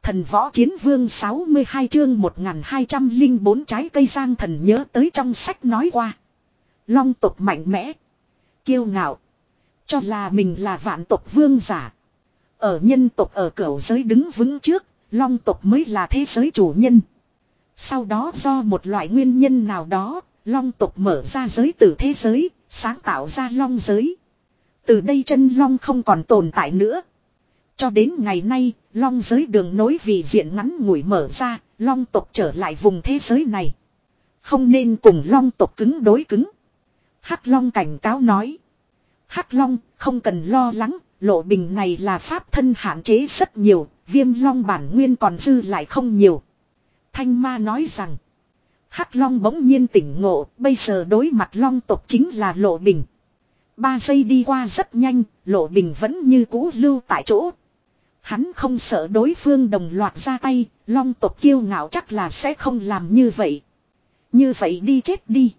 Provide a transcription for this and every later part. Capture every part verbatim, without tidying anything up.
Thần võ chiến vương sáu mươi hai chương một nghìn hai trăm lẻ bốn trái cây Giang Thần nhớ tới trong sách nói qua. Long tộc mạnh mẽ. Kiêu ngạo. Cho là mình là vạn tộc vương giả. Ở nhân tộc ở cửu giới đứng vững trước. Long tộc mới là thế giới chủ nhân. Sau đó do một loại nguyên nhân nào đó. Long tộc mở ra giới tử thế giới. Sáng tạo ra long giới. Từ đây chân long không còn tồn tại nữa. Cho đến ngày nay, long giới đường nối vì diện ngắn ngủi mở ra, long tộc trở lại vùng thế giới này. Không nên cùng long tộc cứng đối cứng. Hắc Long cảnh cáo nói. Hắc Long, không cần lo lắng, lộ bình này là pháp thân hạn chế rất nhiều, viêm long bản nguyên còn dư lại không nhiều. Thanh Ma nói rằng, Hắc Long bỗng nhiên tỉnh ngộ, bây giờ đối mặt long tộc chính là lộ bình. Ba giây đi qua rất nhanh, lộ bình vẫn như cũ lưu tại chỗ. Hắn không sợ đối phương đồng loạt ra tay, long tộc kiêu ngạo chắc là sẽ không làm như vậy. Như vậy đi chết đi.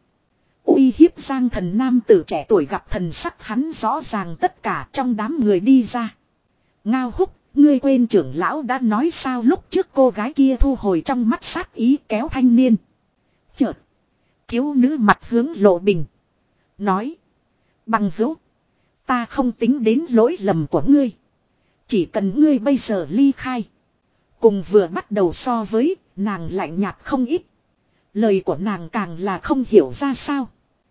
Uy hiếp Giang Thần nam tử trẻ tuổi gặp thần sắc hắn rõ ràng tất cả trong đám người đi ra. Ngao Húc, ngươi quên trưởng lão đã nói sao lúc trước cô gái kia thu hồi trong mắt sát ý kéo thanh niên. Chợt, thiếu nữ mặt hướng lộ bình. Nói, bằng hữu, ta không tính đến lỗi lầm của ngươi. Chỉ cần ngươi bây giờ ly khai. Cùng vừa bắt đầu so với, nàng lạnh nhạt không ít. Lời của nàng càng là không hiểu ra sao.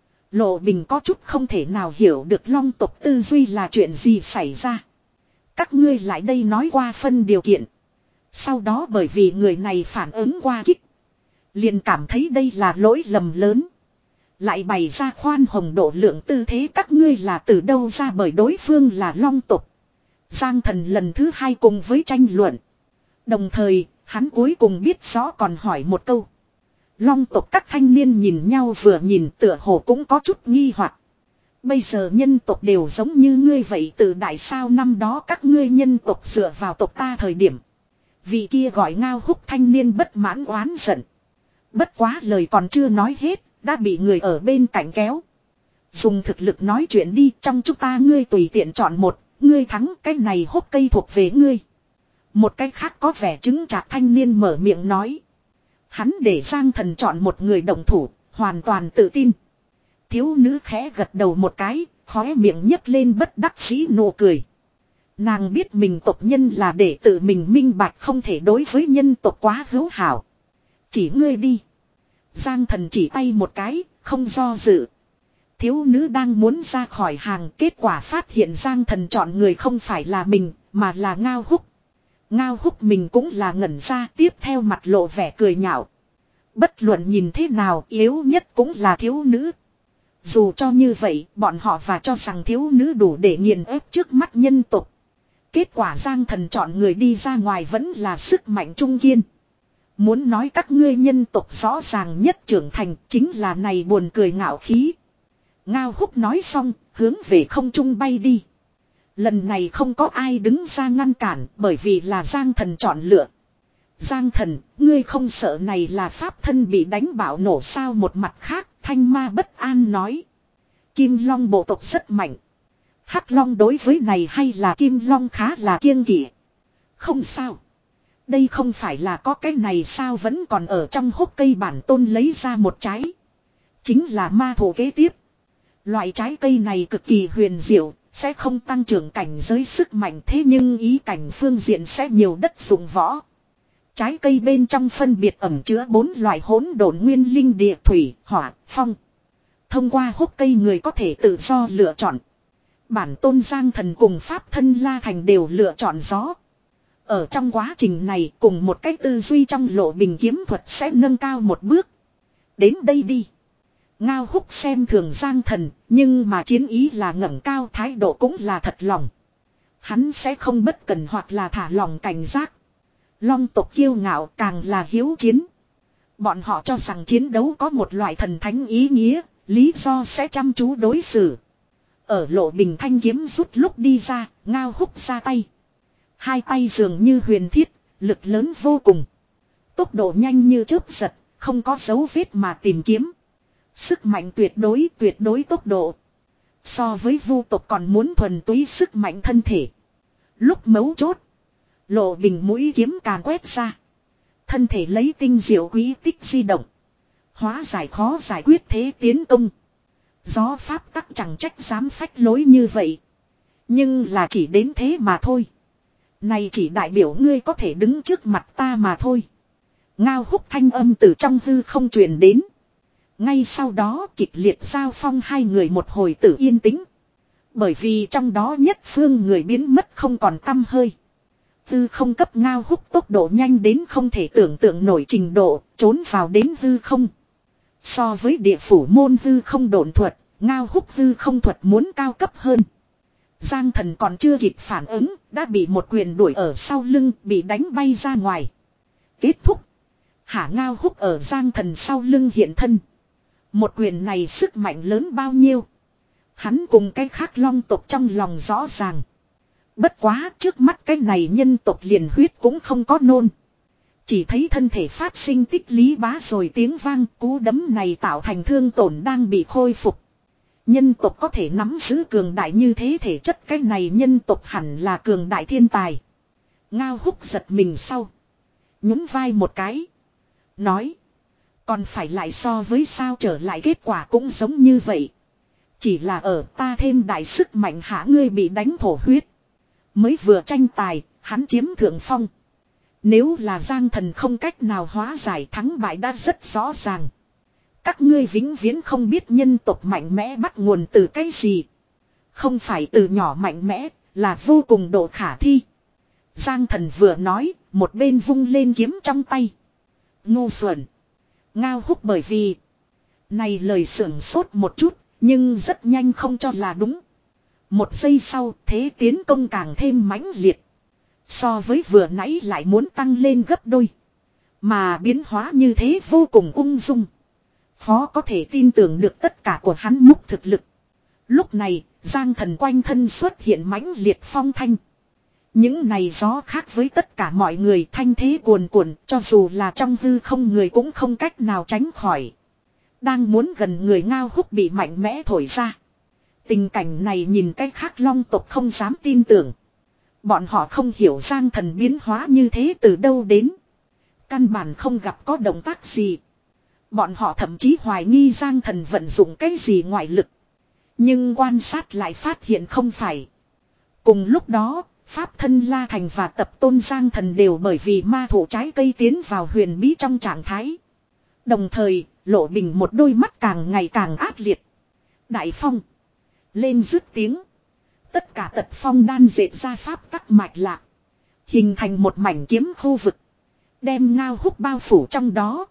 Lộ bình có chút không thể nào hiểu được long tộc tư duy là chuyện gì xảy ra. Các ngươi lại đây nói qua phân điều kiện. Sau đó bởi vì người này phản ứng qua kích. Liền cảm thấy đây là lỗi lầm lớn. Lại bày ra khoan hồng độ lượng tư thế các ngươi là từ đâu ra bởi đối phương là long tộc. Giang Thần lần thứ hai cùng với tranh luận. Đồng thời, hắn cuối cùng biết rõ còn hỏi một câu. Long tộc các thanh niên nhìn nhau vừa nhìn tựa hồ cũng có chút nghi hoặc. Bây giờ nhân tộc đều giống như ngươi vậy từ đại sao năm đó các ngươi nhân tộc dựa vào tộc ta thời điểm. Vị kia gọi Ngao Húc thanh niên bất mãn oán giận. Bất quá lời còn chưa nói hết, đã bị người ở bên cạnh kéo. Dùng thực lực nói chuyện đi, trong chúng ta ngươi tùy tiện chọn một. Ngươi thắng cái này hốc cây thuộc về ngươi. Một cái khác có vẻ chứng chạc thanh niên mở miệng nói. Hắn để Giang Thần chọn một người đồng thủ, hoàn toàn tự tin. Thiếu nữ khẽ gật đầu một cái, khóe miệng nhấc lên bất đắc dĩ nụ cười. Nàng biết mình tộc nhân là để tự mình minh bạch không thể đối với nhân tộc quá hữu hảo. Chỉ ngươi đi. Giang Thần chỉ tay một cái, không do dự. Thiếu nữ đang muốn ra khỏi hàng, kết quả phát hiện Giang Thần chọn người không phải là mình, mà là Ngao Húc. Ngao Húc mình cũng là ngẩn ra, tiếp theo mặt lộ vẻ cười nhạo. Bất luận nhìn thế nào, yếu nhất cũng là thiếu nữ. Dù cho như vậy, bọn họ và cho rằng thiếu nữ đủ để nghiền ép trước mắt nhân tộc. Kết quả Giang Thần chọn người đi ra ngoài vẫn là sức mạnh trung kiên. Muốn nói các ngươi nhân tộc rõ ràng nhất trưởng thành chính là này buồn cười ngạo khí. Ngao Húc nói xong, hướng về không trung bay đi. Lần này không có ai đứng ra ngăn cản bởi vì là Giang Thần chọn lựa. Giang Thần, ngươi không sợ này là pháp thân bị đánh bạo nổ sao? Một mặt khác, Thanh Ma bất an nói. Kim Long bộ tộc rất mạnh. Hắc Long đối với này hay là Kim Long khá là kiêng kỵ. Không sao. Đây không phải là có cái này sao vẫn còn ở trong hốc cây bản tôn lấy ra một trái. Chính là ma thủ kế tiếp. Loại trái cây này cực kỳ huyền diệu, sẽ không tăng trưởng cảnh giới sức mạnh thế nhưng ý cảnh phương diện sẽ nhiều đất dụng võ. Trái cây bên trong phân biệt ẩn chứa bốn loại hỗn độn nguyên linh địa thủy, hỏa, phong. Thông qua hốc cây người có thể tự do lựa chọn. Bản tôn Giang Thần cùng Pháp Thân La Thành đều lựa chọn gió. Ở trong quá trình này cùng một cách tư duy trong lộ bình kiếm thuật sẽ nâng cao một bước. Đến đây đi. Ngao Húc xem thường Giang Thần, nhưng mà chiến ý là ngẩng cao thái độ cũng là thật lòng. Hắn sẽ không bất cần hoặc là thả lòng cảnh giác. Long tộc kiêu ngạo càng là hiếu chiến. Bọn họ cho rằng chiến đấu có một loại thần thánh ý nghĩa, lý do sẽ chăm chú đối xử. Ở lộ bình thanh kiếm rút lúc đi ra, Ngao Húc ra tay. Hai tay dường như huyền thiết, lực lớn vô cùng. Tốc độ nhanh như chớp giật, không có dấu vết mà tìm kiếm. Sức mạnh tuyệt đối tuyệt đối tốc độ. So với vu tộc còn muốn thuần túy sức mạnh thân thể. Lúc mấu chốt. Lộ Bình mũi kiếm càn quét ra. Thân thể lấy tinh diệu quý tích di động. Hóa giải khó giải quyết thế tiến công. Gió pháp tắc chẳng trách dám phách lối như vậy. Nhưng là chỉ đến thế mà thôi. Này chỉ đại biểu ngươi có thể đứng trước mặt ta mà thôi. Ngao húc thanh âm từ trong hư không truyền đến. Ngay sau đó kịch liệt giao phong hai người một hồi tử yên tĩnh. Bởi vì trong đó nhất phương người biến mất không còn tăm hơi. Hư không cấp ngao húc tốc độ nhanh đến không thể tưởng tượng nổi trình độ, trốn vào đến hư không. So với địa phủ môn hư không độn thuật, ngao húc hư không thuật muốn cao cấp hơn. Giang Thần còn chưa kịp phản ứng, đã bị một quyền đuổi ở sau lưng, bị đánh bay ra ngoài. Kết thúc. Hả ngao húc ở Giang Thần sau lưng hiện thân. Một quyền này sức mạnh lớn bao nhiêu. Hắn cùng cái khác long tộc trong lòng rõ ràng. Bất quá trước mắt cái này nhân tộc liền huyết cũng không có nôn. Chỉ thấy thân thể phát sinh tích lý bá rồi tiếng vang, cú đấm này tạo thành thương tổn đang bị khôi phục. Nhân tộc có thể nắm giữ cường đại như thế thể chất, cái này nhân tộc hẳn là cường đại thiên tài. Ngao húc giật mình sau. Nhún vai một cái. Nói. Còn phải lại so với sao trở lại kết quả cũng giống như vậy. Chỉ là ở ta thêm đại sức mạnh hạ ngươi bị đánh thổ huyết. Mới vừa tranh tài, hắn chiếm thượng phong. Nếu là Giang Thần không cách nào hóa giải, thắng bại đã rất rõ ràng. Các ngươi vĩnh viễn không biết nhân tộc mạnh mẽ bắt nguồn từ cái gì. Không phải từ nhỏ mạnh mẽ, là vô cùng độ khả thi. Giang Thần vừa nói, một bên vung lên kiếm trong tay. Ngu xuẩn. Ngao húc bởi vì này lời sưởng sốt một chút, nhưng rất nhanh không cho là đúng. Một giây sau, thế tiến công càng thêm mãnh liệt. So với vừa nãy lại muốn tăng lên gấp đôi. Mà biến hóa như thế vô cùng ung dung. Khó có thể tin tưởng được tất cả của hắn múc thực lực. Lúc này, Giang Thần quanh thân xuất hiện mãnh liệt phong thanh. Những này gió khác với tất cả mọi người, thanh thế cuồn cuộn, cho dù là trong hư không người cũng không cách nào tránh khỏi. Đang muốn gần người ngao húc bị mạnh mẽ thổi ra. Tình cảnh này nhìn cái khác long tộc không dám tin tưởng. Bọn họ không hiểu Giang Thần biến hóa như thế từ đâu đến. Căn bản không gặp có động tác gì. Bọn họ thậm chí hoài nghi Giang Thần vận dụng cái gì ngoại lực. Nhưng quan sát lại phát hiện không phải. Cùng lúc đó, Pháp Thân La Thành và Tập Tôn Giang Thần đều bởi vì ma thủ trái cây tiến vào huyền bí trong trạng thái. Đồng thời, Lộ Bình một đôi mắt càng ngày càng ác liệt. Đại phong. Lên dứt tiếng. Tất cả tật phong đan dệt ra pháp tắc mạch lạc. Hình thành một mảnh kiếm khu vực. Đem ngao húc bao phủ trong đó.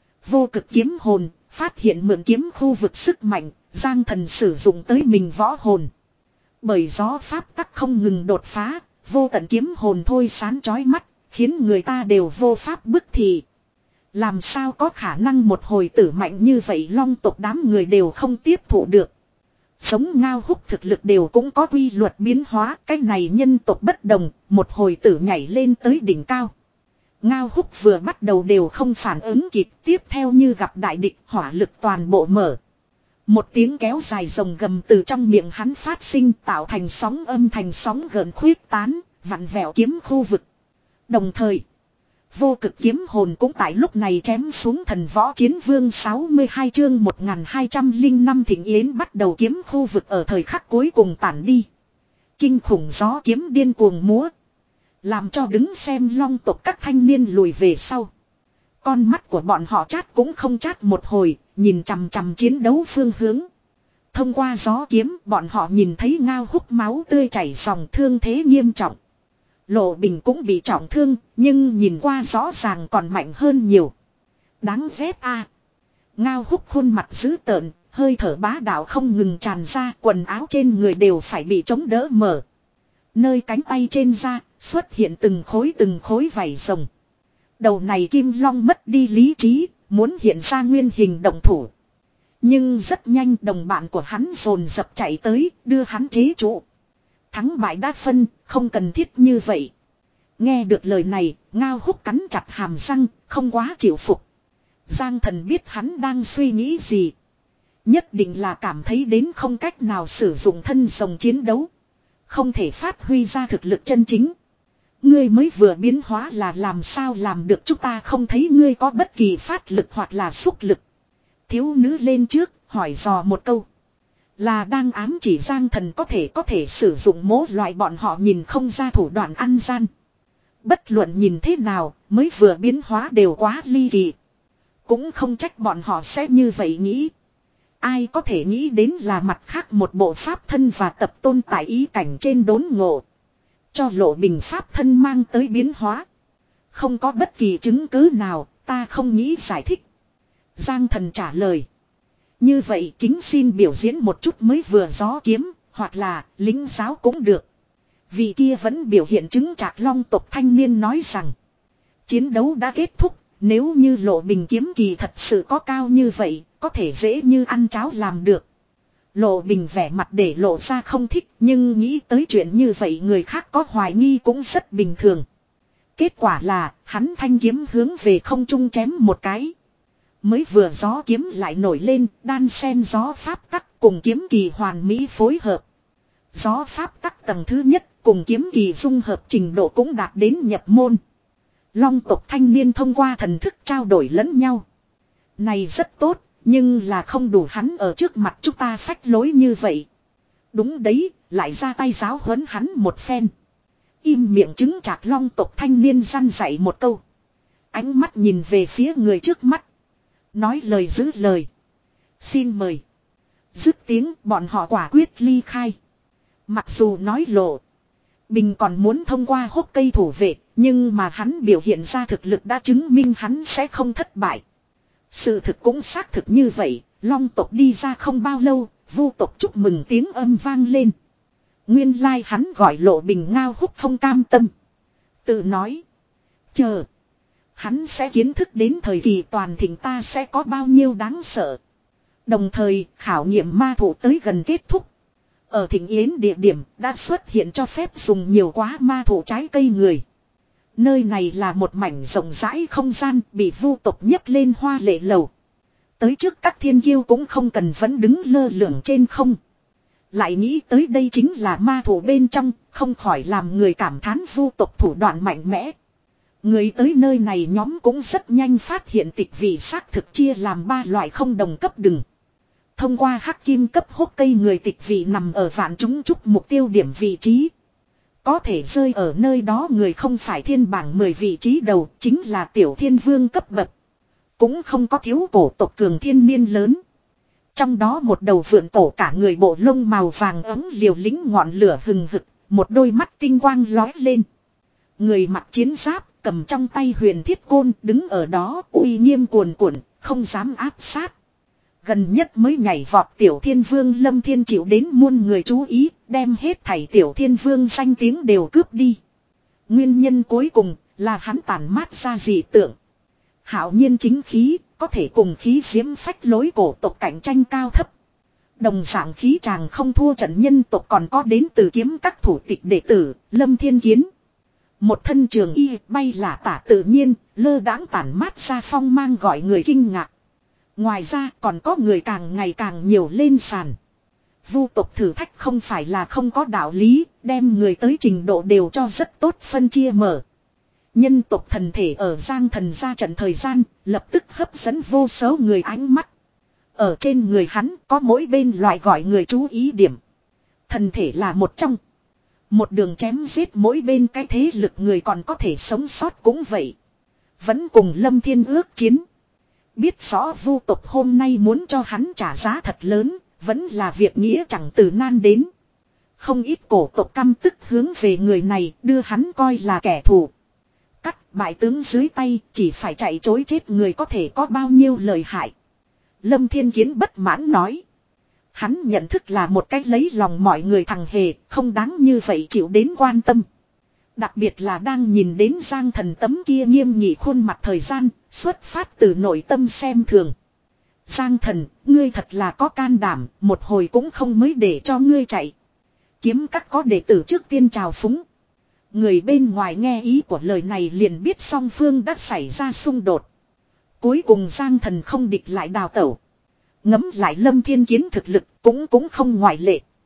Vô cực kiếm hồn, phát hiện mượn kiếm khu vực sức mạnh, Giang Thần sử dụng tới mình võ hồn. Bởi gió pháp tắc không ngừng đột phá, vô tận kiếm hồn thôi sán chói mắt, khiến người ta đều vô pháp bức thị. Làm sao có khả năng một hồi tử mạnh như vậy, long tộc đám người đều không tiếp thụ được. Sống ngao húc thực lực đều cũng có quy luật biến hóa, cái này nhân tộc bất đồng, một hồi tử nhảy lên tới đỉnh cao. Ngao húc vừa bắt đầu đều không phản ứng kịp, tiếp theo như gặp đại địch, hỏa lực toàn bộ mở. Một tiếng kéo dài rồng gầm từ trong miệng hắn phát sinh, tạo thành sóng âm thành sóng gợn khuyết tán, vặn vẹo kiếm khu vực. Đồng thời, vô cực kiếm hồn cũng tại lúc này chém xuống thần võ chiến vương sáu mươi hai chương một nghìn hai trăm lẻ năm thịnh yến bắt đầu, kiếm khu vực ở thời khắc cuối cùng tản đi. Kinh khủng gió kiếm điên cuồng múa. Làm cho đứng xem long tộc các thanh niên lùi về sau. Con mắt của bọn họ chát cũng không chát một hồi, nhìn chằm chằm chiến đấu phương hướng. Thông qua gió kiếm, bọn họ nhìn thấy ngao húc máu tươi chảy ròng, thương thế nghiêm trọng. Lộ Bình cũng bị trọng thương, nhưng nhìn qua rõ ràng còn mạnh hơn nhiều. Đáng ghét a. À. Ngao húc khuôn mặt dữ tợn, hơi thở bá đạo không ngừng tràn ra, quần áo trên người đều phải bị chống đỡ mở. Nơi cánh tay trên da, xuất hiện từng khối từng khối vảy rồng. Đầu này kim long mất đi lý trí, muốn hiện ra nguyên hình động thủ. Nhưng rất nhanh đồng bạn của hắn dồn dập chạy tới, đưa hắn chế trụ. Thắng bại đã phân, không cần thiết như vậy. Nghe được lời này, ngao húc cắn chặt hàm răng, không quá chịu phục. Giang Thần biết hắn đang suy nghĩ gì. Nhất định là cảm thấy đến không cách nào sử dụng thân rồng chiến đấu. Không thể phát huy ra thực lực chân chính. Ngươi mới vừa biến hóa là làm sao làm được, chúng ta không thấy ngươi có bất kỳ phát lực hoặc là xúc lực. Thiếu nữ lên trước, hỏi dò một câu. Là đang ám chỉ Giang Thần có thể có thể sử dụng mố loại bọn họ nhìn không ra thủ đoạn ăn gian. Bất luận nhìn thế nào, mới vừa biến hóa đều quá ly kỳ. Cũng không trách bọn họ sẽ như vậy nghĩ. Ai có thể nghĩ đến là mặt khác một bộ pháp thân và tập tôn tại ý cảnh trên đốn ngộ. Cho Lộ Bình pháp thân mang tới biến hóa. Không có bất kỳ chứng cứ nào, ta không nghĩ giải thích. Giang Thần trả lời. Như vậy kính xin biểu diễn một chút mới vừa gió kiếm, hoặc là lính giáo cũng được. Vị kia vẫn biểu hiện chứng Trạc Long tộc thanh niên nói rằng. Chiến đấu đã kết thúc, nếu như Lộ Bình kiếm kỳ thật sự có cao như vậy, có thể dễ như ăn cháo làm được. Lộ Bình vẻ mặt để lộ ra không thích, nhưng nghĩ tới chuyện như vậy người khác có hoài nghi cũng rất bình thường. Kết quả là, hắn thanh kiếm hướng về không trung chém một cái. Mới vừa gió kiếm lại nổi lên, đan sen gió pháp tắc cùng kiếm kỳ hoàn mỹ phối hợp. Gió pháp tắc tầng thứ nhất cùng kiếm kỳ dung hợp trình độ cũng đạt đến nhập môn. Long tộc thanh niên thông qua thần thức trao đổi lẫn nhau. Này rất tốt, nhưng là không đủ hắn ở trước mặt chúng ta phách lối như vậy. Đúng đấy, lại ra tay giáo huấn hắn một phen. Im miệng chứng Trạc Long tộc thanh niên răn dạy một câu. Ánh mắt nhìn về phía người trước mắt. Nói lời giữ lời. Xin mời. Dứt tiếng bọn họ quả quyết ly khai. Mặc dù nói Lộ Bình còn muốn thông qua hốc cây thủ vệ, nhưng mà hắn biểu hiện ra thực lực đã chứng minh hắn sẽ không thất bại. Sự thực cũng xác thực như vậy, Long tộc đi ra không bao lâu, Vu tộc chúc mừng tiếng âm vang lên. Nguyên lai like hắn gọi Lộ Bình ngao húc không cam tâm. Tự nói. Chờ. Hắn sẽ kiến thức đến thời kỳ toàn thịnh ta sẽ có bao nhiêu đáng sợ. Đồng thời khảo nghiệm ma thủ tới gần kết thúc. Ở thịnh yến địa điểm đã xuất hiện cho phép dùng nhiều quá ma thủ trái cây người. Nơi này là một mảnh rộng rãi không gian bị Vu tộc nhấc lên hoa lệ lầu. Tới trước các thiên kiêu cũng không cần vẫn đứng lơ lửng trên không. Lại nghĩ tới đây chính là ma thủ bên trong, không khỏi làm người cảm thán Vu tộc thủ đoạn mạnh mẽ. Người tới nơi này nhóm cũng rất nhanh phát hiện tịch vị xác thực chia làm ba loại không đồng cấp đừng. Thông qua hắc kim cấp hốc cây người tịch vị nằm ở vạn chúng trúc mục tiêu điểm vị trí. Có thể rơi ở nơi đó người không phải thiên bảng mười vị trí đầu, chính là tiểu thiên vương cấp bậc. Cũng không có thiếu cổ tộc cường thiên niên lớn. Trong đó một đầu vượn tổ cả người bộ lông màu vàng ấm liều lĩnh ngọn lửa hừng hực, một đôi mắt tinh quang lói lên. Người mặc chiến giáp, cầm trong tay huyền thiết côn, đứng ở đó uy nghiêm cuồn cuộn, không dám áp sát. Gần nhất mới nhảy vọt tiểu thiên vương Lâm Thiên chịu đến muôn người chú ý, đem hết thảy tiểu thiên vương danh tiếng đều cướp đi. Nguyên nhân cuối cùng là hắn tản mát ra dị tượng. Hạo nhiên chính khí, có thể cùng khí diễm phách lối cổ tộc cạnh tranh cao thấp. Đồng dạng khí chàng không thua trận nhân tộc còn có đến từ kiếm các thủ tịch đệ tử, Lâm Thiên Kiến. Một thân trường y bay lả tả tự nhiên, lơ đãng tản mát ra phong mang gọi người kinh ngạc. Ngoài ra còn có người càng ngày càng nhiều lên sàn. Vu tộc thử thách không phải là không có đạo lý, đem người tới trình độ đều cho rất tốt phân chia mở. Nhân tộc thần thể ở Giang Thần ra trận thời gian, lập tức hấp dẫn vô số người ánh mắt. Ở trên người hắn có mỗi bên loại gọi người chú ý điểm. Thần thể là một trong. Một đường chém giết mỗi bên cái thế lực người còn có thể sống sót cũng vậy. Vẫn cùng Lâm Thiên ước chiến. Biết rõ Vu tộc hôm nay muốn cho hắn trả giá thật lớn, vẫn là việc nghĩa chẳng từ nan đến. Không ít cổ tộc căm tức hướng về người này, đưa hắn coi là kẻ thù. Cắt bại tướng dưới tay, chỉ phải chạy chối chết người có thể có bao nhiêu lời hại. Lâm Thiên Kiến bất mãn nói. Hắn nhận thức là một cách lấy lòng mọi người thằng hề, không đáng như vậy chịu đến quan tâm. Đặc biệt là đang nhìn đến Giang Thần tấm kia nghiêm nghị khuôn mặt thời gian, xuất phát từ nội tâm xem thường. Giang Thần, ngươi thật là có can đảm, một hồi cũng không mới để cho ngươi chạy. Kiếm các có đệ tử trước tiên chào phúng. Người bên ngoài nghe ý của lời này liền biết song phương đã xảy ra xung đột. Cuối cùng Giang Thần không địch lại đào tẩu. Ngấm lại Lâm Thiên Kiến thực lực cũng cũng không ngoại lệ.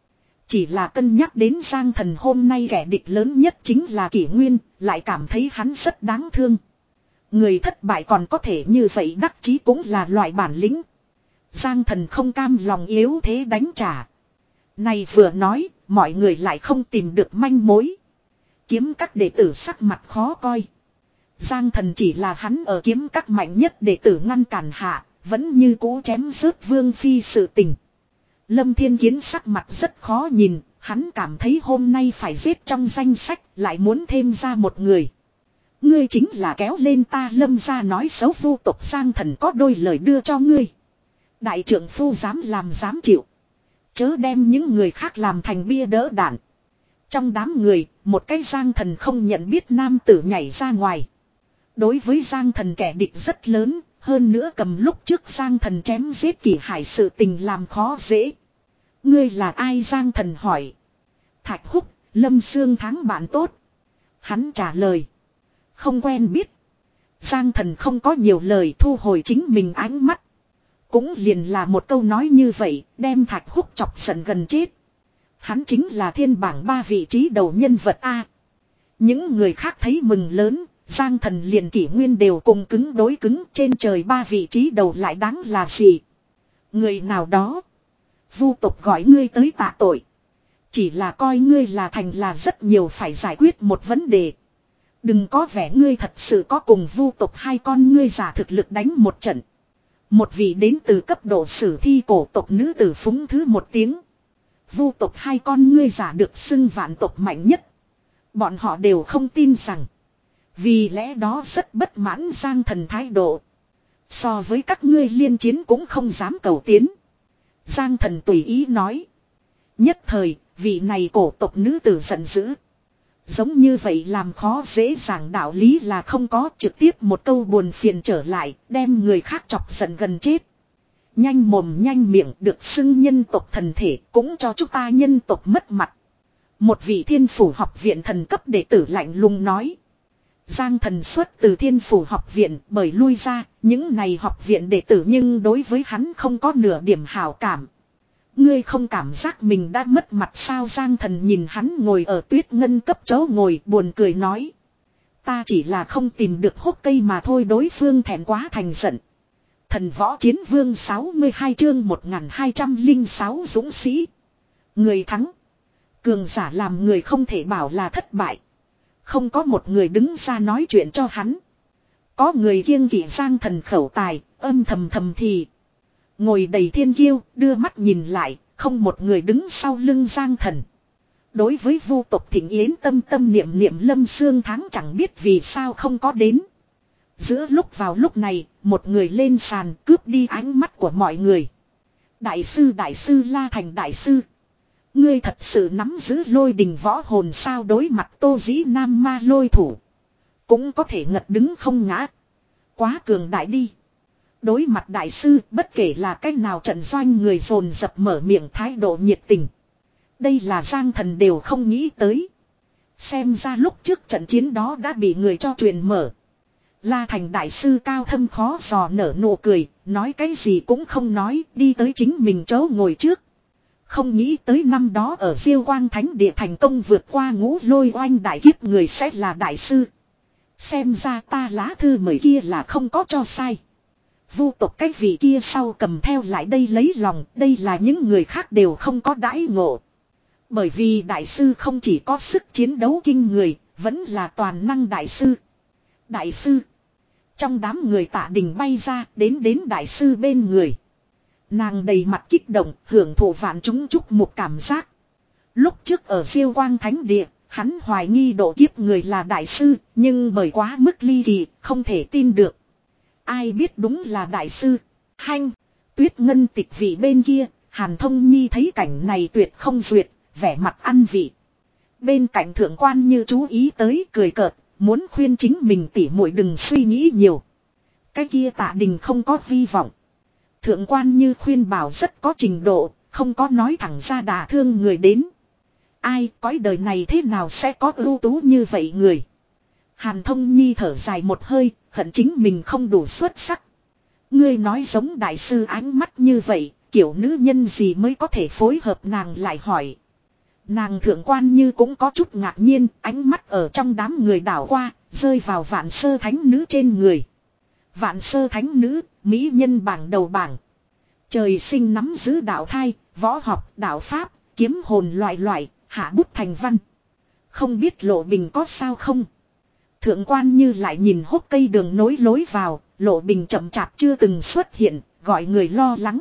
Chỉ là cân nhắc đến Giang Thần hôm nay kẻ địch lớn nhất chính là Kỷ Nguyên, lại cảm thấy hắn rất đáng thương. Người thất bại còn có thể như vậy đắc chí cũng là loại bản lĩnh. Giang Thần không cam lòng yếu thế đánh trả. Này vừa nói, mọi người lại không tìm được manh mối. Kiếm các đệ tử sắc mặt khó coi. Giang Thần chỉ là hắn ở kiếm các mạnh nhất đệ tử ngăn cản hạ, vẫn như cũ chém rớt Vương Phi sự tình. Lâm Thiên Kiến sắc mặt rất khó nhìn, hắn cảm thấy hôm nay phải giết trong danh sách, lại muốn thêm ra một người. Ngươi chính là kéo lên ta Lâm ra nói xấu Vu tộc. Giang Thần có đôi lời đưa cho ngươi. Đại trưởng phu dám làm dám chịu. Chớ đem những người khác làm thành bia đỡ đạn. Trong đám người, một cái Giang Thần không nhận biết nam tử nhảy ra ngoài. Đối với Giang Thần kẻ địch rất lớn, hơn nữa cầm lúc trước Giang Thần chém giết Kỷ Hải sự tình làm khó dễ. Ngươi là ai? Giang Thần hỏi. Thạch Húc, Lâm Xương Thắng bạn tốt. Hắn trả lời. Không quen biết. Giang Thần không có nhiều lời, thu hồi chính mình ánh mắt. Cũng liền là một câu nói như vậy, đem Thạch Húc chọc giận gần chết. Hắn chính là thiên bảng ba vị trí đầu nhân vật A. Những người khác thấy mừng lớn, Giang Thần liền Kỷ Nguyên đều cùng cứng đối cứng, trên trời ba vị trí đầu lại đáng là gì. Người nào đó. Vu tộc gọi ngươi tới tạ tội. Chỉ là coi ngươi là thành là rất nhiều phải giải quyết một vấn đề. Đừng có vẻ ngươi thật sự có cùng Vu tộc hai con ngươi giả thực lực đánh một trận. Một vị đến từ cấp độ sử thi cổ tộc nữ tử phúng thứ một tiếng. Vu tộc hai con ngươi giả được xưng vạn tộc mạnh nhất. Bọn họ đều không tin rằng. Vì lẽ đó rất bất mãn Giang Thần thái độ. So với các ngươi liên chiến cũng không dám cầu tiến. Giang Thần tùy ý nói. Nhất thời, vị này cổ tộc nữ tử giận dữ. Giống như vậy làm khó dễ dàng đạo lý là không có, trực tiếp một câu buồn phiền trở lại, đem người khác chọc giận gần chết. Nhanh mồm nhanh miệng được xưng nhân tộc thần thể, cũng cho chúng ta nhân tộc mất mặt. Một vị Thiên Phủ học viện thần cấp đệ tử lạnh lùng nói. Giang Thần xuất từ Thiên Phủ học viện, bởi lui ra, những này học viện đệ tử nhưng đối với hắn không có nửa điểm hảo cảm. Ngươi không cảm giác mình đã mất mặt sao? Giang Thần nhìn hắn ngồi ở tuyết ngân cấp chỗ ngồi, buồn cười nói. Ta chỉ là không tìm được hốc cây mà thôi. Đối phương thẹn quá thành giận. Thần Võ Chiến Vương sáu mươi hai chương một nghìn hai trăm lẻ sáu dũng sĩ. Người thắng. Cường giả làm người không thể bảo là thất bại. Không có một người đứng ra nói chuyện cho hắn. Có người kiêng kỵ Giang Thần khẩu tài, âm thầm thầm thì. Ngồi đầy thiên kiêu, đưa mắt nhìn lại, không một người đứng sau lưng Giang Thần. Đối với Vu tộc Thịnh Yến tâm tâm niệm niệm Lâm Xương Thắng chẳng biết vì sao không có đến. Giữa lúc vào lúc này, một người lên sàn cướp đi ánh mắt của mọi người. Đại sư đại sư La Thành đại sư. Ngươi thật sự nắm giữ lôi đình võ hồn sao? Đối mặt Tô Dĩ Nam ma lôi thủ. Cũng có thể ngật đứng không ngã. Quá cường đại đi. Đối mặt đại sư, bất kể là cách nào trận doanh người dồn dập mở miệng thái độ nhiệt tình. Đây là Giang Thần đều không nghĩ tới. Xem ra lúc trước trận chiến đó đã bị người cho truyền mở. La Thành đại sư cao thâm khó dò nở nụ cười, nói cái gì cũng không nói, đi tới chính mình chỗ ngồi trước. Không nghĩ tới năm đó ở Diêu Quang Thánh Địa thành công vượt qua ngũ lôi oanh đại kiếp người sẽ là đại sư. Xem ra ta lá thư mời kia là không có cho sai. Vu tộc cái vị kia sau cầm theo lại đây lấy lòng, đây là những người khác đều không có đãi ngộ. Bởi vì đại sư không chỉ có sức chiến đấu kinh người, vẫn là toàn năng đại sư. Đại sư. Trong đám người Tạ Đình bay ra, đến đến đại sư bên người. Nàng đầy mặt kích động, hưởng thụ vạn chúng chúc một cảm giác. Lúc trước ở Diêu Quang Thánh Địa, hắn hoài nghi độ kiếp người là đại sư, nhưng bởi quá mức ly kỳ, không thể tin được. Ai biết đúng là đại sư. Hanh, Tuyết Ngân Tịch vị bên kia, Hàn Thông Nhi thấy cảnh này tuyệt không duyệt, vẻ mặt ăn vị. Bên cạnh thượng quan như chú ý tới cười cợt, muốn khuyên chính mình tỉ muội đừng suy nghĩ nhiều. Cái kia Tạ Đình không có hy vọng. Thượng quan như khuyên bảo rất có trình độ, không có nói thẳng ra đả thương người đến. Ai cõi đời này thế nào sẽ có ưu tú như vậy người. Hàn Thông Nhi thở dài một hơi, hận chính mình không đủ xuất sắc. Ngươi nói giống đại sư ánh mắt như vậy, kiểu nữ nhân gì mới có thể phối hợp nàng lại hỏi. Nàng thượng quan như cũng có chút ngạc nhiên, ánh mắt ở trong đám người đảo qua, rơi vào vạn sơ thánh nữ trên người. Vạn sơ thánh nữ, mỹ nhân bảng đầu bảng. Trời sinh nắm giữ đạo thai, võ học, đạo pháp, kiếm hồn loại loại, hạ bút thành văn. Không biết Lộ Bình có sao không? Thượng quan như lại nhìn hốc cây đường nối lối vào, Lộ Bình chậm chạp chưa từng xuất hiện, gọi người lo lắng.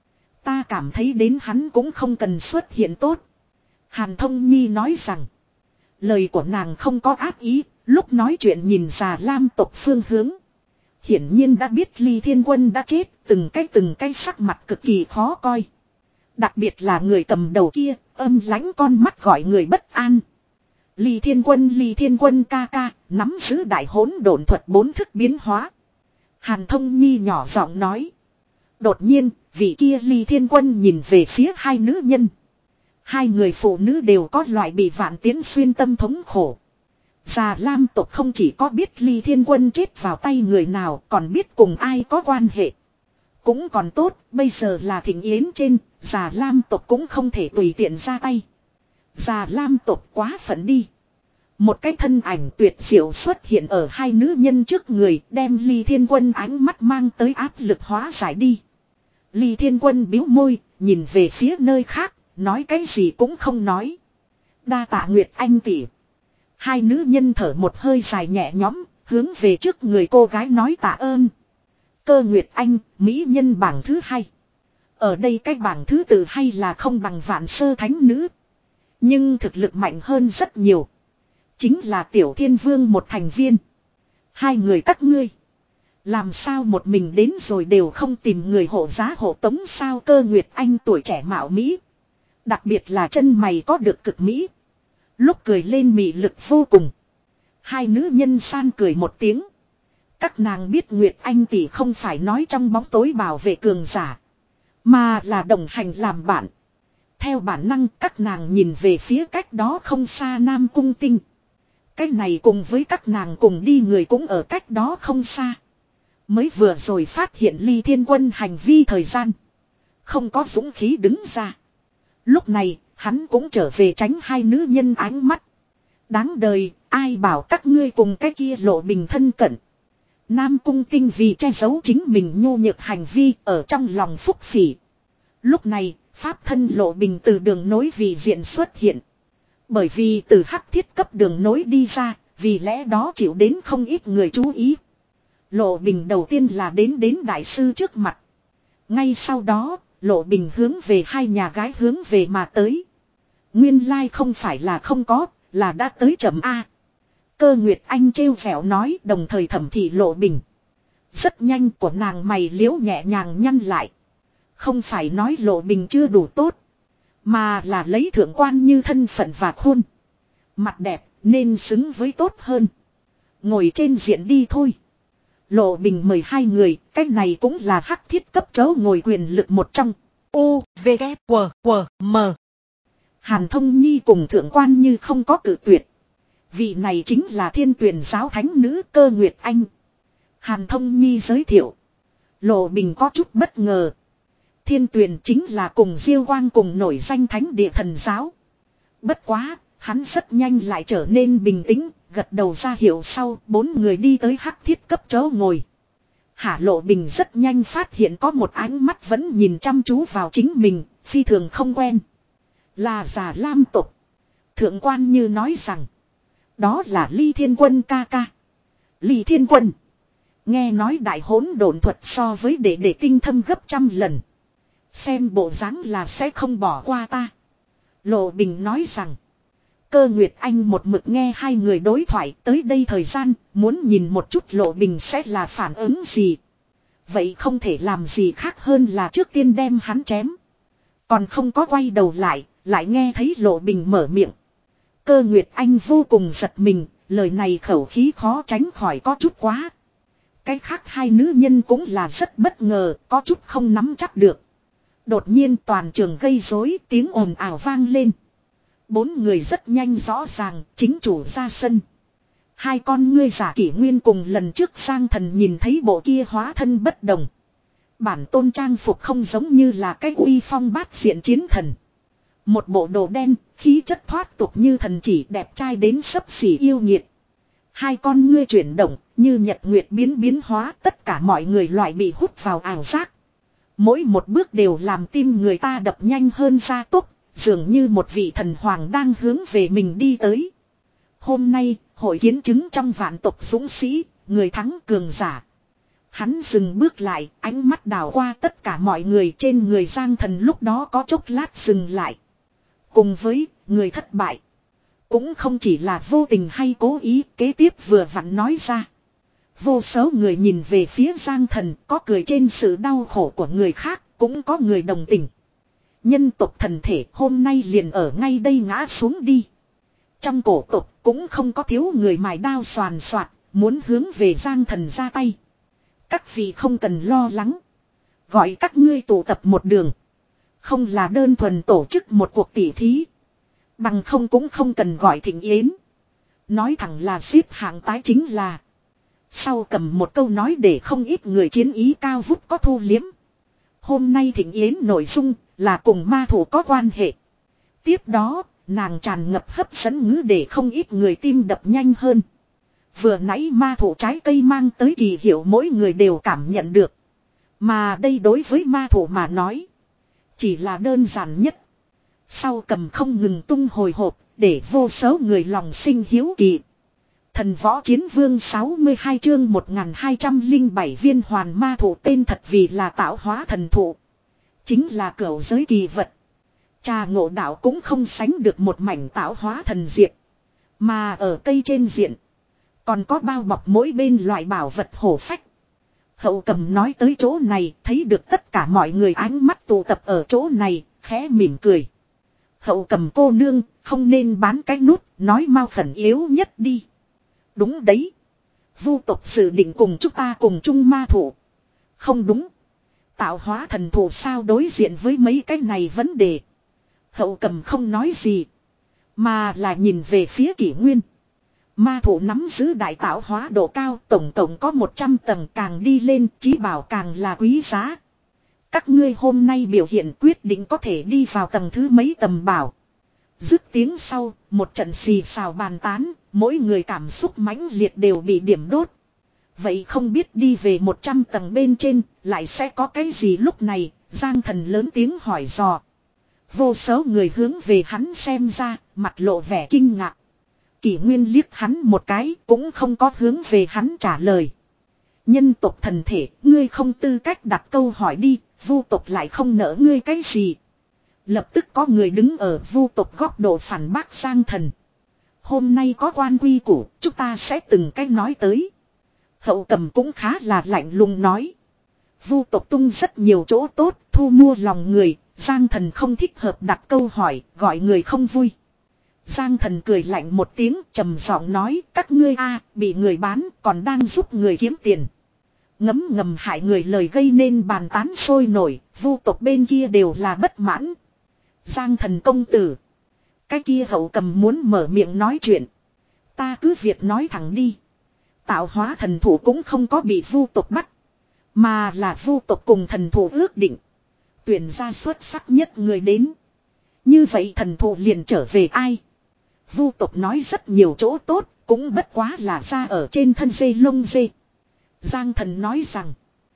Ta cảm thấy đến hắn cũng không cần xuất hiện tốt. Hàn Thông Nhi nói rằng, lời của nàng không có ác ý, lúc nói chuyện nhìn Già Lam tộc phương hướng. Hiển nhiên đã biết Ly Thiên Quân đã chết, từng cái từng cái sắc mặt cực kỳ khó coi. Đặc biệt là người cầm đầu kia, âm lãnh con mắt gọi người bất an. Ly Thiên Quân Ly Thiên Quân ca ca, nắm giữ đại hỗn độn thuật bốn thức biến hóa. Hàn Thông Nhi nhỏ giọng nói. Đột nhiên, vị kia Ly Thiên Quân nhìn về phía hai nữ nhân. Hai người phụ nữ đều có loại bị vạn tiến xuyên tâm thống khổ. Già Lam tộc không chỉ có biết Ly Thiên Quân chết vào tay người nào, còn biết cùng ai có quan hệ. Cũng còn tốt, bây giờ là thịnh yến trên, Già Lam tộc cũng không thể tùy tiện ra tay. Già Lam tộc quá phận đi. Một cái thân ảnh tuyệt diệu xuất hiện ở hai nữ nhân trước người, đem Ly Thiên Quân ánh mắt mang tới áp lực hóa giải đi. Ly Thiên Quân biếu môi, nhìn về phía nơi khác, nói cái gì cũng không nói. Đa tạ Nguyệt Anh tỷ. Hai nữ nhân thở một hơi dài nhẹ nhõm, hướng về trước người cô gái nói tạ ơn. Cơ Nguyệt Anh, mỹ nhân bảng thứ hai. Ở đây cái bảng thứ tự hay là không bằng vạn sơ thánh nữ. Nhưng thực lực mạnh hơn rất nhiều. Chính là Tiểu Thiên Vương một thành viên. Hai người các ngươi. Làm sao một mình đến rồi đều không tìm người hộ giá hộ tống sao? Cơ Nguyệt Anh tuổi trẻ mạo mỹ. Đặc biệt là chân mày có được cực mỹ. Lúc cười lên mị lực vô cùng. Hai nữ nhân san cười một tiếng. Các nàng biết Nguyệt Anh tỷ không phải nói trong bóng tối bảo vệ cường giả. Mà là đồng hành làm bạn. Theo bản năng các nàng nhìn về phía cách đó không xa Nam Cung Tinh. Cái này cùng với các nàng cùng đi người cũng ở cách đó không xa. Mới vừa rồi phát hiện Ly Thiên Quân hành vi thời gian. Không có dũng khí đứng ra. Lúc này hắn cũng trở về tránh hai nữ nhân ánh mắt. Đáng đời, ai bảo các ngươi cùng cái kia Lộ Bình thân cận. Nam Cung Tinh vì che giấu chính mình nhu nhược hành vi ở trong lòng phúc phỉ. Lúc này, pháp thân Lộ Bình từ đường nối vì diện xuất hiện. Bởi vì từ hắc thiết cấp đường nối đi ra, vì lẽ đó chịu đến không ít người chú ý. Lộ Bình đầu tiên là đến đến đại sư trước mặt. Ngay sau đó, Lộ Bình hướng về hai nhà gái hướng về mà tới. Nguyên lai không phải là không có, là đã tới chậm A. Cơ Nguyệt Anh trêu vẻo nói, đồng thời thẩm thị Lộ Bình. Rất nhanh của nàng mày liễu nhẹ nhàng nhăn lại. Không phải nói Lộ Bình chưa đủ tốt, mà là lấy thượng quan như thân phận và khuôn mặt đẹp nên xứng với tốt hơn. Ngồi trên diện đi thôi. Lộ Bình mời hai người, cái này cũng là hắc thiết cấp chớ ngồi quyền lực một trong. U, V, K, W, W, M. Hàn Thông Nhi cùng thượng quan như không có cử tuyệt. Vị này chính là Thiên Tuyển giáo thánh nữ Cơ Nguyệt Anh. Hàn Thông Nhi giới thiệu. Lộ Bình có chút bất ngờ. Thiên Tuyển chính là cùng Diêu Quang cùng nổi danh thánh địa thần giáo. Bất quá, hắn rất nhanh lại trở nên bình tĩnh, gật đầu ra hiệu sau, bốn người đi tới hắc thiết cấp chỗ ngồi. Hạ Lộ Bình rất nhanh phát hiện có một ánh mắt vẫn nhìn chăm chú vào chính mình, phi thường không quen. Là Già Lam tộc. Thượng quan như nói rằng, đó là Ly Thiên Quân ca ca. Ly Thiên Quân. Nghe nói đại hỗn độn thuật so với đệ đệ tinh thâm gấp trăm lần. Xem bộ dáng là sẽ không bỏ qua ta. Lộ Bình nói rằng. Cơ Nguyệt Anh một mực nghe hai người đối thoại tới đây thời gian, muốn nhìn một chút Lộ Bình sẽ là phản ứng gì. Vậy không thể làm gì khác hơn là trước tiên đem hắn chém. Còn không có quay đầu lại, lại nghe thấy Lộ Bình mở miệng. Cơ Nguyệt Anh vô cùng giật mình, lời này khẩu khí khó tránh khỏi có chút quá. Cái khác hai nữ nhân cũng là rất bất ngờ, có chút không nắm chắc được. Đột nhiên toàn trường gây rối, tiếng ồn ào vang lên. Bốn người rất nhanh rõ ràng, chính chủ ra sân. Hai con ngươi giả kỷ nguyên cùng lần trước sang thần nhìn thấy bộ kia hóa thân bất đồng. Bản tôn trang phục không giống như là cái uy phong bát diện chiến thần. Một bộ đồ đen, khí chất thoát tục như thần chỉ đẹp trai đến xấp xỉ yêu nghiệt. Hai con ngươi chuyển động, như nhật nguyệt biến biến hóa, tất cả mọi người loại bị hút vào ảo giác. Mỗi một bước đều làm tim người ta đập nhanh hơn gia tốc, dường như một vị thần hoàng đang hướng về mình đi tới. Hôm nay, hội kiến chứng trong vạn tộc dũng sĩ, người thắng cường giả. Hắn dừng bước lại, ánh mắt đảo qua tất cả mọi người trên người Giang Thần lúc đó có chốc lát dừng lại. Cùng với người thất bại. Cũng không chỉ là vô tình hay cố ý, kế tiếp vừa vặn nói ra. Vô số người nhìn về phía Giang Thần, có cười trên sự đau khổ của người khác, cũng có người đồng tình. Nhân tộc thần thể hôm nay liền ở ngay đây ngã xuống đi. Trong cổ tộc cũng không có thiếu người mài đao xoàn xoạt, muốn hướng về Giang Thần ra tay. Các vị không cần lo lắng. Gọi các ngươi tụ tập một đường. Không là đơn thuần tổ chức một cuộc tỉ thí. Bằng không cũng không cần gọi thịnh yến. Nói thẳng là xếp hạng tái chính là. Sau cầm một câu nói để không ít người chiến ý cao vút có thu liếm. Hôm nay thịnh yến nội dung là cùng ma thủ có quan hệ. Tiếp đó, nàng tràn ngập hấp dẫn ngữ để không ít người tim đập nhanh hơn. Vừa nãy ma thủ trái cây mang tới kỳ hiệu mỗi người đều cảm nhận được. Mà đây đối với ma thủ mà nói. Chỉ là đơn giản nhất. Sau cầm không ngừng tung hồi hộp, để vô số người lòng sinh hiếu kỳ. Thần võ chiến vương sáu mươi hai chương một nghìn hai trăm lẻ bảy viên hoàn ma thụ tên thật vì là tạo hóa thần thụ. Chính là cửu giới kỳ vật. Trà ngộ đạo cũng không sánh được một mảnh tạo hóa thần diệp. Mà ở cây trên diện, còn có bao bọc mỗi bên loại bảo vật hổ phách. Hậu cầm nói tới chỗ này, thấy được tất cả mọi người ánh mắt tụ tập ở chỗ này, khẽ mỉm cười. Hậu cầm cô nương, không nên bán cái nút, nói mau phần yếu nhất đi. Đúng đấy. Vu tộc dự định cùng chúng ta cùng chung ma thủ. Không đúng. Tạo hóa thần thủ sao đối diện với mấy cái này vấn đề. Hậu cầm không nói gì. Mà là nhìn về phía kỷ nguyên. Ma thủ nắm giữ đại tạo hóa độ cao, tổng tổng có một trăm tầng, càng đi lên, chí bảo càng là quý giá. Các ngươi hôm nay biểu hiện quyết định có thể đi vào tầng thứ mấy tầm bảo. Dứt tiếng sau, một trận xì xào bàn tán, mỗi người cảm xúc mãnh liệt đều bị điểm đốt. Vậy không biết đi về một trăm tầng bên trên, lại sẽ có cái gì lúc này, Giang Thần lớn tiếng hỏi dò. Vô số người hướng về hắn xem ra, mặt lộ vẻ kinh ngạc. Kỷ Nguyên liếc hắn một cái, cũng không có hướng về hắn trả lời. Nhân tộc thần thể, ngươi không tư cách đặt câu hỏi đi, vu tộc lại không nỡ ngươi cái gì. Lập tức có người đứng ở vu tộc góc độ phản bác Giang Thần. Hôm nay có quan quy củ, chúng ta sẽ từng cách nói tới. Hậu cầm cũng khá là lạnh lùng nói. Vu tộc tung rất nhiều chỗ tốt, thu mua lòng người, Giang Thần không thích hợp đặt câu hỏi, gọi người không vui. Giang Thần cười lạnh một tiếng, trầm giọng nói, các ngươi a bị người bán, còn đang giúp người kiếm tiền. Ngấm ngầm hại người lời gây nên bàn tán sôi nổi, vu tộc bên kia đều là bất mãn. Giang Thần công tử. Cái kia hậu cầm muốn mở miệng nói chuyện. Ta cứ việc nói thẳng đi. Tạo hóa thần thủ cũng không có bị vu tộc bắt. Mà là vu tộc cùng thần thủ ước định. Tuyển ra xuất sắc nhất người đến. Như vậy thần thủ liền trở về ai? Vu tộc nói rất nhiều chỗ tốt, cũng bất quá là ra ở trên thân dê lông dê. Giang Thần nói rằng.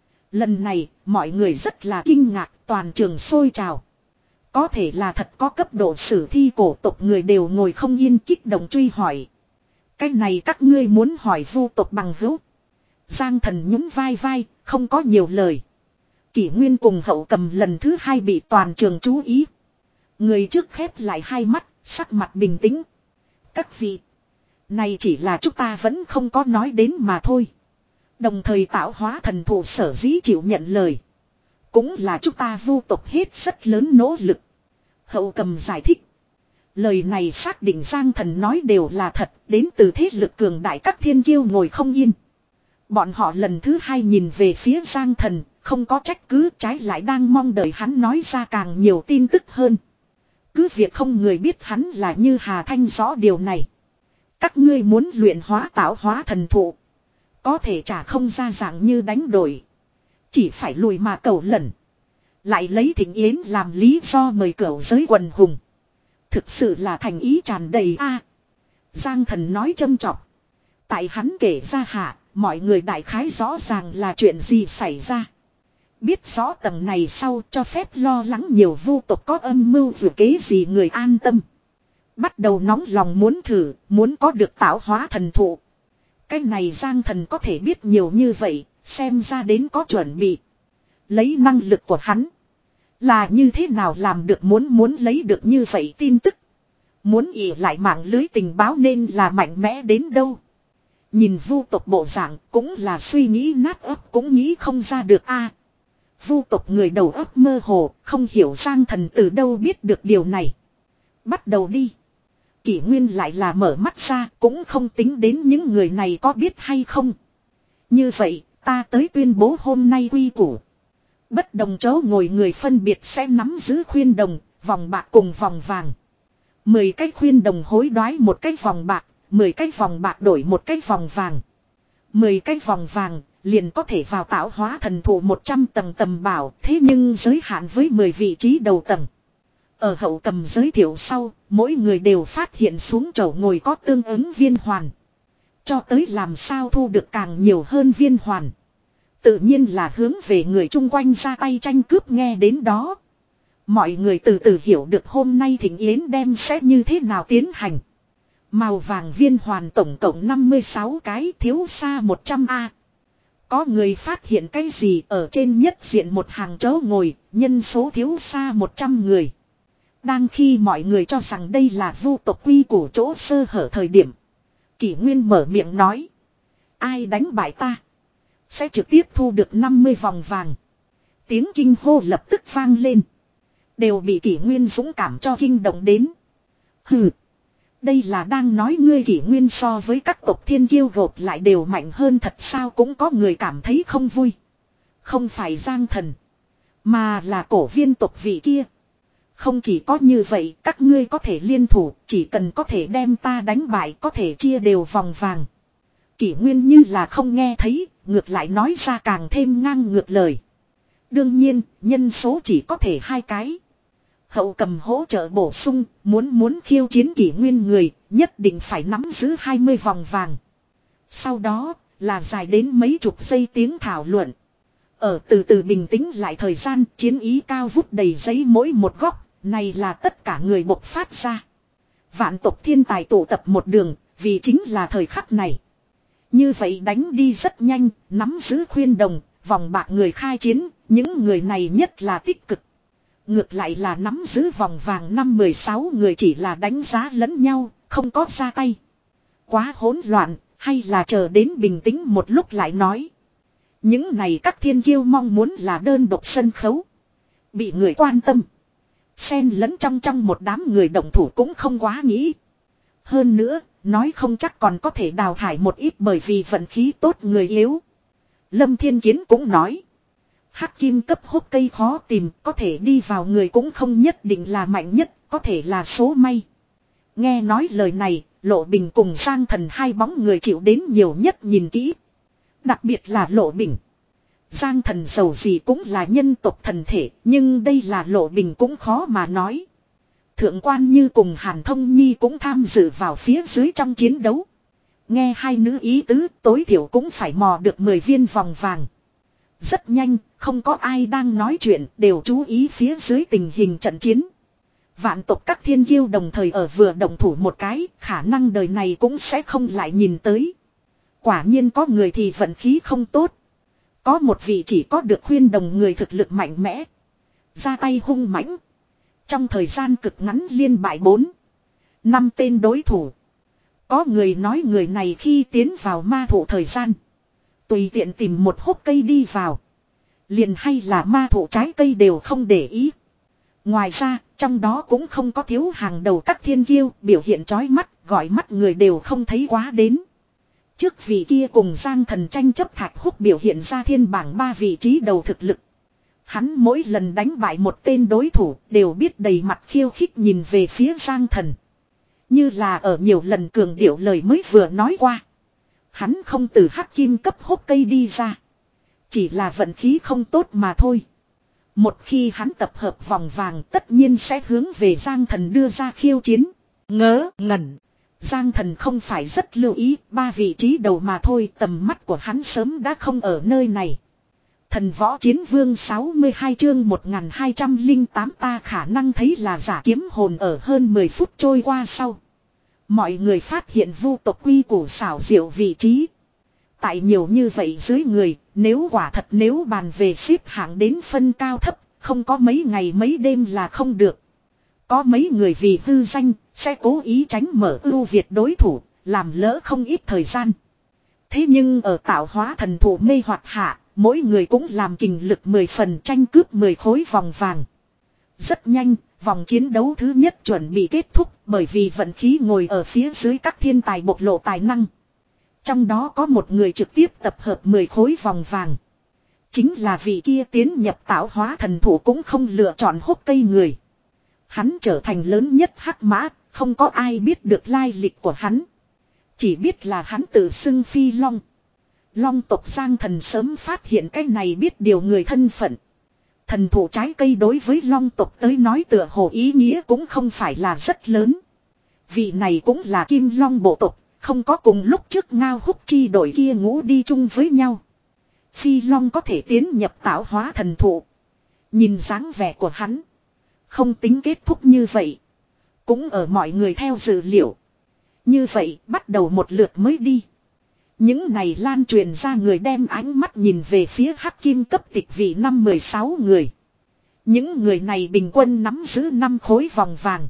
Lần này, mọi người rất là kinh ngạc, toàn trường sôi trào. Có thể là thật có cấp độ sử thi cổ tộc người đều ngồi không yên kích động truy hỏi. Cái này các ngươi muốn hỏi vu tộc bằng hữu. Giang Thần nhún vai vai, không có nhiều lời. Kỷ Nguyên cùng hậu cầm lần thứ hai bị toàn trường chú ý. Người trước khép lại hai mắt, sắc mặt bình tĩnh. Các vị, này chỉ là chúng ta vẫn không có nói đến mà thôi. Đồng thời tạo hóa thần thủ sở dĩ chịu nhận lời. Cũng là chúng ta vu tộc hết rất lớn nỗ lực. Hậu cầm giải thích. Lời này xác định Giang Thần nói đều là thật, đến từ thế lực cường đại các thiên kiêu ngồi không yên. Bọn họ lần thứ hai nhìn về phía Giang Thần, không có trách cứ, trái lại đang mong đợi hắn nói ra càng nhiều tin tức hơn. Cứ việc không người biết hắn là Như Hà Thanh rõ điều này. Các ngươi muốn luyện hóa tạo hóa thần thụ. Có thể trả không ra dạng như đánh đổi. Chỉ phải lùi mà cầu lẩn. Lại lấy Thịnh Yến làm lý do mời cửu giới quần hùng. Thực sự là thành ý tràn đầy a. Giang Thần nói châm chọc. Tại hắn kể ra hạ, mọi người đại khái rõ ràng là chuyện gì xảy ra. Biết rõ tầng này sau cho phép lo lắng nhiều vu tộc có âm mưu vừa kế gì người an tâm. Bắt đầu nóng lòng muốn thử, muốn có được tạo hóa thần thụ. Cái này Giang Thần có thể biết nhiều như vậy, xem ra đến có chuẩn bị. Lấy năng lực của hắn. Là như thế nào làm được muốn muốn lấy được như vậy tin tức. Muốn ỉ lại mạng lưới tình báo nên là mạnh mẽ đến đâu. Nhìn vu tộc bộ dạng cũng là suy nghĩ nát ấp cũng nghĩ không ra được a. Vu tộc người đầu óc mơ hồ, không hiểu Giang Thần từ đâu biết được điều này. Bắt đầu đi. Kỷ Nguyên lại là mở mắt ra, cũng không tính đến những người này có biết hay không. Như vậy, ta tới tuyên bố hôm nay quy củ. Bất đồng chỗ ngồi người phân biệt sẽ nắm giữ khuyên đồng, vòng bạc cùng vòng vàng. Mười cái khuyên đồng hối đoái một cái vòng bạc, mười cái vòng bạc đổi một cái vòng vàng. Mười cái vòng vàng liền có thể vào tạo hóa thần thụ một trăm tầng tầm bảo, thế nhưng giới hạn với mười vị trí đầu tầng. Ở hậu cầm giới thiệu sau, mỗi người đều phát hiện xuống chậu ngồi có tương ứng viên hoàn. Cho tới làm sao thu được càng nhiều hơn viên hoàn. Tự nhiên là hướng về người chung quanh ra tay tranh cướp nghe đến đó. Mọi người từ từ hiểu được hôm nay thịnh yến đem sẽ như thế nào tiến hành. Màu vàng viên hoàn tổng cộng năm mươi sáu cái, thiếu xa một trăm A. Có người phát hiện cái gì ở trên nhất diện một hàng chỗ ngồi, nhân số thiếu xa một trăm người. Đang khi mọi người cho rằng đây là vu tộc quy của chỗ sơ hở thời điểm. Kỷ Nguyên mở miệng nói. Ai đánh bại ta sẽ trực tiếp thu được năm mươi vòng vàng. Tiếng kinh hô lập tức vang lên. Đều bị Kỷ Nguyên dũng cảm cho kinh động đến. Hừ. Đây là đang nói ngươi Kỷ Nguyên so với các tộc thiên kiêu gộp lại đều mạnh hơn thật sao, cũng có người cảm thấy không vui. Không phải Giang Thần, mà là cổ viên tộc vị kia. Không chỉ có như vậy, các ngươi có thể liên thủ, chỉ cần có thể đem ta đánh bại có thể chia đều vòng vàng. Kỷ Nguyên như là không nghe thấy, ngược lại nói ra càng thêm ngang ngược lời. Đương nhiên, nhân số chỉ có thể hai cái. Hậu cầm hỗ trợ bổ sung, muốn muốn khiêu chiến Kỷ Nguyên người, nhất định phải nắm giữ hai mươi vòng vàng. Sau đó, là dài đến mấy chục giây tiếng thảo luận. Ở từ từ bình tĩnh lại thời gian, chiến ý cao vút đầy giấy mỗi một góc, này là tất cả người bộc phát ra. Vạn tộc thiên tài tụ tập một đường, vì chính là thời khắc này. Như vậy đánh đi rất nhanh, nắm giữ khuyên đồng, vòng bạc người khai chiến, những người này nhất là tích cực. Ngược lại là nắm giữ vòng vàng năm mười sáu người chỉ là đánh giá lẫn nhau, không có ra tay. Quá hỗn loạn, hay là chờ đến bình tĩnh một lúc lại nói. Những này các thiên kiêu mong muốn là đơn độc sân khấu. Bị người quan tâm. Xen lẫn trong trong một đám người động thủ cũng không quá nghĩ. Hơn nữa, nói không chắc còn có thể đào thải một ít bởi vì vận khí tốt người yếu. Lâm Thiên Kiến cũng nói. Hắc kim cấp hốc cây khó tìm, có thể đi vào người cũng không nhất định là mạnh nhất, có thể là số may. Nghe nói lời này, Lộ Bình cùng Giang Thần hai bóng người chịu đến nhiều nhất nhìn kỹ. Đặc biệt là Lộ Bình. Giang Thần giàu gì cũng là nhân tộc thần thể, nhưng đây là Lộ Bình cũng khó mà nói. Thượng quan Như cùng Hàn Thông Nhi cũng tham dự vào phía dưới trong chiến đấu. Nghe hai nữ ý tứ, tối thiểu cũng phải mò được mười viên vòng vàng. Rất nhanh, không có ai đang nói chuyện, đều chú ý phía dưới tình hình trận chiến. Vạn tộc các thiên kiêu đồng thời ở vừa động thủ một cái, khả năng đời này cũng sẽ không lại nhìn tới. Quả nhiên có người thì vận khí không tốt. Có một vị chỉ có được khuyên đồng người thực lực mạnh mẽ. Ra tay hung mãnh. Trong thời gian cực ngắn liên bại bốn năm tên đối thủ. Có người nói người này khi tiến vào ma thụ thời gian. Tùy tiện tìm một hốc cây đi vào. Liền hay là ma thụ trái cây đều không để ý. Ngoài ra, trong đó cũng không có thiếu hàng đầu các thiên kiêu, biểu hiện chói mắt, gọi mắt người đều không thấy quá đến. Trước vị kia cùng Giang Thần tranh chấp Thạch Húc biểu hiện ra thiên bảng ba vị trí đầu thực lực. Hắn mỗi lần đánh bại một tên đối thủ đều biết đầy mặt khiêu khích nhìn về phía Giang Thần. Như là ở nhiều lần cường điệu lời mới vừa nói qua. Hắn không từ hắc kim cấp hốc cây đi ra. Chỉ là vận khí không tốt mà thôi. Một khi hắn tập hợp vòng vàng tất nhiên sẽ hướng về Giang Thần đưa ra khiêu chiến. Ngớ ngẩn. Giang Thần không phải rất lưu ý ba vị trí đầu mà thôi, tầm mắt của hắn sớm đã không ở nơi này. Thần võ chiến vương sáu mươi hai chương một nghìn hai trăm lẻ tám ta khả năng thấy là giả kiếm hồn ở hơn mười phút trôi qua sau. Mọi người phát hiện vu tộc quy củ xảo diệu vị trí. Tại nhiều như vậy dưới người, nếu quả thật nếu bàn về xếp hạng đến phân cao thấp, không có mấy ngày mấy đêm là không được. Có mấy người vì hư danh, sẽ cố ý tránh mở ưu việt đối thủ, làm lỡ không ít thời gian. Thế nhưng ở tạo hóa thần thủ mê hoặc hạ, mỗi người cũng làm kình lực mười phần tranh cướp mười khối vòng vàng. Rất nhanh, vòng chiến đấu thứ nhất chuẩn bị kết thúc bởi vì vận khí ngồi ở phía dưới các thiên tài bộc lộ tài năng. Trong đó có một người trực tiếp tập hợp mười khối vòng vàng. Chính là vị kia tiến nhập tạo hóa thần thủ cũng không lựa chọn hốc cây người. Hắn trở thành lớn nhất hắc mã, không có ai biết được lai lịch của hắn. Chỉ biết là hắn tự xưng Phi Long. Long tộc Giang Thần sớm phát hiện cái này biết điều người thân phận. Thần thủ trái cây đối với Long tộc tới nói tựa hồ ý nghĩa cũng không phải là rất lớn. Vị này cũng là Kim Long bộ tộc, không có cùng lúc trước Ngao Húc chi đội kia ngũ đi chung với nhau. Phi Long có thể tiến nhập tạo hóa thần thụ. Nhìn dáng vẻ của hắn, không tính kết thúc như vậy. Cũng ở mọi người theo dự liệu. Như vậy bắt đầu một lượt mới đi. Những này lan truyền ra người đem ánh mắt nhìn về phía hắc kim cấp tịch vị năm mười sáu người. Những người này bình quân nắm giữ năm khối vòng vàng.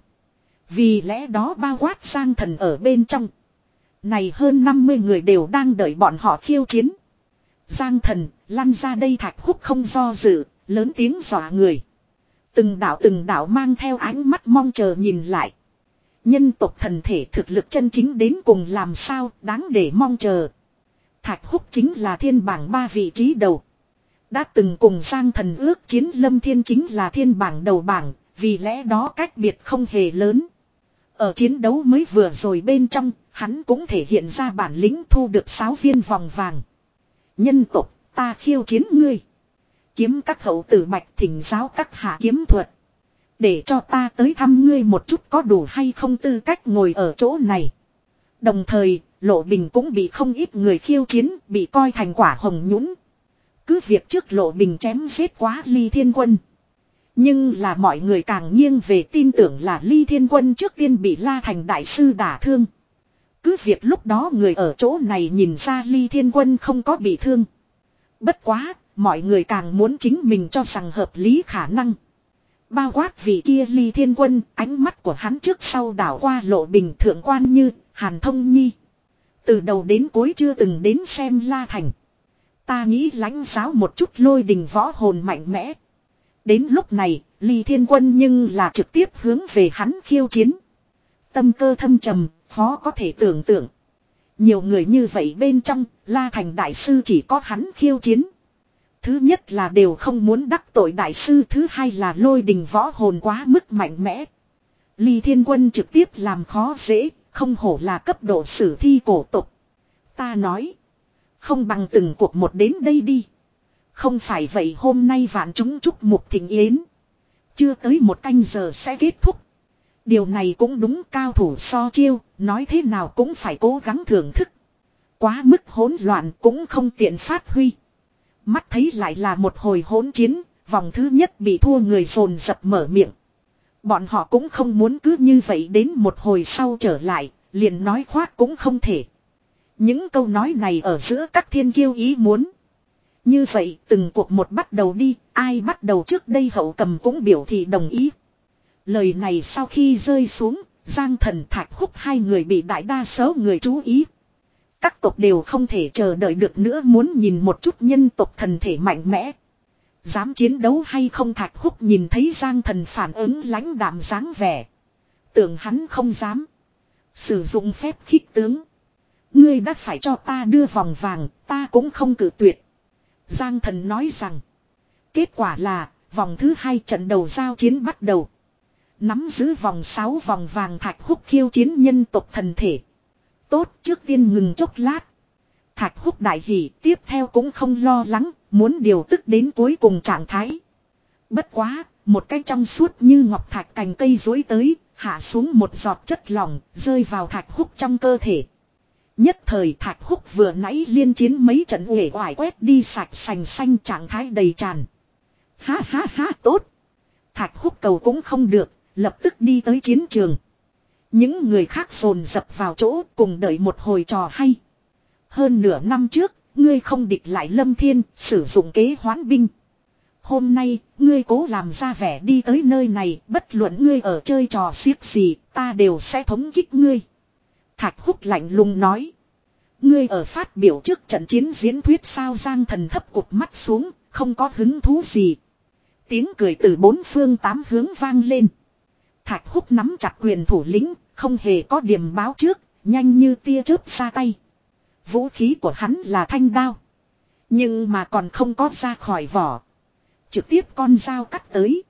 Vì lẽ đó bao quát Giang Thần ở bên trong. Này hơn năm mươi người đều đang đợi bọn họ khiêu chiến. Giang Thần lăn ra đây. Thạch Húc không do dự, lớn tiếng dọa người. Từng đạo từng đạo mang theo ánh mắt mong chờ nhìn lại. Nhân tộc thần thể thực lực chân chính đến cùng làm sao đáng để mong chờ. Thạch Húc chính là thiên bảng ba vị trí đầu. Đã từng cùng Giang Thần ước chiến Lâm Thiên chính là thiên bảng đầu bảng, vì lẽ đó cách biệt không hề lớn. Ở chiến đấu mới vừa rồi bên trong, hắn cũng thể hiện ra bản lĩnh thu được sáu viên vòng vàng. Nhân tộc, ta khiêu chiến ngươi. Kiếm các hậu tử bạch thỉnh giáo các hạ kiếm thuật. Để cho ta tới thăm ngươi một chút có đủ hay không tư cách ngồi ở chỗ này. Đồng thời, Lộ Bình cũng bị không ít người khiêu chiến, bị coi thành quả hồng nhũn. Cứ việc trước Lộ Bình chém giết quá Ly Thiên Quân. Nhưng là mọi người càng nghiêng về tin tưởng là Ly Thiên Quân trước tiên bị La Thành Đại Sư đả thương. Cứ việc lúc đó người ở chỗ này nhìn ra Ly Thiên Quân không có bị thương. Bất quá, mọi người càng muốn chính mình cho rằng hợp lý khả năng. Bao quát vị kia Ly Thiên Quân, ánh mắt của hắn trước sau đảo qua Lộ Bình thượng quan như Hàn Thông Nhi. Từ đầu đến cuối chưa từng đến xem La Thành. Ta nghĩ lãnh giáo một chút Lôi Đình võ hồn mạnh mẽ. Đến lúc này, Ly Thiên Quân nhưng là trực tiếp hướng về hắn khiêu chiến. Tâm cơ thâm trầm, khó có thể tưởng tượng. Nhiều người như vậy bên trong, La Thành Đại Sư chỉ có hắn khiêu chiến. Thứ nhất là đều không muốn đắc tội Đại Sư, thứ hai là Lôi Đình võ hồn quá mức mạnh mẽ. Ly Thiên Quân trực tiếp làm khó dễ, không hổ là cấp độ sử thi cổ tục. Ta nói, không bằng từng cuộc một đến đây đi. Không phải vậy hôm nay vạn chúng chúc mục thịnh yến. Chưa tới một canh giờ sẽ kết thúc. Điều này cũng đúng, cao thủ so chiêu, nói thế nào cũng phải cố gắng thưởng thức. Quá mức hỗn loạn cũng không tiện phát huy. Mắt thấy lại là một hồi hỗn chiến, vòng thứ nhất bị thua người dồn dập mở miệng. Bọn họ cũng không muốn cứ như vậy đến một hồi sau trở lại, liền nói khoác cũng không thể. Những câu nói này ở giữa các thiên kiêu ý muốn. Như vậy từng cuộc một bắt đầu đi, ai bắt đầu trước đây hậu cầm cũng biểu thị đồng ý. Lời này sau khi rơi xuống, Giang Thần Thạch Húc hai người bị đại đa số người chú ý. Các tộc đều không thể chờ đợi được nữa, muốn nhìn một chút nhân tộc thần thể mạnh mẽ. Dám chiến đấu hay không? Thạch Húc nhìn thấy Giang Thần phản ứng lãnh đạm dáng vẻ. Tưởng hắn không dám. Sử dụng phép khích tướng. Ngươi đã phải cho ta đưa vòng vàng, ta cũng không cự tuyệt. Giang Thần nói rằng. Kết quả là, vòng thứ hai trận đầu giao chiến bắt đầu. Nắm giữ vòng sáu vòng vàng Thạch Húc khiêu chiến nhân tộc thần thể. Tốt, trước tiên ngừng chốc lát. Thạch Húc đại hỉ, tiếp theo cũng không lo lắng, muốn điều tức đến cuối cùng trạng thái. Bất quá, một cái trong suốt như ngọc thạch cành cây duỗi tới, hạ xuống một giọt chất lỏng, rơi vào Thạch Húc trong cơ thể. Nhất thời Thạch Húc vừa nãy liên chiến mấy trận uể oải quét đi sạch sành xanh trạng thái đầy tràn. Ha ha ha tốt. Thạch Húc cầu cũng không được, lập tức đi tới chiến trường. Những người khác dồn dập vào chỗ cùng đợi một hồi trò hay. Hơn nửa năm trước, ngươi không địch lại Lâm Thiên, sử dụng kế hoán binh. Hôm nay, ngươi cố làm ra vẻ đi tới nơi này, bất luận ngươi ở chơi trò xiếc gì, ta đều sẽ thống kích ngươi. Thạch Húc lạnh lùng nói. Ngươi ở phát biểu trước trận chiến diễn thuyết sao? Giang Thần thấp cụp mắt xuống, không có hứng thú gì. Tiếng cười từ bốn phương tám hướng vang lên. Thạch Húc nắm chặt quyền thủ lĩnh, không hề có điểm báo trước, nhanh như tia chớp ra tay. Vũ khí của hắn là thanh đao. Nhưng mà còn không có ra khỏi vỏ. Trực tiếp con dao cắt tới.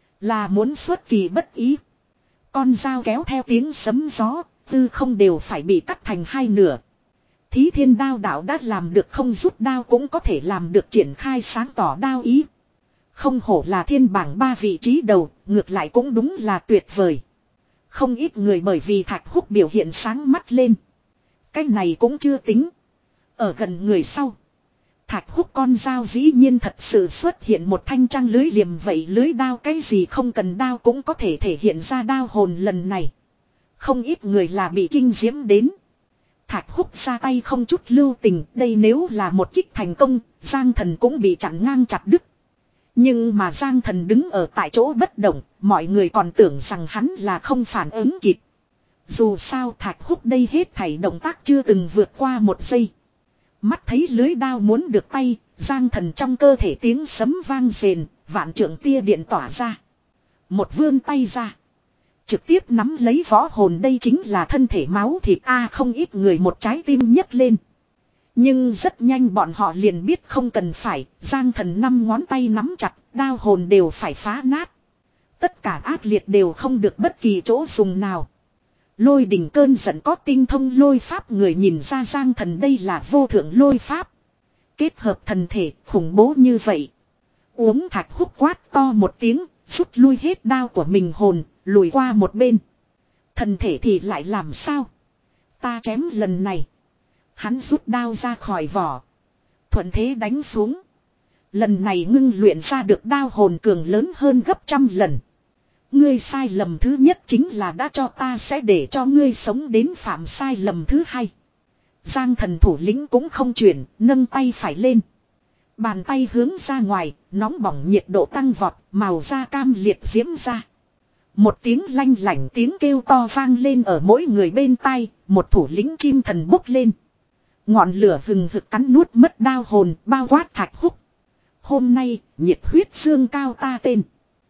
Là muốn xuất kỳ bất ý. Con dao kéo theo tiếng sấm gió, tư không đều phải bị cắt thành hai nửa. Thí Thiên đao đạo đã làm được không rút đao cũng có thể làm được triển khai sáng tỏ đao ý. Không hổ là thiên bảng ba vị trí đầu, ngược lại cũng đúng là tuyệt vời. Không ít người bởi vì Thạch Húc biểu hiện sáng mắt lên. Cái này cũng chưa tính. Ở gần người sau, Thạch Húc con dao dĩ nhiên thật sự xuất hiện một thanh trăng lưới liềm vậy lưới đao, cái gì không cần đao cũng có thể thể hiện ra đao hồn. Lần này không ít người là bị kinh diễm đến. Thạch Húc ra tay không chút lưu tình, đây nếu là một kích thành công, Giang Thần cũng bị chặn ngang chặt đứt. Nhưng mà Giang Thần đứng ở tại chỗ bất động, mọi người còn tưởng rằng hắn là không phản ứng kịp. Dù sao Thạch Húc đây hết thảy động tác chưa từng vượt qua một giây. Mắt thấy lưới đao muốn được tay, Giang Thần trong cơ thể tiếng sấm vang rền, vạn trượng tia điện tỏa ra. Một vươn tay ra, trực tiếp nắm lấy võ hồn, đây chính là thân thể máu thịt a. À, không ít người một trái tim nhấc lên. Nhưng rất nhanh bọn họ liền biết không cần phải, Giang Thần năm ngón tay nắm chặt, đao hồn đều phải phá nát. Tất cả ác liệt đều không được bất kỳ chỗ dùng nào. Lôi đỉnh cơn giận có tinh thông lôi pháp người nhìn ra Giang Thần đây là vô thượng lôi pháp. Kết hợp thần thể khủng bố như vậy. Uống Thạch Húc quát to một tiếng, rút lui hết đao của mình hồn, lùi qua một bên. Thần thể thì lại làm sao? Ta chém lần này. Hắn rút đao ra khỏi vỏ, thuận thế đánh xuống. Lần này ngưng luyện ra được đao hồn cường lớn hơn gấp trăm lần. Ngươi sai lầm thứ nhất chính là đã cho ta sẽ để cho ngươi sống đến phạm sai lầm thứ hai. Giang Thần thủ lĩnh cũng không chuyển, nâng tay phải lên. Bàn tay hướng ra ngoài, nóng bỏng nhiệt độ tăng vọt, màu da cam liệt diễm ra. Một tiếng lanh lảnh tiếng kêu to vang lên ở mỗi người bên tai, một thủ lĩnh chim thần bốc lên. Ngọn lửa hừng hực cắn nuốt mất đao hồn, bao quát Thạch Húc. Hôm nay, nhiệt huyết dương cao ta tên.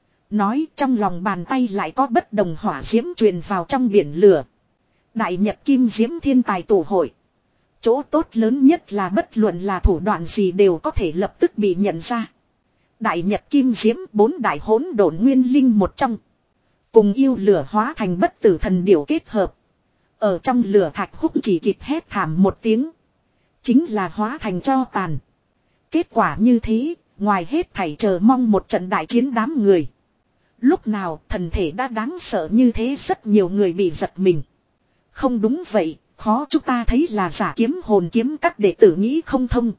Nói trong lòng bàn tay lại có bất đồng hỏa diễm truyền vào trong biển lửa. Đại Nhật Kim Diễm thiên tài tổ hội. Chỗ tốt lớn nhất là bất luận là thủ đoạn gì đều có thể lập tức bị nhận ra. Đại Nhật Kim Diễm bốn đại hỗn độn nguyên linh một trong. Cùng yêu lửa hóa thành bất tử thần điểu kết hợp. Ở trong lửa Thạch Húc chỉ kịp hét thảm một tiếng. Chính là hóa thành tro tàn. Kết quả như thế, ngoài hết thảy chờ mong một trận đại chiến đám người. Lúc nào thần thể đã đáng sợ như thế, rất nhiều người bị giật mình. Không đúng vậy, khó chúng ta thấy là giả kiếm hồn kiếm các đệ tử nghĩ không thông.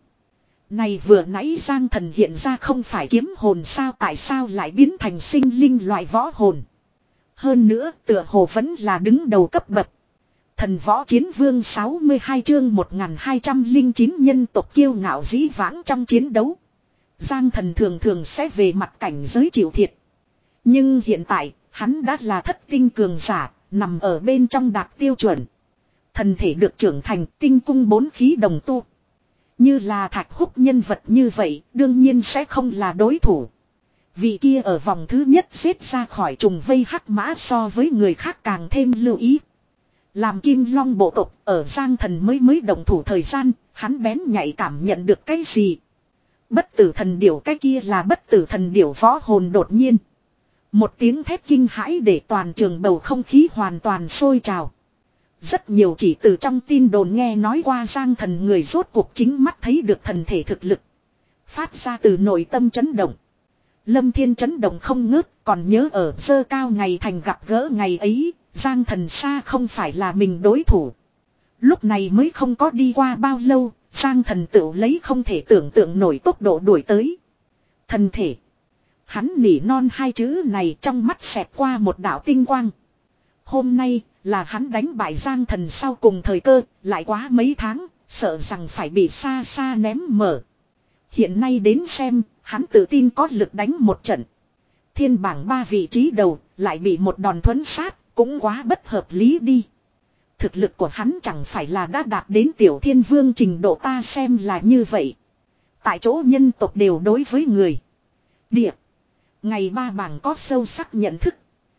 Này vừa nãy Giang Thần hiện ra không phải kiếm hồn sao, tại sao lại biến thành sinh linh loại võ hồn. Hơn nữa tựa hồ vẫn là đứng đầu cấp bậc. Thần võ chiến vương sáu mươi hai chương một nghìn hai trăm lẻ chín nhân tộc kiêu ngạo dĩ vãng trong chiến đấu. Giang Thần thường thường sẽ về mặt cảnh giới chịu thiệt. Nhưng hiện tại, hắn đã là thất tinh cường giả, nằm ở bên trong đạt tiêu chuẩn. Thần thể được trưởng thành tinh cung bốn khí đồng tu. Như là Thạch Húc nhân vật như vậy, đương nhiên sẽ không là đối thủ. Vị kia ở vòng thứ nhất xếp ra khỏi trùng vây hắc mã so với người khác càng thêm lưu ý. Làm Kim Long bộ tộc ở Giang Thần mới mới động thủ thời gian, hắn bén nhạy cảm nhận được cái gì. Bất tử thần điểu, cái kia là bất tử thần điểu võ hồn. Đột nhiên một tiếng thét kinh hãi để toàn trường bầu không khí hoàn toàn sôi trào. Rất nhiều chỉ từ trong tin đồn nghe nói qua Giang Thần người rốt cuộc chính mắt thấy được thần thể thực lực. Phát ra từ nội tâm chấn động. Lâm Thiên chấn động không ngớt, còn nhớ ở Dơ Cao ngày thành gặp gỡ ngày ấy, Giang Thần Sa không phải là mình đối thủ. Lúc này mới không có đi qua bao lâu, Giang Thần tự lấy không thể tưởng tượng nổi tốc độ đuổi tới. Thần thể. Hắn nỉ non hai chữ này trong mắt xẹt qua một đạo tinh quang. Hôm nay là hắn đánh bại Giang Thần sau cùng thời cơ, lại quá mấy tháng, sợ rằng phải bị xa xa ném mở. Hiện nay đến xem, hắn tự tin có lực đánh một trận. Thiên bảng ba vị trí đầu, lại bị một đòn thuấn sát, cũng quá bất hợp lý đi. Thực lực của hắn chẳng phải là đã đạt đến tiểu thiên vương trình độ, ta xem là như vậy. Tại chỗ nhân tộc đều đối với người. Địa. Ngày ba bảng có sâu sắc nhận thức.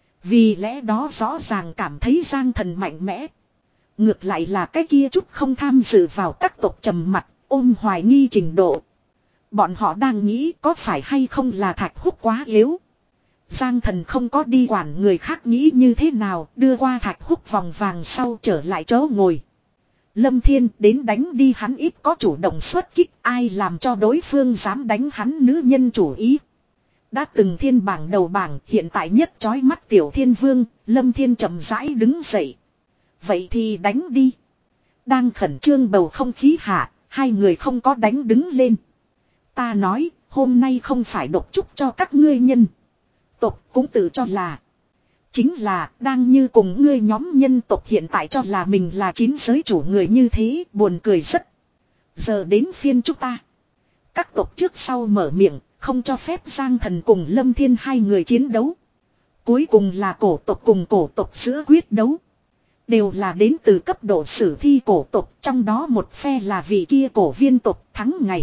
Vì lẽ đó rõ ràng cảm thấy Giang Thần mạnh mẽ. Ngược lại là cái kia chút không tham dự vào các tộc trầm mặt, ôm hoài nghi trình độ. Bọn họ đang nghĩ có phải hay không là Thạch Húc quá yếu. Giang Thần không có đi quản người khác nghĩ như thế nào, đưa qua Thạch Húc vòng vàng sau trở lại chỗ ngồi. Lâm Thiên đến đánh đi, hắn ít có chủ động xuất kích, ai làm cho đối phương dám đánh hắn nữ nhân chủ ý. Đã từng thiên bảng đầu bảng, hiện tại nhất chói mắt tiểu thiên vương, Lâm Thiên chậm rãi đứng dậy. Vậy thì đánh đi. Đang khẩn trương bầu không khí hạ, hai người không có đánh đứng lên. Ta nói, hôm nay không phải độc chúc cho các ngươi nhân tộc cũng tự cho là. Chính là, đang như cùng ngươi nhóm nhân tộc hiện tại cho là mình là chín giới chủ người như thế, buồn cười rất. Giờ đến phiên chúng ta. Các tộc trước sau mở miệng, không cho phép Giang Thần cùng Lâm Thiên hai người chiến đấu. Cuối cùng là cổ tộc cùng cổ tộc giữa quyết đấu. Đều là đến từ cấp độ sử thi cổ tộc, trong đó một phe là vị kia cổ viên tộc thắng ngày.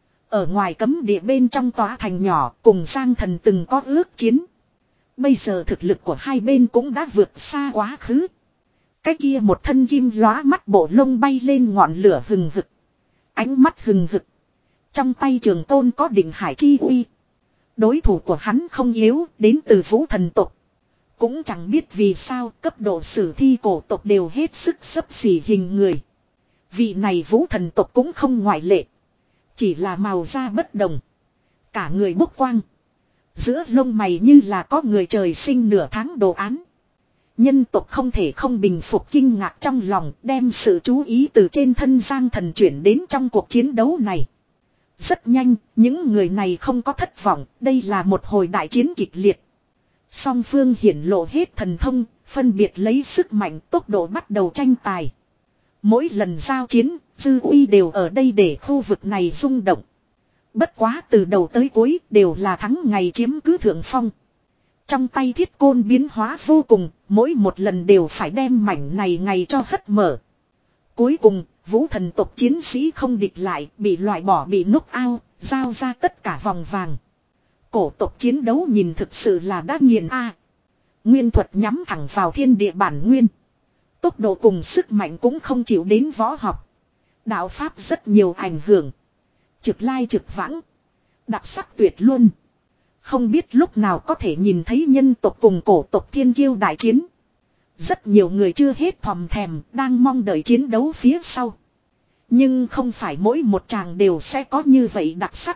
Ở ngoài cấm địa bên trong tòa thành nhỏ cùng Giang Thần từng có ước chiến. Bây giờ thực lực của hai bên cũng đã vượt xa quá khứ. Cái kia một thân kim lóa mắt bộ lông bay lên ngọn lửa hừng hực. Ánh mắt hừng hực. Trong tay trường tôn có đỉnh hải chi uy. Đối thủ của hắn không yếu, đến từ vũ thần tộc. Cũng chẳng biết vì sao cấp độ sử thi cổ tộc đều hết sức xấp xỉ hình người. Vị này vũ thần tộc cũng không ngoại lệ. Chỉ là màu da bất đồng. Cả người bốc quang. Giữa lông mày như là có người trời sinh nửa tháng đồ án. Nhân tộc không thể không bình phục kinh ngạc trong lòng, đem sự chú ý từ trên thân Giang Thần chuyển đến trong cuộc chiến đấu này. Rất nhanh, những người này không có thất vọng, đây là một hồi đại chiến kịch liệt. Song phương hiển lộ hết thần thông, phân biệt lấy sức mạnh tốc độ bắt đầu tranh tài. Mỗi lần giao chiến, dư uy đều ở đây để khu vực này rung động. Bất quá từ đầu tới cuối đều là thắng ngày chiếm cứ thượng phong. Trong tay thiết côn biến hóa vô cùng, mỗi một lần đều phải đem mảnh này ngày cho hất mở. Cuối cùng, vũ thần tộc chiến sĩ không địch lại, bị loại bỏ bị knock out, giao ra tất cả vòng vàng. Cổ tộc chiến đấu nhìn thực sự là đã nghiền a. Nguyên thuật nhắm thẳng vào thiên địa bản nguyên. Tốc độ cùng sức mạnh cũng không chịu đến võ học. Đạo pháp rất nhiều ảnh hưởng. Trực lai trực vãng. Đặc sắc tuyệt luôn. Không biết lúc nào có thể nhìn thấy nhân tộc cùng cổ tộc thiên kiêu đại chiến. Rất nhiều người chưa hết thòm thèm, đang mong đợi chiến đấu phía sau. Nhưng không phải mỗi một chàng đều sẽ có như vậy đặc sắc.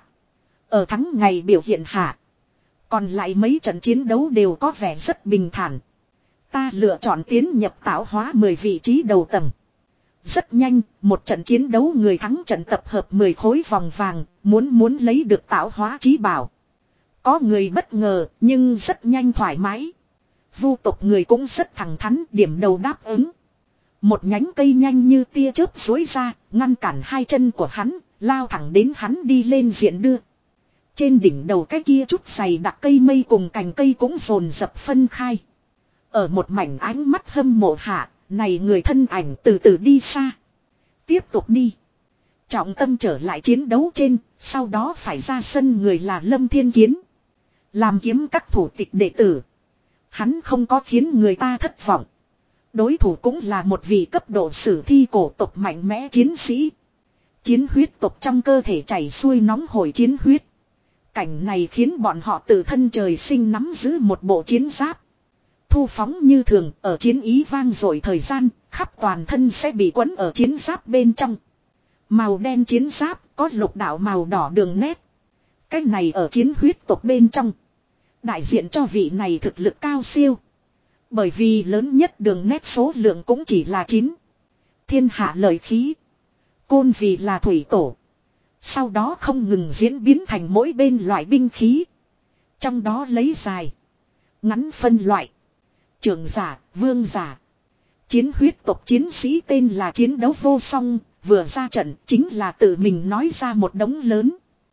Ở thắng ngày biểu hiện hạ. Còn lại mấy trận chiến đấu đều có vẻ rất bình thản. Ta lựa chọn tiến nhập tạo hóa mười vị trí đầu tầng. Rất nhanh, một trận chiến đấu người thắng trận tập hợp mười khối vòng vàng, muốn muốn lấy được tạo hóa chí bảo. Có người bất ngờ, nhưng rất nhanh thoải mái. Vu tộc người cũng rất thẳng thắn, điểm đầu đáp ứng. Một nhánh cây nhanh như tia chớp xối ra, ngăn cản hai chân của hắn, lao thẳng đến hắn đi lên diện đưa. Trên đỉnh đầu cái kia chút dày đặc cây mây cùng cành cây cũng dồn dập phân khai. Ở một mảnh ánh mắt hâm mộ hạ, này người thân ảnh từ từ đi xa. Tiếp tục đi. Trọng tâm trở lại chiến đấu trên, sau đó phải ra sân người là Lâm Thiên Kiến. Làm kiếm các thủ tịch đệ tử. Hắn không có khiến người ta thất vọng. Đối thủ cũng là một vị cấp độ sử thi cổ tộc mạnh mẽ chiến sĩ. Chiến huyết tộc trong cơ thể chảy xuôi nóng hổi chiến huyết. Cảnh này khiến bọn họ từ thân trời sinh nắm giữ một bộ chiến giáp. Thu phóng như thường, ở chiến ý vang dội thời gian, khắp toàn thân sẽ bị quấn ở chiến giáp bên trong. Màu đen chiến giáp có lục đạo màu đỏ đường nét. Cái này ở chiến huyết tộc bên trong. Đại diện cho vị này thực lực cao siêu. Bởi vì lớn nhất đường nét số lượng cũng chỉ là chín. Thiên hạ lợi khí. Côn vì là thủy tổ. Sau đó không ngừng diễn biến thành mỗi bên loại binh khí. Trong đó lấy dài. Ngắn phân loại. Trưởng giả, vương giả. Chiến huyết tộc chiến sĩ tên là chiến đấu vô song. Vừa ra trận chính là tự mình nói ra một đống lớn.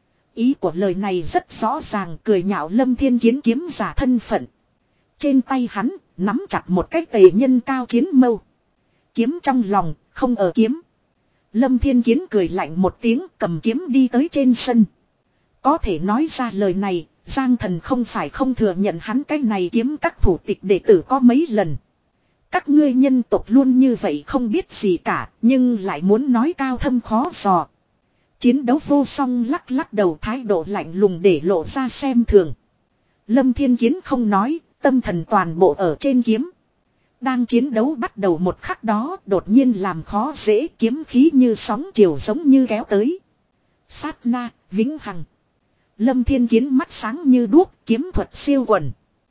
Ý của lời này rất rõ ràng, cười nhạo Lâm Thiên Kiến kiếm giả thân phận. Trên tay hắn, nắm chặt một cái tề nhân cao chiến mâu. Kiếm trong lòng, không ở kiếm. Lâm Thiên Kiến cười lạnh một tiếng, cầm kiếm đi tới trên sân. Có thể nói ra lời này, Giang Thần không phải không thừa nhận hắn cái này kiếm các thủ tịch đệ tử có mấy lần. Các ngươi nhân tộc luôn như vậy không biết gì cả, nhưng lại muốn nói cao thâm khó dò. Chiến đấu vô song lắc lắc đầu, thái độ lạnh lùng để lộ ra xem thường. Lâm Thiên Kiến không nói, tâm thần toàn bộ ở trên kiếm. Đang chiến đấu bắt đầu một khắc đó, đột nhiên làm khó dễ, kiếm khí như sóng chiều giống như kéo tới. Sát na, vĩnh hằng. Lâm Thiên Kiến mắt sáng như đuốc, kiếm thuật siêu quần.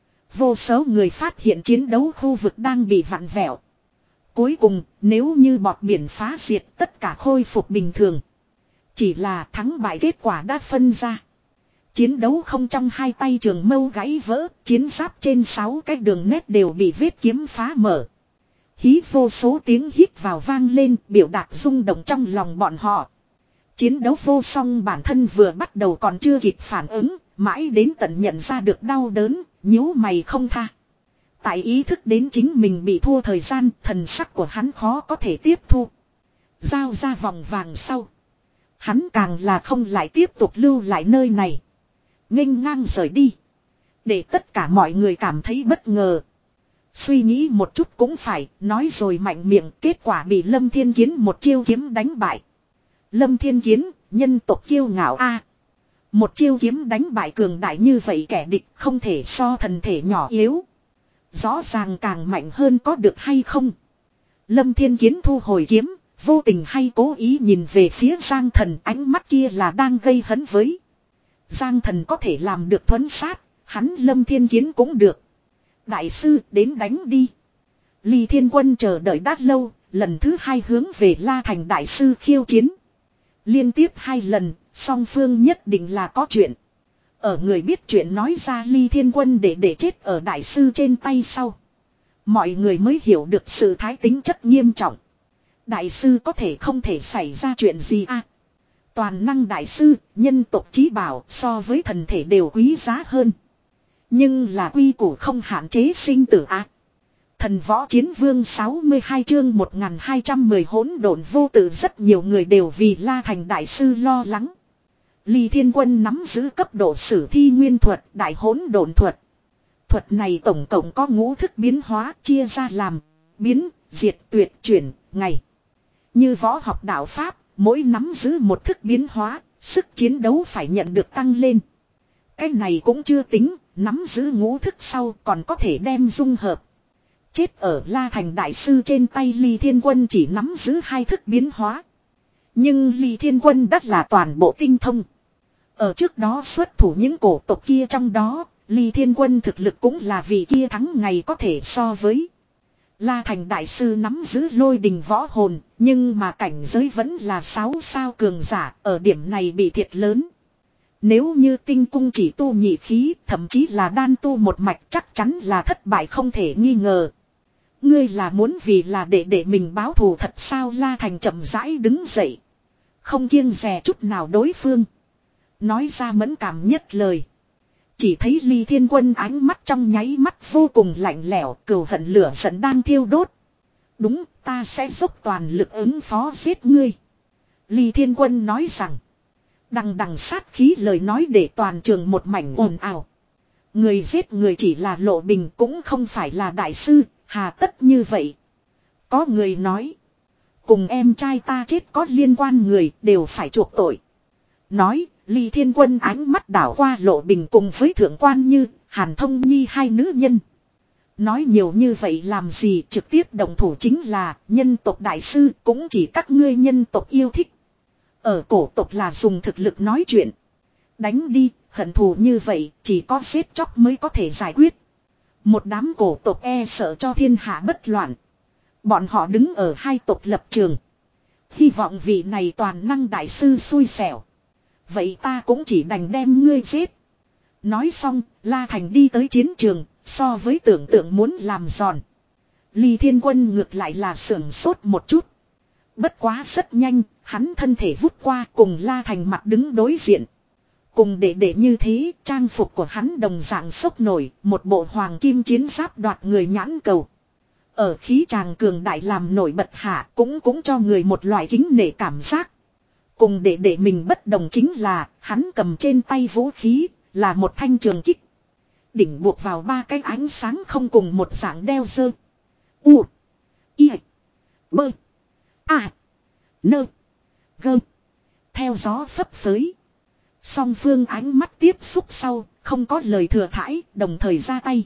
Vô số người phát hiện chiến đấu khu vực đang bị vặn vẹo. Cuối cùng, nếu như bọt biển phá diệt, tất cả khôi phục bình thường. Chỉ là thắng bại kết quả đã phân ra. Chiến đấu không trong hai tay trường mâu gãy vỡ, chiến giáp trên sáu cái đường nét đều bị vết kiếm phá mở. Hí vô số tiếng hít vào vang lên, biểu đạt rung động trong lòng bọn họ. Chiến đấu vô song bản thân vừa bắt đầu còn chưa kịp phản ứng, mãi đến tận nhận ra được đau đớn, nhíu mày không tha. Tại ý thức đến chính mình bị thua thời gian, thần sắc của hắn khó có thể tiếp thu. Giao ra vòng vàng sau. Hắn càng là không lại tiếp tục lưu lại nơi này. Nghênh ngang rời đi. Để tất cả mọi người cảm thấy bất ngờ. Suy nghĩ một chút cũng phải, nói rồi mạnh miệng, kết quả bị Lâm Thiên Kiến một chiêu kiếm đánh bại. Lâm Thiên Kiến, nhân tộc kiêu ngạo a. Một chiêu kiếm đánh bại cường đại như vậy kẻ địch không thể so thần thể nhỏ yếu. Rõ ràng càng mạnh hơn có được hay không. Lâm Thiên Kiến thu hồi kiếm, vô tình hay cố ý nhìn về phía Giang Thần, ánh mắt kia là đang gây hấn với. Giang Thần có thể làm được thuấn sát, hắn Lâm Thiên Kiến cũng được. Đại sư đến đánh đi. Ly Thiên Quân chờ đợi đã lâu, lần thứ hai hướng về La Thành đại sư khiêu chiến. Liên tiếp hai lần, song phương nhất định là có chuyện. Ở người biết chuyện nói ra Ly Thiên Quân để để chết ở đại sư trên tay sau. Mọi người mới hiểu được sự thái tính chất nghiêm trọng. Đại sư có thể không thể xảy ra chuyện gì à. Toàn năng đại sư, nhân tộc chí bảo so với thần thể đều quý giá hơn. Nhưng là quy củ không hạn chế sinh tử à. Thần võ chiến vương sáu mươi hai chương một nghìn hai trăm mười hỗn độn vô tử, rất nhiều người đều vì La Thành đại sư lo lắng. Ly Thiên Quân nắm giữ cấp độ sử thi nguyên thuật đại hỗn độn thuật. Thuật này tổng cộng có ngũ thức biến hóa, chia ra làm biến, diệt, tuyệt, chuyển, ngày. Như võ học đạo pháp, mỗi nắm giữ một thức biến hóa, sức chiến đấu phải nhận được tăng lên. Cái này cũng chưa tính, nắm giữ ngũ thức sau còn có thể đem dung hợp. Chết ở La Thành đại sư trên tay Ly Thiên Quân chỉ nắm giữ hai thức biến hóa. Nhưng Ly Thiên Quân đắt là toàn bộ tinh thông. Ở trước đó xuất thủ những cổ tộc kia trong đó, Ly Thiên Quân thực lực cũng là vị kia thắng ngày có thể so với. La Thành đại sư nắm giữ lôi đình võ hồn, nhưng mà cảnh giới vẫn là sáu sao cường giả, ở điểm này bị thiệt lớn. Nếu như tinh cung chỉ tu nhị khí, thậm chí là đan tu một mạch, chắc chắn là thất bại không thể nghi ngờ. Ngươi là muốn vì là để để mình báo thù thật sao? La Thành chậm rãi đứng dậy, không kiêng dè chút nào đối phương, nói ra mẫn cảm nhất lời. Chỉ thấy Ly Thiên Quân ánh mắt trong nháy mắt vô cùng lạnh lẽo, cừu hận lửa giận đang thiêu đốt. Đúng, ta sẽ dốc toàn lực ứng phó giết ngươi. Ly Thiên Quân nói rằng. Đằng đằng sát khí lời nói để toàn trường một mảnh ồn ào. Người giết người chỉ là Lộ Bình, cũng không phải là đại sư, hà tất như vậy. Có người nói. Cùng em trai ta chết có liên quan người đều phải chuộc tội. Nói, Ly Thiên Quân ánh mắt đảo qua Lộ Bình cùng với thượng quan Như, Hàn Thông Nhi hai nữ nhân. Nói nhiều như vậy làm gì, trực tiếp động thủ chính là nhân tộc đại sư, cũng chỉ các ngươi nhân tộc yêu thích. Ở cổ tộc là dùng thực lực nói chuyện. Đánh đi, hận thù như vậy chỉ có giết chóc mới có thể giải quyết. Một đám cổ tộc e sợ cho thiên hạ bất loạn. Bọn họ đứng ở hai tộc lập trường. Hy vọng vị này toàn năng đại sư xui xẻo. Vậy ta cũng chỉ đành đem ngươi giết. Nói xong, La Thành đi tới chiến trường, so với tưởng tượng muốn làm giòn. Ly Thiên Quân ngược lại là sưởng sốt một chút. Bất quá rất nhanh, hắn thân thể vút qua cùng La Thành mặt đứng đối diện. Cùng để để như thế, trang phục của hắn đồng dạng sốc nổi, một bộ hoàng kim chiến giáp đoạt người nhãn cầu. Ở khí tràng cường đại làm nổi bật hạ cũng cũng cho người một loại kính nể cảm giác. Cùng để để mình bất đồng chính là, hắn cầm trên tay vũ khí, là một thanh trường kích. Đỉnh buộc vào ba cái ánh sáng không cùng một dạng đeo dơ. U. I. Bơ. A. Nơ. Gơ. Theo gió phấp phới. Song phương ánh mắt tiếp xúc sau, không có lời thừa thãi, đồng thời ra tay.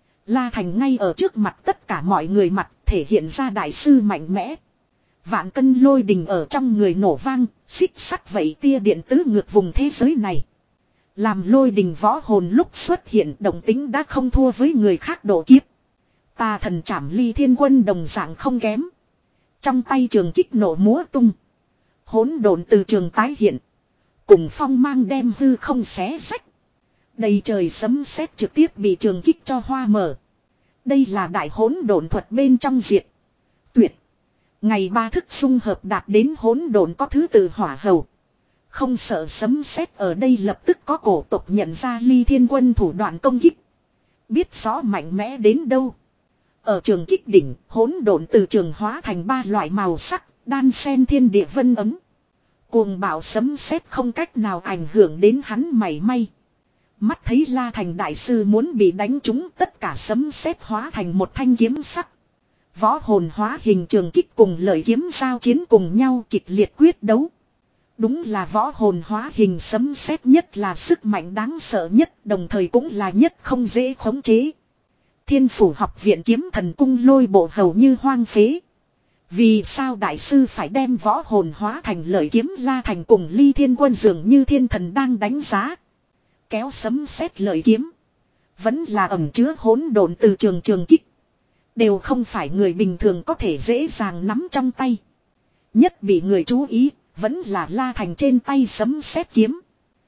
La Thành ngay ở trước mặt tất cả mọi người mặt, thể hiện ra đại sư mạnh mẽ. Vạn cân lôi đình ở trong người nổ vang, xích sắt vậy tia điện tứ ngược vùng thế giới này. Làm lôi đình võ hồn lúc xuất hiện động tính đã không thua với người khác độ kiếp. Tà thần trảm Ly Thiên Quân đồng dạng không kém. Trong tay trường kích nổ múa tung. Hỗn độn từ trường tái hiện. Cùng phong mang đem hư không xé rách. Đầy trời sấm sét trực tiếp bị trường kích cho hoa mở. Đây là đại hỗn độn thuật bên trong diệt. Tuyệt. Ngày ba thức xung hợp đạt đến hỗn độn có thứ tự hỏa hầu. Không sợ sấm sét ở đây lập tức có cổ tộc nhận ra Ly Thiên Quân thủ đoạn công kích. Biết rõ mạnh mẽ đến đâu. Ở trường kích đỉnh, hỗn độn từ trường hóa thành ba loại màu sắc, đan xen thiên địa vân ấm. Cuồng bạo sấm sét không cách nào ảnh hưởng đến hắn mảy may. Mắt thấy La Thành đại sư muốn bị đánh trúng, tất cả sấm sét hóa thành một thanh kiếm sắc. Võ hồn hóa hình trường kích cùng lợi kiếm giao chiến cùng nhau kịch liệt quyết đấu. Đúng là võ hồn hóa hình sấm sét nhất là sức mạnh đáng sợ nhất, đồng thời cũng là nhất không dễ khống chế. Thiên Phủ Học viện Kiếm Thần Cung lôi bộ hầu như hoang phế. Vì sao đại sư phải đem võ hồn hóa thành lợi kiếm? La Thành cùng Ly Thiên Quân dường như thiên thần đang đánh giá. Kéo sấm sét lợi kiếm. Vẫn là ẩn chứa hỗn độn từ trường trường kích. Đều không phải người bình thường có thể dễ dàng nắm trong tay. Nhất bị người chú ý, vẫn là La Thành trên tay sấm sét kiếm.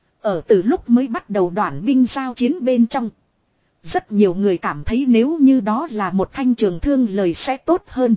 Ở từ lúc mới bắt đầu đoàn binh giao chiến bên trong. Rất nhiều người cảm thấy nếu như đó là một thanh trường thương lời sẽ tốt hơn.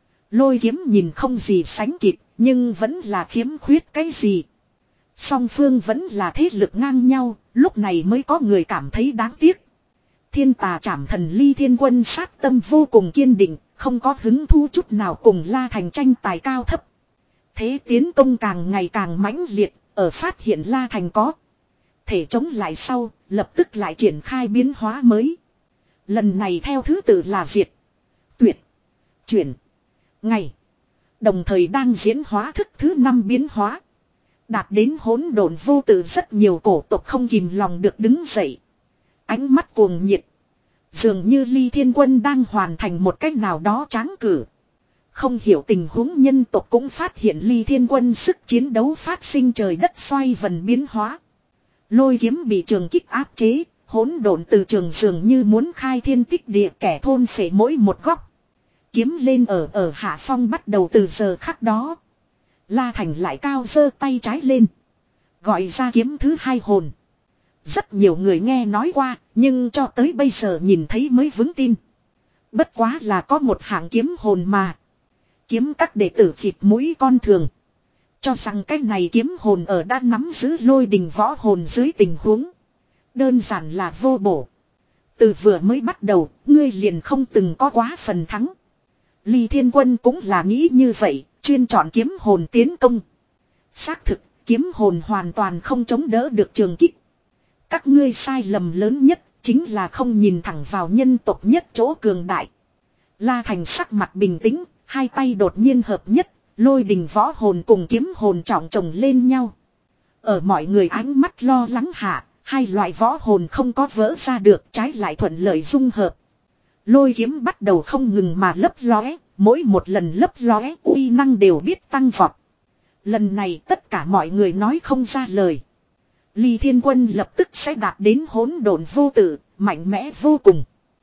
Lôi kiếm nhìn không gì sánh kịp, nhưng vẫn là khiếm khuyết cái gì. Song phương vẫn là thế lực ngang nhau, lúc này mới có người cảm thấy đáng tiếc. Thiên Tà Trảm Thần Ly Thiên Quân sát tâm vô cùng kiên định, không có hứng thú chút nào cùng La Thành tranh tài cao thấp. Thế tiến công càng ngày càng mãnh liệt, ở phát hiện La Thành có thể chống lại sau, lập tức lại triển khai biến hóa mới. Lần này theo thứ tự là diệt, tuyệt, chuyển, ngày. Đồng thời đang diễn hóa thức thứ năm biến hóa. Đạt đến hỗn độn vô tự, rất nhiều cổ tộc không kìm lòng được đứng dậy. Ánh mắt cuồng nhiệt. Dường như Ly Thiên Quân đang hoàn thành một cách nào đó tráng cử. Không hiểu tình huống nhân tộc cũng phát hiện Ly Thiên Quân sức chiến đấu phát sinh trời đất xoay vần biến hóa. Lôi kiếm bị trường kích áp chế, hỗn độn từ trường dường như muốn khai thiên tích địa, kẻ thôn phệ mỗi một góc. Kiếm lên ở ở hạ phong bắt đầu từ giờ khắc đó. La Thành lại cao giơ tay trái lên. Gọi ra kiếm thứ hai hồn. Rất nhiều người nghe nói qua, nhưng cho tới bây giờ nhìn thấy mới vững tin. Bất quá là có một hạng kiếm hồn mà. Kiếm các đệ tử khịt mũi con thường. Cho rằng cái này kiếm hồn ở đã nắm giữ lôi đình võ hồn dưới tình huống. Đơn giản là vô bổ. Từ vừa mới bắt đầu, ngươi liền không từng có quá phần thắng. Ly Thiên Quân cũng là nghĩ như vậy, chuyên chọn kiếm hồn tiến công. Xác thực, kiếm hồn hoàn toàn không chống đỡ được trường kích. Các ngươi sai lầm lớn nhất, chính là không nhìn thẳng vào nhân tộc nhất chỗ cường đại. La Thành sắc mặt bình tĩnh, hai tay đột nhiên hợp nhất, lôi đình võ hồn cùng kiếm hồn trọng chồng lên nhau. Ở mọi người ánh mắt lo lắng hạ, hai loại võ hồn không có vỡ ra được, trái lại thuận lợi dung hợp. Lôi kiếm bắt đầu không ngừng mà lấp lóe, mỗi một lần lấp lóe uy năng đều biết tăng vọt. Lần này tất cả mọi người nói không ra lời. Ly Thiên Quân lập tức sẽ đạt đến hỗn độn vô tự, mạnh mẽ vô cùng.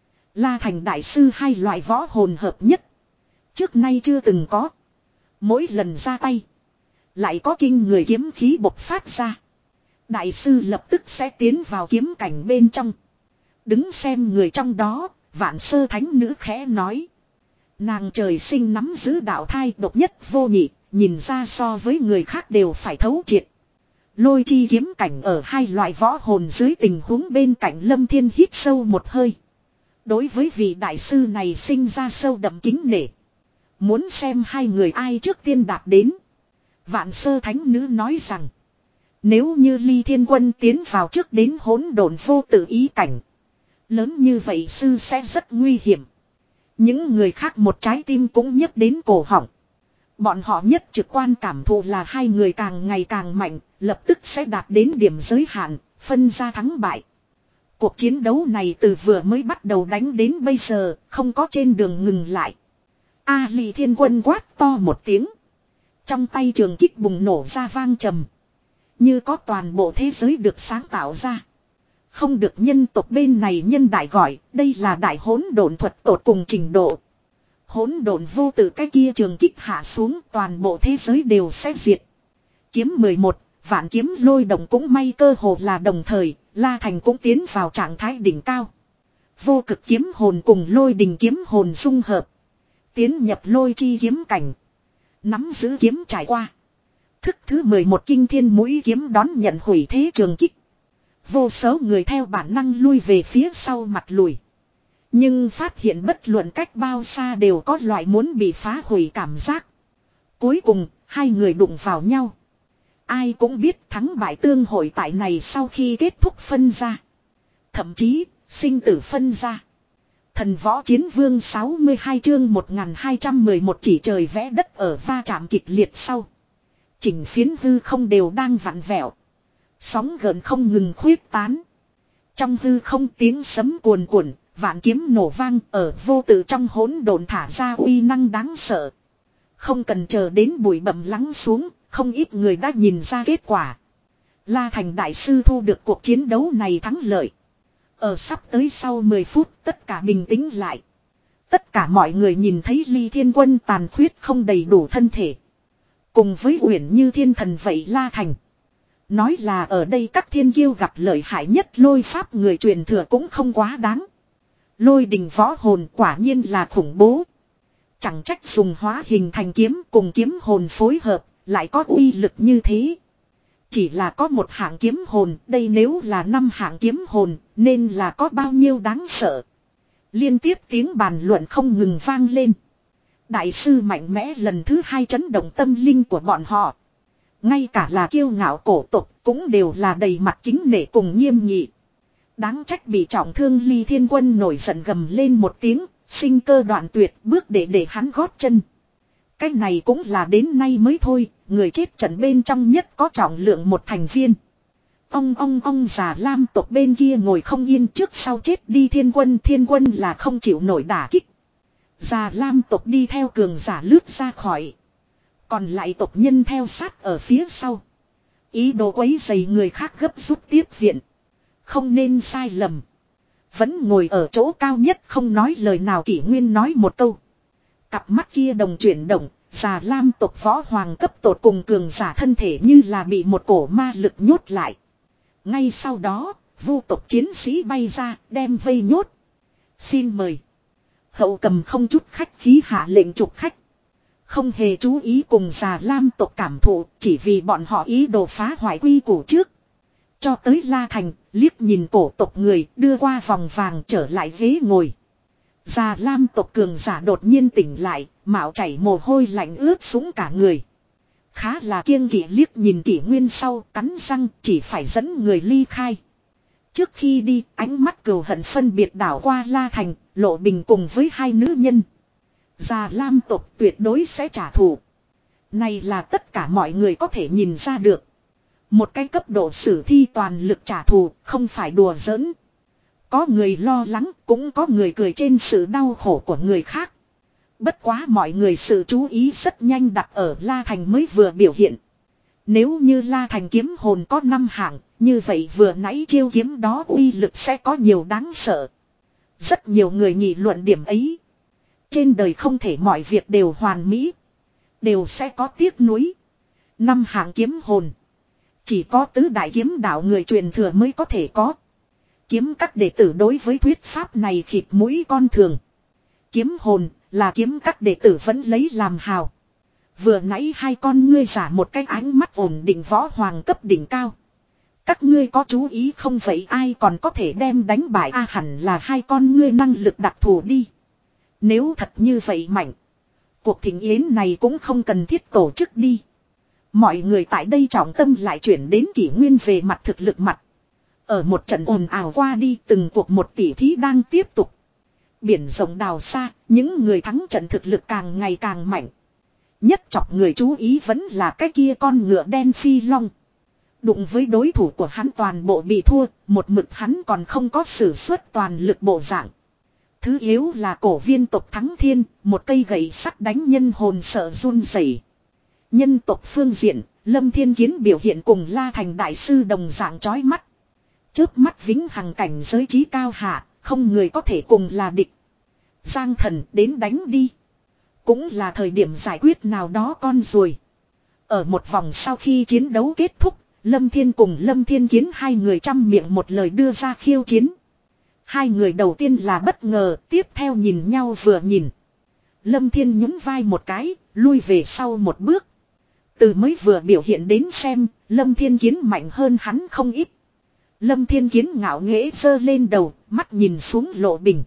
La Thành đại sư hai loại võ hồn hợp nhất. Trước nay chưa từng có. Mỗi lần ra tay, lại có kinh người kiếm khí bộc phát ra. Đại sư lập tức sẽ tiến vào kiếm cảnh bên trong. Đứng xem người trong đó, Vạn Sơ Thánh Nữ khẽ nói. Nàng trời sinh nắm giữ đạo thai độc nhất vô nhị, nhìn ra so với người khác đều phải thấu triệt. Lôi chi kiếm cảnh ở hai loại võ hồn dưới tình huống bên cạnh Lâm Thiên hít sâu một hơi. Đối với vị đại sư này sinh ra sâu đậm kính nể. Muốn xem hai người ai trước tiên đạt đến. Vạn Sơ Thánh Nữ nói rằng. Nếu như Ly Thiên Quân tiến vào trước đến hỗn độn vô tự ý cảnh. Lớn như vậy sư sẽ rất nguy hiểm. Những người khác một trái tim cũng nhấp đến cổ họng. Bọn họ nhất trực quan cảm thụ là hai người càng ngày càng mạnh, lập tức sẽ đạt đến điểm giới hạn, phân ra thắng bại. Cuộc chiến đấu này từ vừa mới bắt đầu đánh đến bây giờ, không có trên đường ngừng lại. A Ly Thiên Quân quát to một tiếng. Trong tay trường kích bùng nổ ra vang trầm. Như có toàn bộ thế giới được sáng tạo ra. Không được nhân tộc bên này nhân đại gọi, đây là đại hỗn độn thuật tột cùng trình độ. Hỗn độn vô tự cái kia trường kích hạ xuống, toàn bộ thế giới đều sẽ diệt. Kiếm mười một, vạn kiếm lôi động cũng may cơ hồ là đồng thời, La Thành cũng tiến vào trạng thái đỉnh cao. Vô cực kiếm hồn cùng lôi đình kiếm hồn dung hợp. Tiến nhập lôi chi kiếm cảnh. Nắm giữ kiếm trải qua. Thức thứ mười một kinh thiên mũi kiếm đón nhận hủy thế trường kích. Vô số người theo bản năng lui về phía sau mặt lùi. Nhưng phát hiện bất luận cách bao xa đều có loại muốn bị phá hủy cảm giác. Cuối cùng, hai người đụng vào nhau. Ai cũng biết thắng bại tương hội tại này sau khi kết thúc phân ra. Thậm chí, sinh tử phân ra. Thần võ chiến vương sáu mươi hai chương một nghìn hai trăm mười một chỉ trời vẽ đất ở va chạm kịch liệt sau. Chỉnh phiến hư không đều đang vặn vẹo. Sóng gợn không ngừng khuyết tán. Trong hư không tiếng sấm cuồn cuộn, vạn kiếm nổ vang ở vô tự trong hỗn độn thả ra uy năng đáng sợ. Không cần chờ đến bụi bặm lắng xuống, không ít người đã nhìn ra kết quả. La Thành đại sư thu được cuộc chiến đấu này thắng lợi. Ở sắp tới sau mười phút tất cả bình tĩnh lại. Tất cả mọi người nhìn thấy Ly Thiên Quân tàn khuyết không đầy đủ thân thể. Cùng với uyển như thiên thần vậy La Thành. Nói là ở đây các thiên kiêu gặp lợi hại nhất lôi pháp người truyền thừa cũng không quá đáng. Lôi đình võ hồn quả nhiên là khủng bố. Chẳng trách dùng hóa hình thành kiếm cùng kiếm hồn phối hợp, lại có uy lực như thế. Chỉ là có một hạng kiếm hồn, đây nếu là năm hạng kiếm hồn, nên là có bao nhiêu đáng sợ. Liên tiếp tiếng bàn luận không ngừng vang lên. Đại sư mạnh mẽ lần thứ hai chấn động tâm linh của bọn họ. Ngay cả là kiêu ngạo cổ tộc cũng đều là đầy mặt kính nể cùng nghiêm nghị. Đáng trách bị trọng thương Ly Thiên Quân nổi giận gầm lên một tiếng, sinh cơ đoạn tuyệt bước để để hắn gót chân. Cái này cũng là đến nay mới thôi, người chết trận bên trong nhất có trọng lượng một thành viên. Ông ông ông già lam tộc bên kia ngồi không yên trước sau chết đi Thiên Quân, Thiên Quân là không chịu nổi đả kích. Già lam tộc đi theo cường giả lướt ra khỏi. Còn lại tộc nhân theo sát ở phía sau. Ý đồ quấy rầy người khác gấp rút tiếp viện. Không nên sai lầm. Vẫn ngồi ở chỗ cao nhất không nói lời nào Kỷ Nguyên nói một câu. Cặp mắt kia đồng chuyển động, già lam tộc võ hoàng cấp tột cùng cường giả thân thể như là bị một cổ ma lực nhốt lại. Ngay sau đó, vu tộc chiến sĩ bay ra, đem vây nhốt. Xin mời. Hậu cầm không chút khách khí hạ lệnh trục khách. Không hề chú ý cùng già lam tộc cảm thụ, chỉ vì bọn họ ý đồ phá hoại quy củ trước. Cho tới La Thành, liếc nhìn cổ tộc người, đưa qua vòng vàng trở lại ghế ngồi. Già lam tộc cường giả đột nhiên tỉnh lại, mạo chảy mồ hôi lạnh ướt sũng cả người. Khá là kiêng kỵ liếc nhìn Kỷ Nguyên sau, cắn răng chỉ phải dẫn người ly khai. Trước khi đi, ánh mắt cừu hận phân biệt đảo qua La Thành, Lộ Bình cùng với hai nữ nhân. Già lam tộc tuyệt đối sẽ trả thù. Này là tất cả mọi người có thể nhìn ra được. Một cái cấp độ sử thi toàn lực trả thù, không phải đùa giỡn. Có người lo lắng, cũng có người cười trên sự đau khổ của người khác. Bất quá mọi người sự chú ý rất nhanh đặt ở La Thành mới vừa biểu hiện. Nếu như La Thành kiếm hồn có năm hạng, như vậy vừa nãy chiêu kiếm đó uy lực sẽ có nhiều đáng sợ. Rất nhiều người nghị luận điểm ấy. Trên đời không thể mọi việc đều hoàn mỹ. Đều sẽ có tiếc nuối. Năm hạng kiếm hồn. Chỉ có tứ đại kiếm đạo người truyền thừa mới có thể có. Kiếm các đệ tử đối với thuyết pháp này khịt mũi con thường. Kiếm hồn là kiếm các đệ tử vẫn lấy làm hào. Vừa nãy hai con ngươi giả một cái ánh mắt ổn định võ hoàng cấp đỉnh cao. Các ngươi có chú ý không vậy ai còn có thể đem đánh bại a hẳn là hai con ngươi năng lực đặc thù đi. Nếu thật như vậy mạnh. Cuộc thịnh yến này cũng không cần thiết tổ chức đi. Mọi người tại đây trọng tâm lại chuyển đến kỷ nguyên về mặt thực lực mặt. Ở một trận ồn ào qua đi từng cuộc một tỉ thí đang tiếp tục. Biển rộng đào xa, những người thắng trận thực lực càng ngày càng mạnh. Nhất chọc người chú ý vẫn là cái kia con ngựa đen phi long. Đụng với đối thủ của hắn toàn bộ bị thua, một mực hắn còn không có sử xuất toàn lực bộ dạng. Thứ yếu là cổ viên tộc thắng thiên, một cây gậy sắt đánh nhân hồn sợ run rẩy. Nhân tộc phương diện, Lâm Thiên Kiến biểu hiện cùng La Thành đại sư đồng dạng chói mắt. Chớp mắt vĩnh hằng cảnh giới trí cao hạ, không người có thể cùng là địch. Giang Thần đến đánh đi. Cũng là thời điểm giải quyết nào đó con ruồi. Ở một vòng sau khi chiến đấu kết thúc, Lâm Thiên cùng Lâm Thiên Kiến hai người trăm miệng một lời đưa ra khiêu chiến. Hai người đầu tiên là bất ngờ, tiếp theo nhìn nhau vừa nhìn. Lâm Thiên nhún vai một cái, lui về sau một bước. Từ mới vừa biểu hiện đến xem, Lâm Thiên Kiến mạnh hơn hắn không ít. Lâm Thiên Kiến ngạo nghễ giơ lên đầu, mắt nhìn xuống Lộ Bình.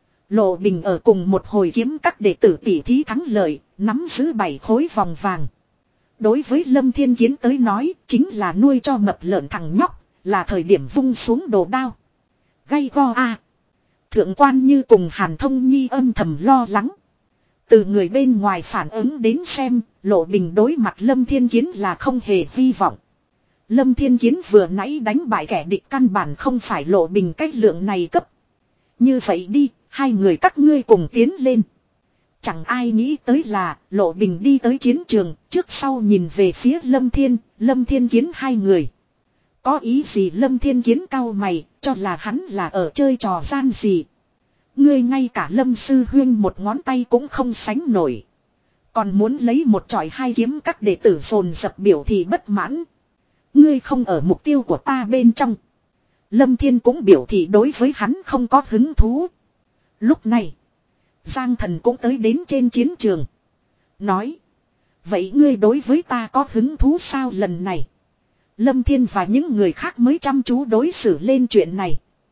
Lộ Bình ở cùng một hồi kiếm các đệ tử tỷ thí thắng lợi, nắm giữ bảy khối vòng vàng. Đối với Lâm Thiên Kiến tới nói, chính là nuôi cho mập lợn thằng nhóc, là thời điểm vung xuống đồ đao. Gay go a. Thượng quan Như cùng Hàn Thông Nhi âm thầm lo lắng. Từ người bên ngoài phản ứng đến xem, Lộ Bình đối mặt Lâm Thiên Kiến là không hề hy vọng. Lâm Thiên Kiến vừa nãy đánh bại kẻ địch căn bản không phải Lộ Bình cách lượng này cấp. Như vậy đi, hai người các ngươi cùng tiến lên. Chẳng ai nghĩ tới là Lộ Bình đi tới chiến trường, trước sau nhìn về phía Lâm Thiên, Lâm Thiên Kiến hai người. Có ý gì Lâm Thiên Kiến cau mày, cho là hắn là ở chơi trò gian gì. Ngươi ngay cả Lâm Sư Huyên một ngón tay cũng không sánh nổi. Còn muốn lấy một chọi hai kiếm các đệ tử dồn dập biểu thì bất mãn. Ngươi không ở mục tiêu của ta bên trong. Lâm Thiên cũng biểu thị đối với hắn không có hứng thú. Lúc này, Giang Thần cũng tới đến trên chiến trường. Nói, vậy ngươi đối với ta có hứng thú sao lần này? Lâm Thiên và những người khác mới chăm chú đối xử lên chuyện này.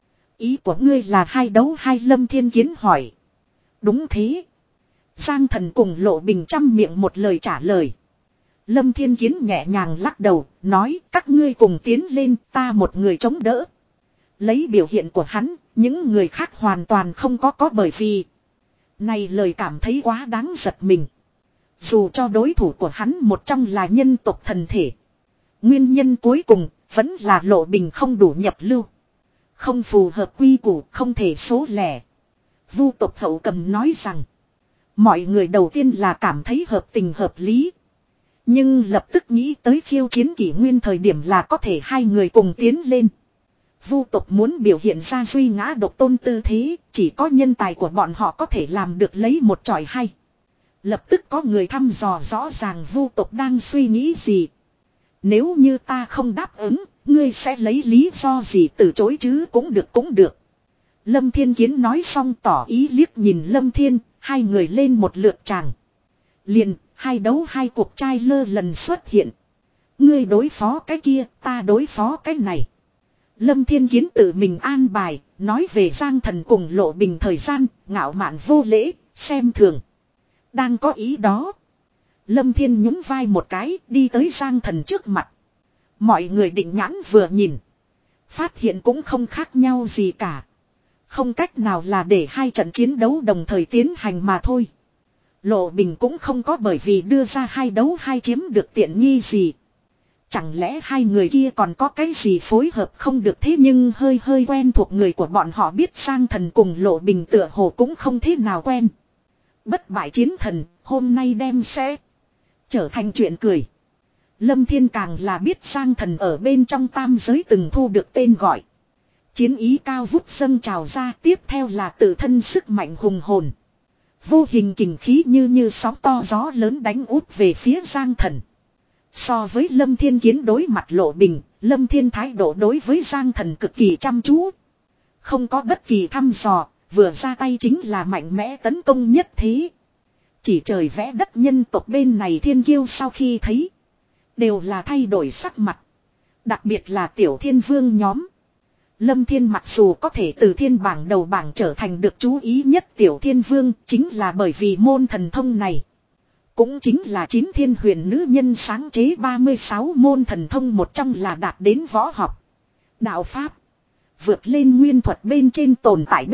Ý của ngươi là hai đấu hai Lâm Thiên Kiến hỏi. Đúng thế. Giang Thần cùng Lộ Bình trăm miệng một lời trả lời. Lâm Thiên Kiến nhẹ nhàng lắc đầu, nói các ngươi cùng tiến lên ta một người chống đỡ. Lấy biểu hiện của hắn, những người khác hoàn toàn không có có bởi vì. Này lời cảm thấy quá đáng giật mình. Dù cho đối thủ của hắn một trong là nhân tộc thần thể. Nguyên nhân cuối cùng vẫn là Lộ Bình không đủ nhập lưu. Không phù hợp quy củ, không thể số lẻ. Vu tộc hậu cầm nói rằng. Mọi người đầu tiên là cảm thấy hợp tình hợp lý. Nhưng lập tức nghĩ tới khiêu chiến kỷ nguyên thời điểm là có thể hai người cùng tiến lên. Vu tộc muốn biểu hiện ra duy ngã độc tôn tư thế, chỉ có nhân tài của bọn họ có thể làm được lấy một chọi hay. Lập tức có người thăm dò rõ ràng Vu tộc đang suy nghĩ gì. Nếu như ta không đáp ứng, ngươi sẽ lấy lý do gì từ chối chứ cũng được cũng được. Lâm Thiên Kiến nói xong tỏ ý liếc nhìn Lâm Thiên, hai người lên một lượt tràng. Liền, hai đấu hai cuộc trai lơ lần xuất hiện. Ngươi đối phó cái kia, ta đối phó cái này. Lâm Thiên Kiến tự mình an bài, nói về Giang Thần cùng Lộ Bình thời gian, ngạo mạn vô lễ, xem thường. Đang có ý đó. Lâm Thiên nhún vai một cái, đi tới Giang Thần trước mặt. Mọi người định nhãn vừa nhìn. Phát hiện cũng không khác nhau gì cả. Không cách nào là để hai trận chiến đấu đồng thời tiến hành mà thôi. Lộ Bình cũng không có bởi vì đưa ra hai đấu hai chiếm được tiện nghi gì. Chẳng lẽ hai người kia còn có cái gì phối hợp không được thế nhưng hơi hơi quen thuộc người của bọn họ biết Giang Thần cùng Lộ Bình tựa hồ cũng không thế nào quen. Bất bại chiến thần, hôm nay đem sẽ trở thành chuyện cười. Lâm Thiên càng là biết Giang Thần ở bên trong tam giới từng thu được tên gọi. Chiến ý cao vút dâng trào ra, tiếp theo là tự thân sức mạnh hùng hồn. Vô hình kình khí như như sóng to gió lớn đánh úp về phía Giang Thần. So với Lâm Thiên Kiến đối mặt Lộ Bình, Lâm Thiên thái độ đối với Giang Thần cực kỳ chăm chú. Không có bất kỳ thăm dò, vừa ra tay chính là mạnh mẽ tấn công nhất thế. Chỉ trời vẽ đất nhân tộc bên này thiên kiêu sau khi thấy, đều là thay đổi sắc mặt. Đặc biệt là tiểu thiên vương nhóm. Lâm Thiên mặc dù có thể từ thiên bảng đầu bảng trở thành được chú ý nhất tiểu thiên vương, chính là bởi vì môn thần thông này. Cũng chính là chín thiên huyền nữ nhân sáng chế ba mươi sáu môn thần thông một trong là đạt đến võ học, đạo pháp, vượt lên nguyên thuật bên trên tồn tại B.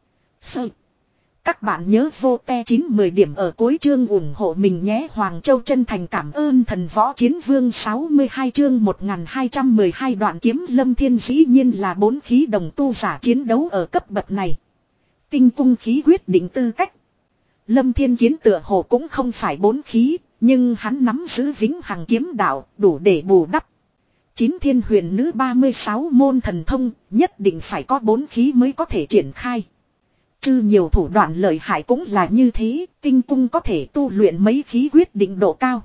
Sơ. Các bạn nhớ vô te chín mười điểm ở cuối chương ủng hộ mình nhé. Hoàng Châu chân thành cảm ơn thần võ chiến vương sáu mươi hai chương một nghìn hai trăm mười hai đoạn kiếm Lâm Thiên dĩ nhiên là bốn khí đồng tu giả chiến đấu ở cấp bậc này. Tinh cung khí quyết định tư cách. Lâm Thiên Kiến tựa hồ cũng không phải bốn khí, nhưng hắn nắm giữ vĩnh hằng kiếm đạo, đủ để bù đắp. Chín thiên huyền nữ ba mươi sáu môn thần thông, nhất định phải có bốn khí mới có thể triển khai. Chứ nhiều thủ đoạn lợi hại cũng là như thế, tinh cung có thể tu luyện mấy khí quyết định độ cao.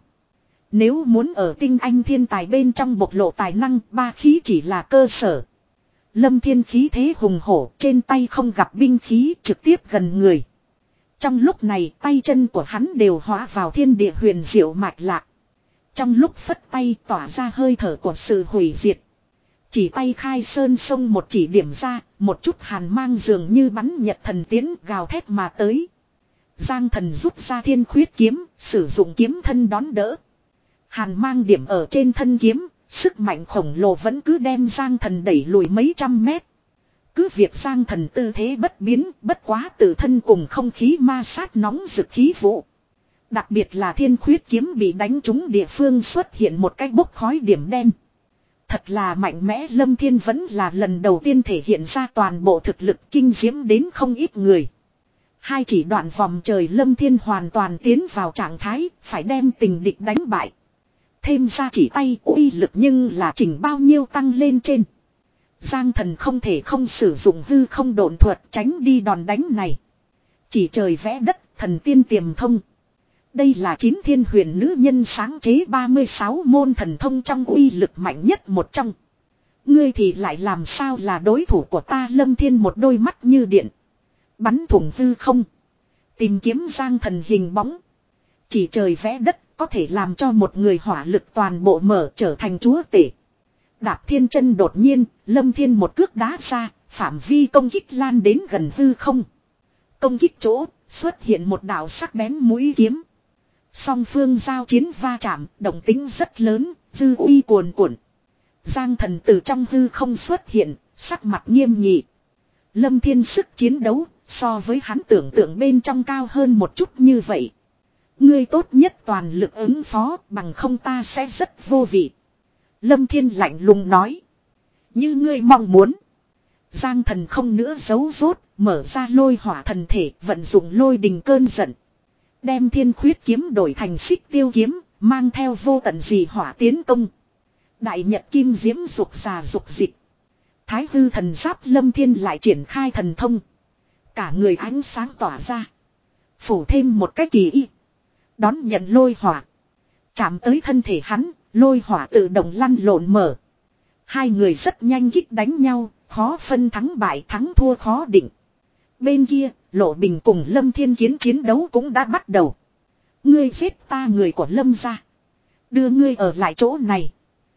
Nếu muốn ở tinh anh thiên tài bên trong bộc lộ tài năng, ba khí chỉ là cơ sở. Lâm Thiên khí thế hùng hổ, trên tay không gặp binh khí, trực tiếp gần người. Trong lúc này tay chân của hắn đều hóa vào thiên địa huyền diệu mạch lạc. Trong lúc phất tay tỏa ra hơi thở của sự hủy diệt. Chỉ tay khai sơn sông một chỉ điểm ra, một chút hàn mang dường như bắn nhật thần tiến gào thét mà tới. Giang Thần rút ra thiên khuyết kiếm, sử dụng kiếm thân đón đỡ. Hàn mang điểm ở trên thân kiếm, sức mạnh khổng lồ vẫn cứ đem Giang Thần đẩy lùi mấy trăm mét. Cứ việc Giang Thần tư thế bất biến, bất quá tự thân cùng không khí ma sát nóng rực khí vụ. Đặc biệt là thiên khuyết kiếm bị đánh trúng địa phương xuất hiện một cái bốc khói điểm đen. Thật là mạnh mẽ. Lâm Thiên vẫn là lần đầu tiên thể hiện ra toàn bộ thực lực kinh diễm đến không ít người. Hai chỉ đoạn vòng trời Lâm Thiên hoàn toàn tiến vào trạng thái, phải đem tình địch đánh bại. Thêm ra chỉ tay uy lực nhưng là chỉnh bao nhiêu tăng lên trên. Giang Thần không thể không sử dụng hư không độn thuật tránh đi đòn đánh này. Chỉ trời vẽ đất, thần tiên tiềm thông. Đây là chín thiên huyền nữ nhân sáng chế ba mươi sáu môn thần thông trong uy lực mạnh nhất một trong. Ngươi thì lại làm sao là đối thủ của ta? Lâm Thiên một đôi mắt như điện. Bắn thủng hư không. Tìm kiếm Giang Thần hình bóng. Chỉ trời vẽ đất có thể làm cho một người hỏa lực toàn bộ mở trở thành chúa tể. Đạp thiên chân đột nhiên, Lâm Thiên một cước đá ra, phạm vi công kích lan đến gần hư không. Công kích chỗ, xuất hiện một đạo sắc bén mũi kiếm. Song phương giao chiến va chạm, động tính rất lớn, dư uy cuồn cuộn. Giang Thần từ trong hư không xuất hiện, sắc mặt nghiêm nghị. Lâm Thiên sức chiến đấu, so với hắn tưởng tượng bên trong cao hơn một chút như vậy. Ngươi tốt nhất toàn lực ứng phó, bằng không ta sẽ rất vô vị. Lâm Thiên lạnh lùng nói. Như ngươi mong muốn. Giang Thần không nữa giấu rốt, mở ra lôi hỏa thần thể, vận dụng lôi đình cơn giận. Đem thiên khuyết kiếm đổi thành xích tiêu kiếm, mang theo vô tận dị hỏa tiến công. Đại nhật kim diễm dục già dục dịch. Thái hư thần giáp Lâm Thiên lại triển khai thần thông. Cả người ánh sáng tỏa ra. Phủ thêm một cái kỳ y. Đón nhận lôi hỏa. Chạm tới thân thể hắn, lôi hỏa tự động lăn lộn mở. Hai người rất nhanh kích đánh nhau, khó phân thắng bại, thắng thua khó định. Bên kia, Lộ Bình cùng Lâm Thiên Kiến chiến đấu cũng đã bắt đầu. Ngươi giết ta người của Lâm gia. Đưa ngươi ở lại chỗ này.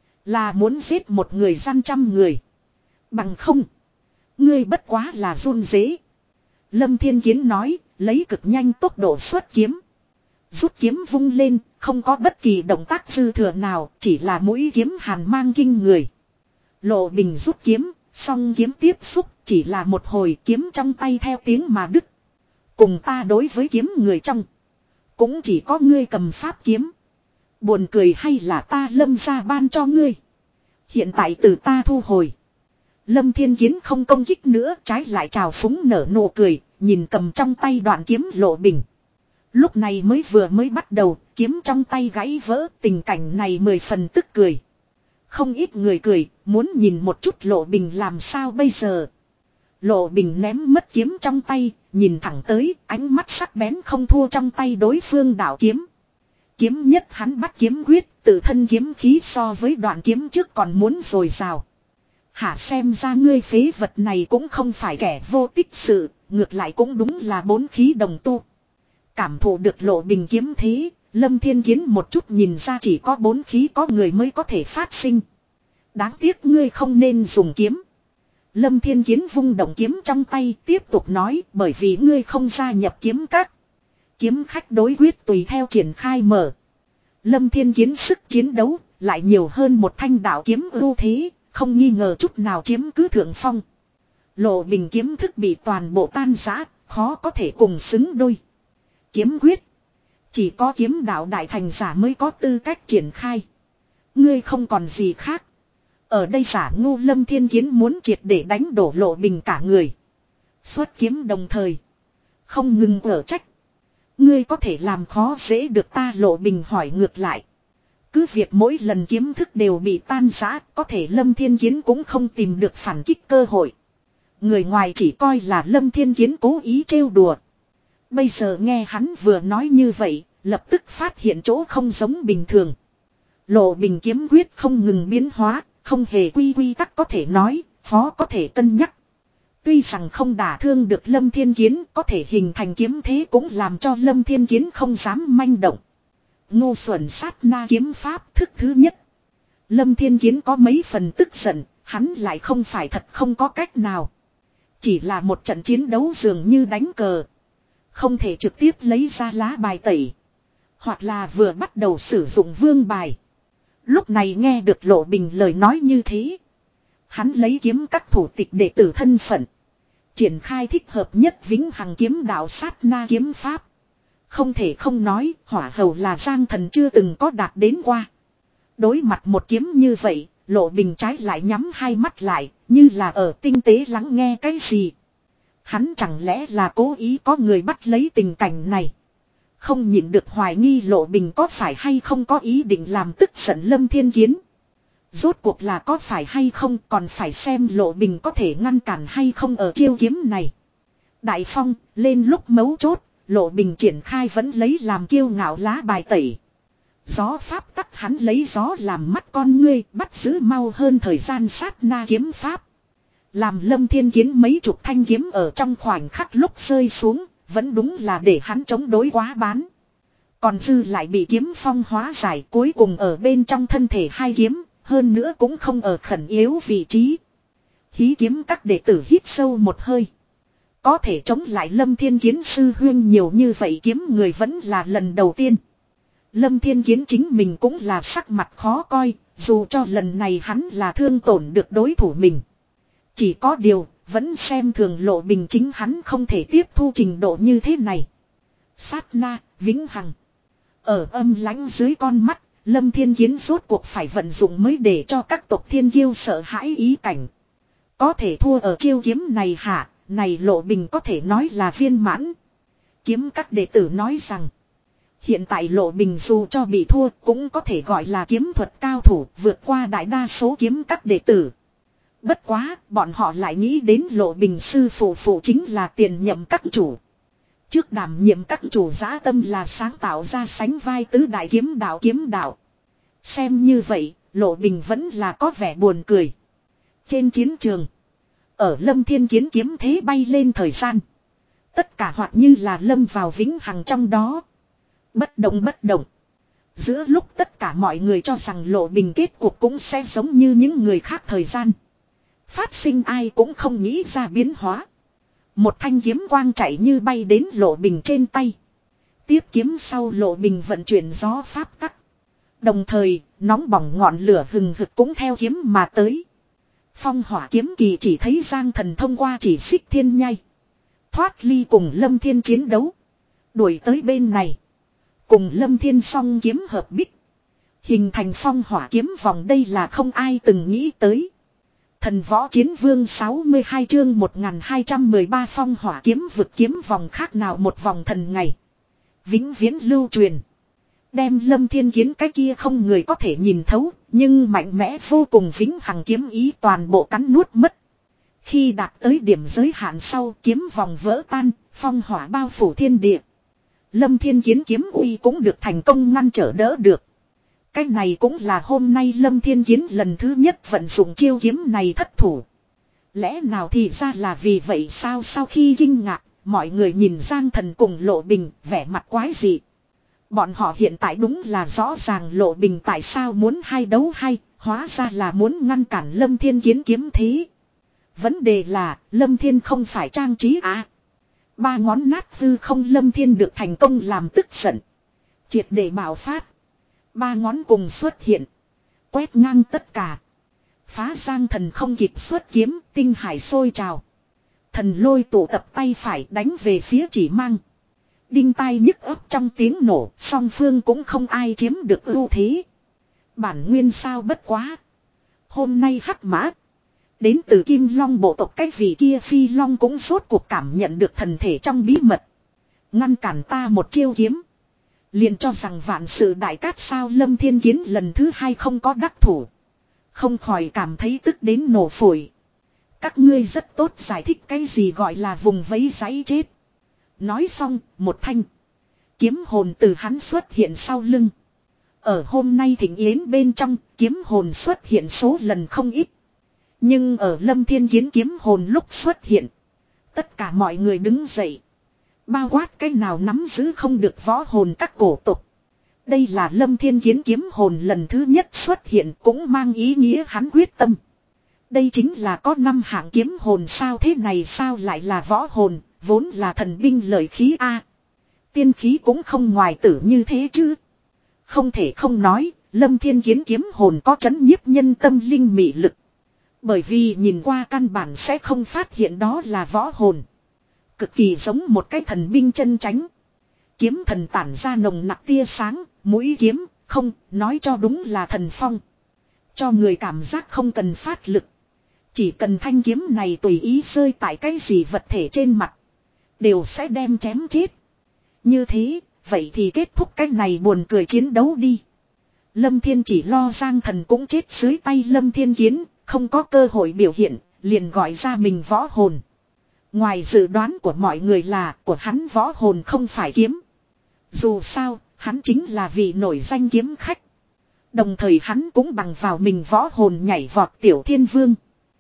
Là muốn giết một người gian trăm người. Bằng không. Ngươi bất quá là run dế. Lâm Thiên Kiến nói, lấy cực nhanh tốc độ xuất kiếm. Rút kiếm vung lên, không có bất kỳ động tác dư thừa nào, chỉ là mũi kiếm hàn mang kinh người. Lộ Bình rút kiếm, song kiếm tiếp xúc, chỉ là một hồi kiếm trong tay theo tiếng mà đứt. Cùng ta đối với kiếm người trong. Cũng chỉ có ngươi cầm pháp kiếm. Buồn cười hay là ta Lâm gia ban cho ngươi. Hiện tại từ ta thu hồi. Lâm Thiên Kiến không công kích nữa, trái lại trào phúng nở nụ cười, nhìn cầm trong tay đoạn kiếm Lộ Bình. Lúc này mới vừa mới bắt đầu, kiếm trong tay gãy vỡ, tình cảnh này mười phần tức cười. Không ít người cười, muốn nhìn một chút Lộ Bình làm sao bây giờ. Lộ Bình ném mất kiếm trong tay, nhìn thẳng tới, ánh mắt sắc bén không thua trong tay đối phương đạo kiếm. Kiếm nhất hắn bắt kiếm quyết, tự thân kiếm khí so với đoạn kiếm trước còn muốn dồi dào. Hả, xem ra ngươi phế vật này cũng không phải kẻ vô tích sự, ngược lại cũng đúng là bốn khí đồng tu. Cảm thụ được Lộ Bình kiếm thế, Lâm Thiên Kiến một chút nhìn ra chỉ có bốn khí có người mới có thể phát sinh. Đáng tiếc ngươi không nên dùng kiếm. Lâm Thiên Kiến vung động kiếm trong tay tiếp tục nói, bởi vì ngươi không gia nhập kiếm các. Kiếm khách đối quyết tùy theo triển khai mở. Lâm Thiên Kiến sức chiến đấu lại nhiều hơn một thanh đạo kiếm ưu thế, không nghi ngờ chút nào chiếm cứ thượng phong. Lộ Bình kiếm thức bị toàn bộ tan rã, khó có thể cùng xứng đôi. Kiếm quyết, chỉ có kiếm đạo đại thành giả mới có tư cách triển khai. Ngươi không còn gì khác. Ở đây giả ngu. Lâm Thiên Kiến muốn triệt để đánh đổ Lộ Bình cả người. Xuất kiếm đồng thời, không ngừng ở trách. Ngươi có thể làm khó dễ được ta? Lộ Bình hỏi ngược lại. Cứ việc mỗi lần kiếm thức đều bị tan rã, có thể Lâm Thiên Kiến cũng không tìm được phản kích cơ hội. Người ngoài chỉ coi là Lâm Thiên Kiến cố ý trêu đùa. Bây giờ nghe hắn vừa nói như vậy, lập tức phát hiện chỗ không giống bình thường. Lộ Bình kiếm quyết không ngừng biến hóa, không hề quy quy tắc có thể nói, khó có thể cân nhắc. Tuy rằng không đả thương được Lâm Thiên Kiến, có thể hình thành kiếm thế cũng làm cho Lâm Thiên Kiến không dám manh động. Ngu xuẩn sát na kiếm pháp thức thứ nhất. Lâm Thiên Kiến có mấy phần tức giận, hắn lại không phải thật không có cách nào. Chỉ là một trận chiến đấu dường như đánh cờ. Không thể trực tiếp lấy ra lá bài tẩy. Hoặc là vừa bắt đầu sử dụng vương bài. Lúc này nghe được Lộ Bình lời nói như thế. Hắn lấy kiếm các thủ tịch đệ tử thân phận. Triển khai thích hợp nhất vĩnh hằng kiếm đạo sát na kiếm pháp. Không thể không nói, hỏa hầu là Giang Thần chưa từng có đạt đến qua. Đối mặt một kiếm như vậy, Lộ Bình trái lại nhắm hai mắt lại, như là ở tinh tế lắng nghe cái gì. Hắn chẳng lẽ là cố ý có người bắt lấy tình cảnh này. Không nhịn được hoài nghi Lộ Bình có phải hay không có ý định làm tức giận Lâm Thiên Kiến. Rốt cuộc là có phải hay không còn phải xem Lộ Bình có thể ngăn cản hay không ở chiêu kiếm này. Đại phong, lên lúc mấu chốt, Lộ Bình triển khai vẫn lấy làm kiêu ngạo lá bài tẩy. Gió pháp tắc hắn lấy gió làm mắt con ngươi, bắt giữ mau hơn thời gian sát na kiếm pháp. Làm Lâm Thiên Kiến mấy chục thanh kiếm ở trong khoảnh khắc lúc rơi xuống, vẫn đúng là để hắn chống đối quá bán. Còn dư lại bị kiếm phong hóa giải, cuối cùng ở bên trong thân thể hai kiếm, hơn nữa cũng không ở khẩn yếu vị trí. Hí kiếm các đệ tử hít sâu một hơi. Có thể chống lại Lâm Thiên Kiến sư huyên nhiều như vậy kiếm người vẫn là lần đầu tiên. Lâm Thiên Kiến chính mình cũng là sắc mặt khó coi, dù cho lần này hắn là thương tổn được đối thủ mình. Chỉ có điều, vẫn xem thường Lộ Bình chính hắn không thể tiếp thu trình độ như thế này. Sát na, vĩnh hằng. Ở âm lãnh dưới con mắt, Lâm Thiên Kiến rốt cuộc phải vận dụng mới để cho các tộc thiên kiêu sợ hãi ý cảnh. Có thể thua ở chiêu kiếm này hả, này Lộ Bình có thể nói là viên mãn. Kiếm các đệ tử nói rằng, hiện tại Lộ Bình dù cho bị thua cũng có thể gọi là kiếm thuật cao thủ vượt qua đại đa số kiếm các đệ tử. Bất quá, bọn họ lại nghĩ đến Lộ Bình sư phụ phụ chính là tiền nhậm các chủ. Trước đảm nhiệm các chủ dã tâm là sáng tạo ra sánh vai tứ đại kiếm đạo kiếm đạo. Xem như vậy, Lộ Bình vẫn là có vẻ buồn cười. Trên chiến trường, ở Lâm Thiên Kiến kiếm thế bay lên thời gian, tất cả hoặc như là lâm vào vĩnh hằng trong đó. Bất động bất động. Giữa lúc tất cả mọi người cho rằng Lộ Bình kết cuộc cũng sẽ giống như những người khác thời gian. Phát sinh ai cũng không nghĩ ra biến hóa. Một thanh kiếm quang chạy như bay đến Lộ Bình trên tay. Tiếp kiếm sau Lộ Bình vận chuyển gió pháp tắc. Đồng thời, nóng bỏng ngọn lửa hừng hực cũng theo kiếm mà tới. Phong hỏa kiếm kỳ chỉ thấy Giang Thần thông qua chỉ xích thiên nhai. Thoát ly cùng Lâm Thiên chiến đấu. Đuổi tới bên này. Cùng Lâm Thiên song kiếm hợp bích. Hình thành phong hỏa kiếm vòng, đây là không ai từng nghĩ tới. Thần võ chiến vương sáu mươi hai chương một nghìn hai trăm mười ba phong hỏa kiếm vực kiếm vòng khác nào một vòng thần ngày. Vĩnh viễn lưu truyền. Đem Lâm Thiên Kiến cái kia không người có thể nhìn thấu, nhưng mạnh mẽ vô cùng vĩnh hằng kiếm ý toàn bộ cắn nuốt mất. Khi đạt tới điểm giới hạn sau, kiếm vòng vỡ tan, phong hỏa bao phủ thiên địa. Lâm Thiên Kiến kiếm uy cũng được thành công ngăn trở đỡ được. Cái này cũng là hôm nay Lâm Thiên Kiến lần thứ nhất vận dụng chiêu kiếm này thất thủ. Lẽ nào thì ra là vì vậy sao? Sau khi kinh ngạc, mọi người nhìn Giang Thần cùng Lộ Bình, vẻ mặt quái dị. Bọn họ hiện tại đúng là rõ ràng Lộ Bình tại sao muốn hai đấu hay, hóa ra là muốn ngăn cản Lâm Thiên Kiến kiếm thế. Vấn đề là, Lâm Thiên không phải trang trí à. Ba ngón nát hư không Lâm Thiên được thành công làm tức giận. Triệt để bạo phát. Ba ngón cùng xuất hiện. Quét ngang tất cả. Phá Giang Thần không kịp xuất kiếm, tinh hải sôi trào. Thần lôi tụ tập tay phải đánh về phía chỉ mang. Đinh tai nhức ấp trong tiếng nổ, song phương cũng không ai chiếm được ưu thế. Bản nguyên sao bất quá. Hôm nay hắc mã. Đến từ Kim Long bộ tộc cái vị kia Phi Long cũng rốt cuộc cảm nhận được thần thể trong bí mật. Ngăn cản ta một chiêu kiếm. Liền cho rằng vạn sự đại cát sao. Lâm Thiên Kiến lần thứ hai không có đắc thủ. Không khỏi cảm thấy tức đến nổ phổi. Các ngươi rất tốt giải thích cái gì gọi là vùng vẫy giấy chết. Nói xong, một thanh kiếm hồn từ hắn xuất hiện sau lưng. Ở hôm nay thịnh yến bên trong, kiếm hồn xuất hiện số lần không ít. Nhưng ở Lâm Thiên Kiến kiếm hồn lúc xuất hiện, tất cả mọi người đứng dậy. Bao quát cái nào nắm giữ không được võ hồn các cổ tục. Đây là Lâm Thiên Kiến kiếm hồn lần thứ nhất xuất hiện, cũng mang ý nghĩa hắn quyết tâm. Đây chính là có năm hạng kiếm hồn sao, thế này sao lại là võ hồn, vốn là thần binh lợi khí a. Tiên khí cũng không ngoài tử như thế chứ. Không thể không nói, Lâm Thiên Kiến kiếm hồn có trấn nhiếp nhân tâm linh mị lực. Bởi vì nhìn qua căn bản sẽ không phát hiện đó là võ hồn. Cực kỳ giống một cái thần binh chân chánh. Kiếm thần tản ra nồng nặc tia sáng, mũi kiếm, không, nói cho đúng là thần phong. Cho người cảm giác không cần phát lực. Chỉ cần thanh kiếm này tùy ý rơi tại cái gì vật thể trên mặt. Đều sẽ đem chém chết. Như thế, vậy thì kết thúc cái này buồn cười chiến đấu đi. Lâm Thiên chỉ lo Giang Thần cũng chết dưới tay Lâm Thiên Kiến, không có cơ hội biểu hiện, liền gọi ra mình võ hồn. Ngoài dự đoán của mọi người là của hắn võ hồn không phải kiếm. Dù sao, hắn chính là vị nổi danh kiếm khách. Đồng thời hắn cũng bằng vào mình võ hồn nhảy vọt tiểu thiên vương.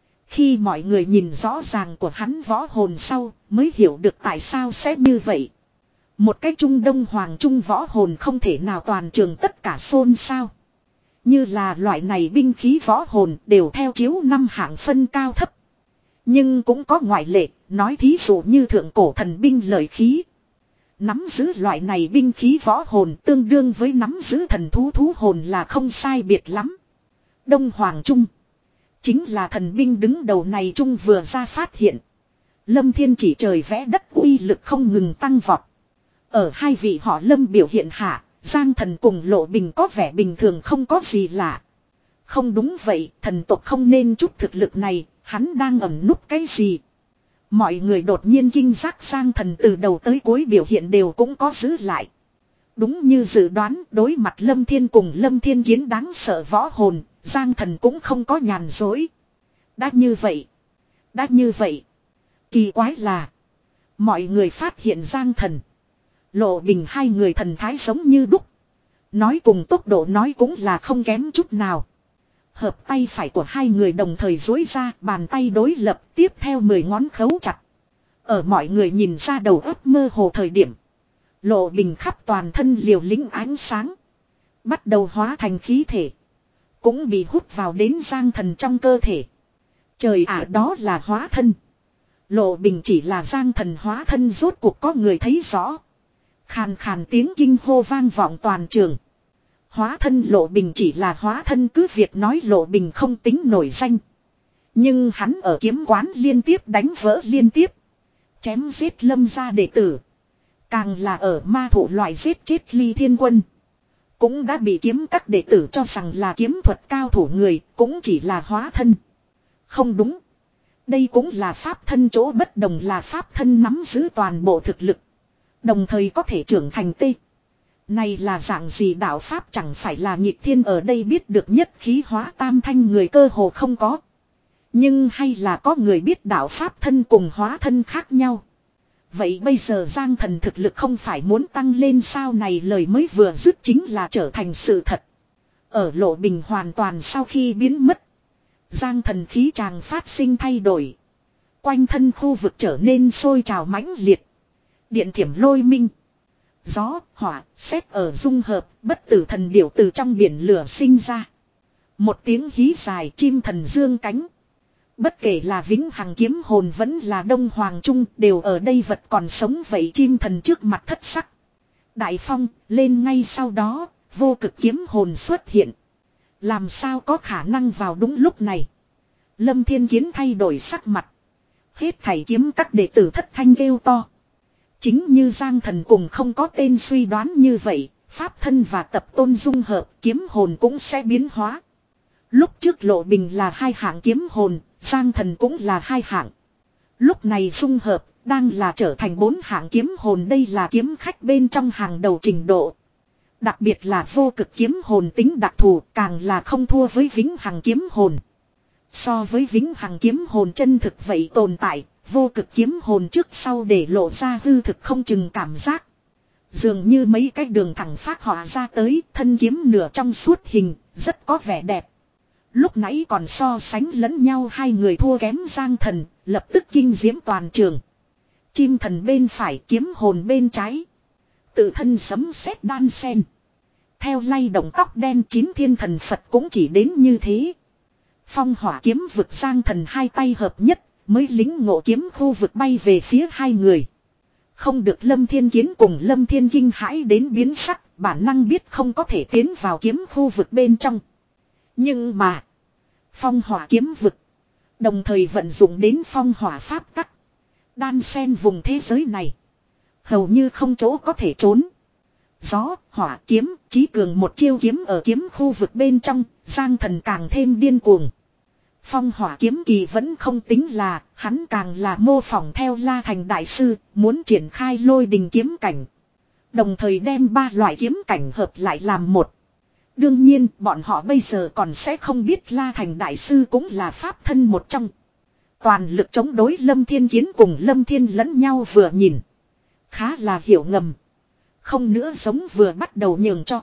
Khi mọi người nhìn rõ ràng của hắn võ hồn sau, mới hiểu được tại sao sẽ như vậy. Một cái Trung Đông Hoàng Trung võ hồn không thể nào toàn trường tất cả xôn xao. Như là loại này binh khí võ hồn đều theo chiếu năm hạng phân cao thấp. Nhưng cũng có ngoại lệ, nói thí dụ như thượng cổ thần binh lợi khí. Nắm giữ loại này binh khí võ hồn tương đương với nắm giữ thần thú thú hồn là không sai biệt lắm. Đông Hoàng Trung chính là thần binh đứng đầu này Trung vừa ra phát hiện. Lâm Thiên chỉ trời vẽ đất uy lực không ngừng tăng vọt. Ở hai vị họ Lâm biểu hiện hạ, Giang Thần cùng Lộ Bình có vẻ bình thường không có gì lạ. Không đúng vậy, thần tộc không nên chút thực lực này, hắn đang ẩn núp cái gì. Mọi người đột nhiên kinh giác Giang Thần từ đầu tới cuối biểu hiện đều cũng có giữ lại. Đúng như dự đoán, đối mặt Lâm Thiên cùng Lâm Thiên Kiến đáng sợ võ hồn, Giang Thần cũng không có nhàn dối. Đã như vậy, đã như vậy. Kỳ quái là, mọi người phát hiện Giang Thần, Lộ Bình hai người thần thái giống như đúc. Nói cùng tốc độ nói cũng là không kém chút nào. Hợp tay phải của hai người đồng thời duỗi ra, bàn tay đối lập, tiếp theo mười ngón khấu chặt. Ở mọi người nhìn ra đầu óc mơ hồ thời điểm, Lộ Bình khắp toàn thân liều lĩnh ánh sáng, bắt đầu hóa thành khí thể, cũng bị hút vào đến Giang Thần trong cơ thể. Trời ạ, đó là hóa thân. Lộ Bình chỉ là Giang Thần hóa thân, rốt cuộc có người thấy rõ. Khàn khàn tiếng kinh hô vang vọng toàn trường. Hóa thân Lộ Bình chỉ là hóa thân, cứ việc nói Lộ Bình không tính nổi danh. Nhưng hắn ở kiếm quán liên tiếp đánh vỡ liên tiếp. Chém giết Lâm gia đệ tử. Càng là ở ma thủ loại giết chết Ly Thiên Quân. Cũng đã bị kiếm các đệ tử cho rằng là kiếm thuật cao thủ người, cũng chỉ là hóa thân. Không đúng. Đây cũng là pháp thân, chỗ bất đồng là pháp thân nắm giữ toàn bộ thực lực. Đồng thời có thể trưởng thành tê. Này là dạng gì đạo pháp chẳng phải là nhịp thiên ở đây biết được nhất khí hóa tam thanh người cơ hồ không có. Nhưng hay là có người biết đạo pháp thân cùng hóa thân khác nhau. Vậy bây giờ Giang Thần thực lực không phải muốn tăng lên sao này lời mới vừa dứt chính là trở thành sự thật. Ở Lộ Bình hoàn toàn sau khi biến mất. Giang Thần khí tràng phát sinh thay đổi. Quanh thân khu vực trở nên sôi trào mãnh liệt. Điện thiểm lôi minh. Gió, hỏa, sét ở dung hợp, bất tử thần điểu từ trong biển lửa sinh ra. Một tiếng hí dài chim thần dương cánh. Bất kể là vĩnh hằng kiếm hồn vẫn là đông hoàng trung đều ở đây vật còn sống vậy chim thần trước mặt thất sắc. Đại phong, lên ngay sau đó, vô cực kiếm hồn xuất hiện. Làm sao có khả năng vào đúng lúc này. Lâm Thiên Kiến thay đổi sắc mặt. Hết thảy kiếm các đệ tử thất thanh kêu to. Chính như Giang Thần cùng không có tên suy đoán như vậy, pháp thân và tập tôn dung hợp kiếm hồn cũng sẽ biến hóa. Lúc trước Lộ Bình là hai hạng kiếm hồn, Giang Thần cũng là hai hạng. Lúc này dung hợp, đang là trở thành bốn hạng kiếm hồn đây là kiếm khách bên trong hàng đầu trình độ. Đặc biệt là vô cực kiếm hồn tính đặc thù càng là không thua với vĩnh hằng kiếm hồn. So với vĩnh hằng kiếm hồn chân thực vậy tồn tại, vô cực kiếm hồn trước sau để lộ ra hư thực không chừng cảm giác. Dường như mấy cái đường thẳng phát họa ra tới, thân kiếm nửa trong suốt hình, rất có vẻ đẹp. Lúc nãy còn so sánh lẫn nhau hai người thua kém Giang Thần, lập tức kinh diễm toàn trường. Chim thần bên phải kiếm hồn bên trái. Tự thân sấm sét đan sen. Theo lay động tóc đen chín thiên thần Phật cũng chỉ đến như thế. Phong hỏa kiếm vực Giang Thần hai tay hợp nhất, mới lính ngộ kiếm khu vực bay về phía hai người. Không được Lâm Thiên Kiến cùng Lâm Thiên kinh hãi đến biến sắc, bản năng biết không có thể tiến vào kiếm khu vực bên trong. Nhưng mà, phong hỏa kiếm vực, đồng thời vận dụng đến phong hỏa pháp tắc. Đan sen vùng thế giới này, hầu như không chỗ có thể trốn. Gió, hỏa kiếm, chí cường một chiêu kiếm ở kiếm khu vực bên trong, Giang Thần càng thêm điên cuồng. Phong hỏa kiếm kỳ vẫn không tính là, hắn càng là mô phỏng theo La Thành Đại Sư, muốn triển khai lôi đình kiếm cảnh. Đồng thời đem ba loại kiếm cảnh hợp lại làm một. Đương nhiên, bọn họ bây giờ còn sẽ không biết La Thành Đại Sư cũng là pháp thân một trong. Toàn lực chống đối Lâm Thiên Kiến cùng Lâm Thiên lẫn nhau vừa nhìn. Khá là hiểu ngầm. Không nữa giống vừa bắt đầu nhường cho.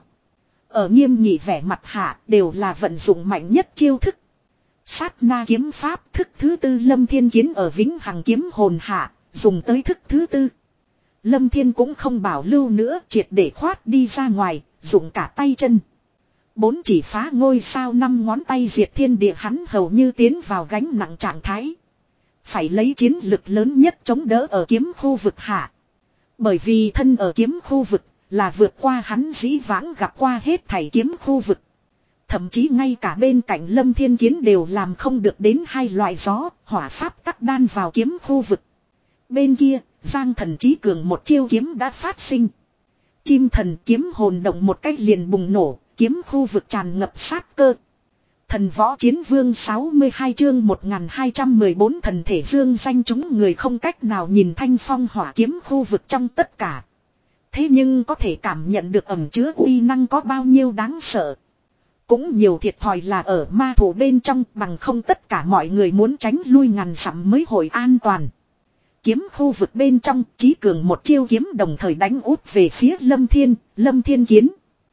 Ở nghiêm nghị vẻ mặt hạ đều là vận dụng mạnh nhất chiêu thức. Sát na kiếm pháp thức thứ tư Lâm Thiên Kiến ở vĩnh hằng kiếm hồn hạ, dùng tới thức thứ tư. Lâm Thiên cũng không bảo lưu nữa, triệt để khoát đi ra ngoài, dùng cả tay chân. Bốn chỉ phá ngôi sao năm ngón tay diệt thiên địa hắn hầu như tiến vào gánh nặng trạng thái. Phải lấy chiến lực lớn nhất chống đỡ ở kiếm khu vực hạ. Bởi vì thân ở kiếm khu vực là vượt qua hắn dĩ vãng gặp qua hết thảy kiếm khu vực. Thậm chí ngay cả bên cạnh Lâm Thiên Kiến đều làm không được đến hai loại gió, hỏa pháp tắc đan vào kiếm khu vực. Bên kia, Giang Thần chí cường một chiêu kiếm đã phát sinh. Chim thần kiếm hồn động một cách liền bùng nổ, kiếm khu vực tràn ngập sát cơ. Thần võ chiến vương sáu mươi hai chương một nghìn hai trăm mười bốn thần thể dương danh chúng người không cách nào nhìn thanh phong hỏa kiếm khu vực trong tất cả. Thế nhưng có thể cảm nhận được ẩn chứa uy năng có bao nhiêu đáng sợ. Cũng nhiều thiệt thòi là ở ma thủ bên trong bằng không tất cả mọi người muốn tránh lui ngàn dặm mới hồi an toàn. Kiếm khu vực bên trong chí cường một chiêu kiếm đồng thời đánh út về phía Lâm Thiên, Lâm Thiên Kiến.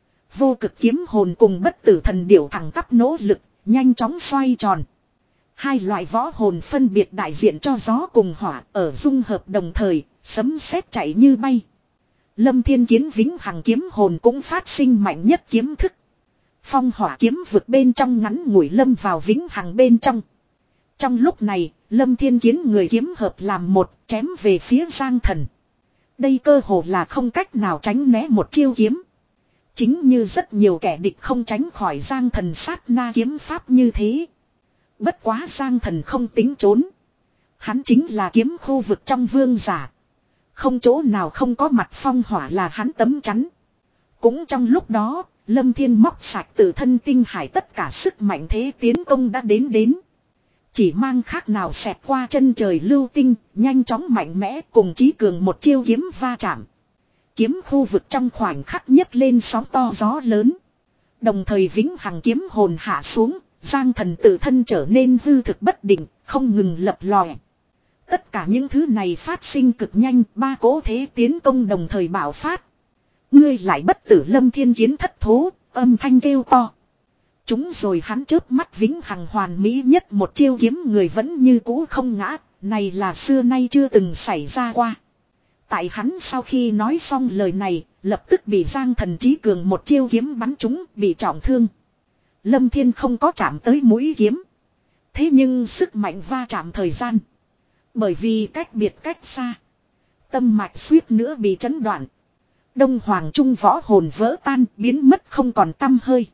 Vô cực kiếm hồn cùng bất tử thần điểu thẳng tắp nỗ lực, nhanh chóng xoay tròn. Hai loại võ hồn phân biệt đại diện cho gió cùng hỏa ở dung hợp đồng thời, sấm sét chạy như bay. Lâm Thiên Kiến vĩnh hằng kiếm hồn cũng phát sinh mạnh nhất kiếm thức. Phong hỏa kiếm vực bên trong ngắn ngủi lâm vào vĩnh hằng bên trong. Trong lúc này, Lâm Thiên Kiến người kiếm hợp làm một chém về phía Giang Thần. Đây cơ hồ là không cách nào tránh né một chiêu kiếm. Chính như rất nhiều kẻ địch không tránh khỏi Giang Thần sát na kiếm pháp như thế. Bất quá Giang Thần không tính trốn. Hắn chính là kiếm khu vực trong vương giả. Không chỗ nào không có mặt phong hỏa là hắn tấm chắn. Cũng trong lúc đó, Lâm Thiên móc sạch tự thân tinh hải tất cả sức mạnh thế tiến công đã đến đến. Chỉ mang khác nào xẹt qua chân trời lưu tinh, nhanh chóng mạnh mẽ cùng chí cường một chiêu kiếm va chạm. Kiếm khu vực trong khoảnh khắc nhấc lên sóng to gió lớn. Đồng thời vĩnh hằng kiếm hồn hạ xuống, Giang Thần tự thân trở nên hư thực bất định, không ngừng lập lòe. Tất cả những thứ này phát sinh cực nhanh, ba cỗ thế tiến công đồng thời bạo phát. Ngươi lại bất tử Lâm Thiên Kiến thất thố, âm thanh kêu to. Chúng rồi hắn chớp mắt vĩnh hằng hoàn mỹ nhất một chiêu kiếm người vẫn như cũ không ngã, này là xưa nay chưa từng xảy ra qua. Tại hắn sau khi nói xong lời này, lập tức bị Giang Thần chí cường một chiêu kiếm bắn trúng, bị trọng thương. Lâm Thiên không có chạm tới mũi kiếm. Thế nhưng sức mạnh va chạm thời gian. Bởi vì cách biệt cách xa. Tâm mạch suýt nữa bị chấn đoạn. Đông Hoàng Trung võ hồn vỡ tan, biến mất không còn tăm hơi.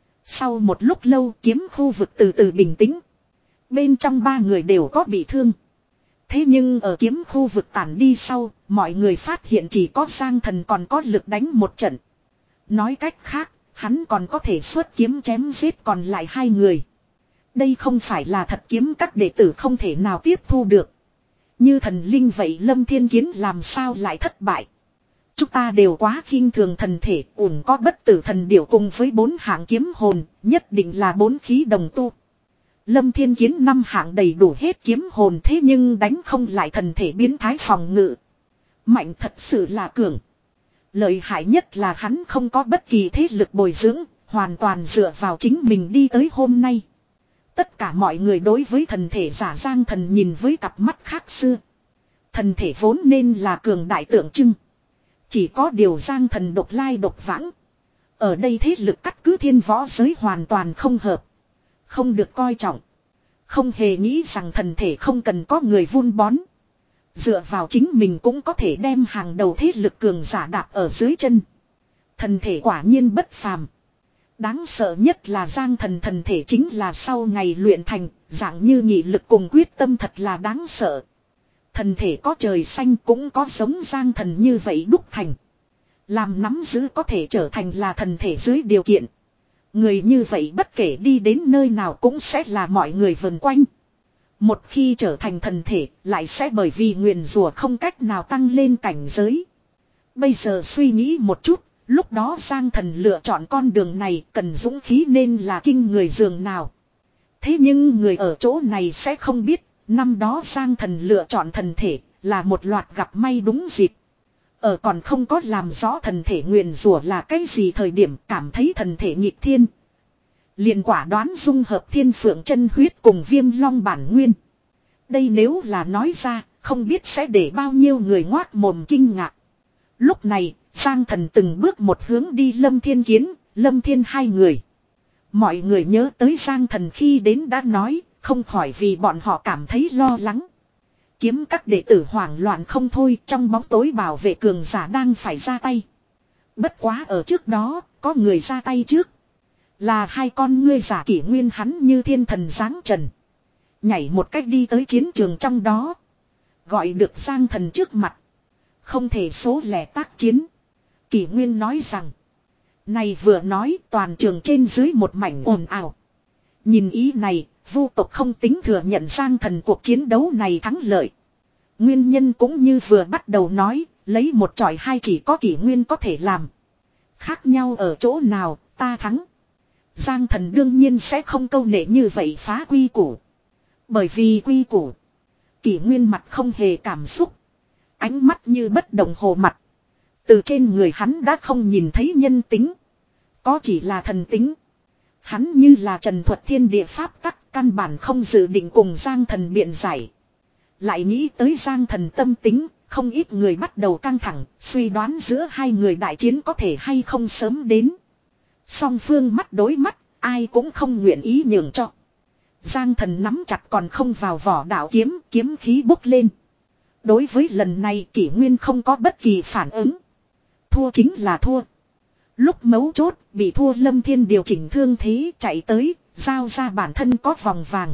Sau một lúc lâu kiếm khu vực từ từ bình tĩnh. Bên trong ba người đều có bị thương. Thế nhưng ở kiếm khu vực tản đi sau, mọi người phát hiện chỉ có Giang Thần còn có lực đánh một trận. Nói cách khác, hắn còn có thể xuất kiếm chém giết còn lại hai người. Đây không phải là thật kiếm các đệ tử không thể nào tiếp thu được. Như thần linh vậy Lâm Thiên Kiến làm sao lại thất bại. Chúng ta đều quá khinh thường thần thể, ủng có bất tử thần điểu cùng với bốn hạng kiếm hồn, nhất định là bốn khí đồng tu. Lâm Thiên Kiến năm hạng đầy đủ hết kiếm hồn thế nhưng đánh không lại thần thể biến thái phòng ngự. Mạnh thật sự là cường. Lợi hại nhất là hắn không có bất kỳ thế lực bồi dưỡng, hoàn toàn dựa vào chính mình đi tới hôm nay. Tất cả mọi người đối với thần thể giả Giang Thần nhìn với cặp mắt khác xưa. Thần thể vốn nên là cường đại tượng trưng. Chỉ có điều Giang Thần độc lai độc vãng. Ở đây thế lực cắt cứ thiên võ giới hoàn toàn không hợp. Không được coi trọng. Không hề nghĩ rằng thần thể không cần có người vun bón. Dựa vào chính mình cũng có thể đem hàng đầu thế lực cường giả đạp ở dưới chân. Thần thể quả nhiên bất phàm. Đáng sợ nhất là Giang Thần thần thể chính là sau ngày luyện thành, dạng như nghị lực cùng quyết tâm thật là đáng sợ. Thần thể có trời xanh cũng có giống Giang Thần như vậy đúc thành. Làm nắm giữ có thể trở thành là thần thể dưới điều kiện. Người như vậy bất kể đi đến nơi nào cũng sẽ là mọi người vần quanh. Một khi trở thành thần thể lại sẽ bởi vì nguyền rủa không cách nào tăng lên cảnh giới. Bây giờ suy nghĩ một chút, lúc đó Giang Thần lựa chọn con đường này cần dũng khí nên là kinh người dường nào. Thế nhưng người ở chỗ này sẽ không biết, năm đó Giang Thần lựa chọn thần thể là một loạt gặp may đúng dịp. Ở còn không có làm rõ thần thể nguyền rủa là cái gì thời điểm cảm thấy thần thể nghịch thiên. Liền quả đoán dung hợp thiên phượng chân huyết cùng viêm long bản nguyên. Đây nếu là nói ra, không biết sẽ để bao nhiêu người ngoác mồm kinh ngạc. Lúc này, Giang Thần từng bước một hướng đi Lâm Thiên Kiến, Lâm Thiên hai người. Mọi người nhớ tới Giang Thần khi đến đã nói, không khỏi vì bọn họ cảm thấy lo lắng. Kiếm các đệ tử hoảng loạn không thôi, trong bóng tối bảo vệ cường giả đang phải ra tay. Bất quá ở trước đó, có người ra tay trước. Là hai con ngươi giả kỷ nguyên hắn như thiên thần giáng trần. Nhảy một cách đi tới chiến trường trong đó. Gọi được Giang Thần trước mặt. Không thể số lẻ tác chiến. Kỷ nguyên nói rằng. Này vừa nói toàn trường trên dưới một mảnh ồn ào. Nhìn ý này, vu tộc không tính thừa nhận Giang Thần cuộc chiến đấu này thắng lợi. Nguyên nhân cũng như vừa bắt đầu nói, lấy một chọi hai chỉ có kỷ nguyên có thể làm. Khác nhau ở chỗ nào, ta thắng. Giang Thần đương nhiên sẽ không câu nệ như vậy phá quy củ. Bởi vì quy củ. Kỷ nguyên mặt không hề cảm xúc. Ánh mắt như bất động hồ mặt. Từ trên người hắn đã không nhìn thấy nhân tính. Có chỉ là thần tính. Hắn như là trần thuật thiên địa pháp tắc căn bản không dự định cùng Giang Thần biện giải. Lại nghĩ tới Giang Thần tâm tính, không ít người bắt đầu căng thẳng, suy đoán giữa hai người đại chiến có thể hay không sớm đến. Song phương mắt đối mắt, ai cũng không nguyện ý nhường cho. Giang Thần nắm chặt còn không vào vỏ đạo kiếm, kiếm khí bốc lên. Đối với lần này kỷ nguyên không có bất kỳ phản ứng. Thua chính là thua. Lúc mấu chốt, bị thua Lâm Thiên điều chỉnh thương thế chạy tới, giao ra bản thân có vòng vàng.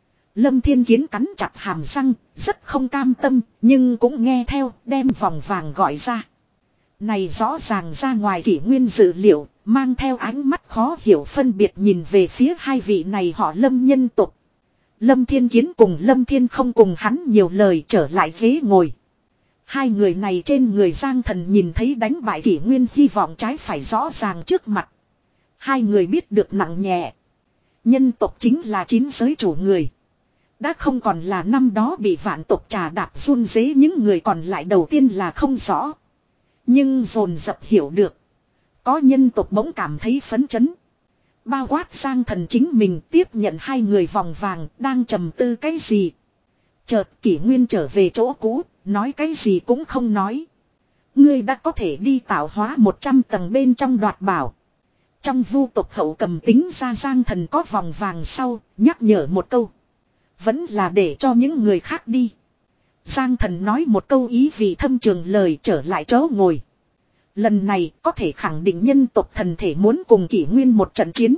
Lâm Thiên Kiến cắn chặt hàm răng, rất không cam tâm, nhưng cũng nghe theo, đem vòng vàng gọi ra. Này rõ ràng ra ngoài kỷ nguyên dự liệu, mang theo ánh mắt khó hiểu phân biệt nhìn về phía hai vị này họ Lâm nhân tục. Lâm Thiên Kiến cùng Lâm Thiên không cùng hắn nhiều lời trở lại ghế ngồi. Hai người này trên người Giang Thần nhìn thấy đánh bại Kỷ Nguyên hy vọng trái phải rõ ràng trước mặt. Hai người biết được nặng nhẹ. Nhân tộc chính là chín giới chủ người. Đã không còn là năm đó bị vạn tộc trà đạp run rế, những người còn lại đầu tiên là không rõ. Nhưng dồn dập hiểu được. Có nhân tộc bỗng cảm thấy phấn chấn. Bao quát Giang Thần chính mình tiếp nhận hai người vòng vàng đang trầm tư cái gì. Chợt Kỷ Nguyên trở về chỗ cũ, nói cái gì cũng không nói. Ngươi đã có thể đi tạo hóa một trăm tầng bên trong đoạt bảo. Trong vu tộc hậu cầm tính ra Giang Thần có vòng vàng sau, nhắc nhở một câu. Vẫn là để cho những người khác đi. Giang Thần nói một câu ý vị thâm trường lời trở lại chỗ ngồi. Lần này có thể khẳng định nhân tộc thần thể muốn cùng Kỷ Nguyên một trận chiến.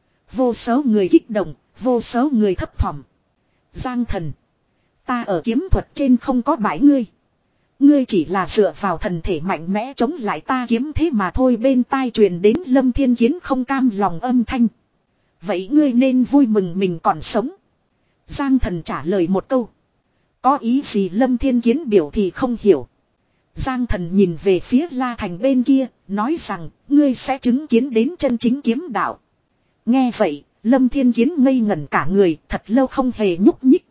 Vô số người kích động, vô số người thấp thỏm. Giang Thần, ta ở kiếm thuật trên không có bãi ngươi. Ngươi chỉ là dựa vào thần thể mạnh mẽ chống lại ta kiếm thế mà thôi. Bên tai truyền đến Lâm Thiên Kiến không cam lòng âm thanh. Vậy ngươi nên vui mừng mình còn sống. Giang Thần trả lời một câu. Có ý gì Lâm Thiên Kiến biểu thì không hiểu. Giang Thần nhìn về phía La Thành bên kia, nói rằng ngươi sẽ chứng kiến đến chân chính kiếm đạo. Nghe vậy, Lâm Thiên Kiến ngây ngẩn cả người, thật lâu không hề nhúc nhích.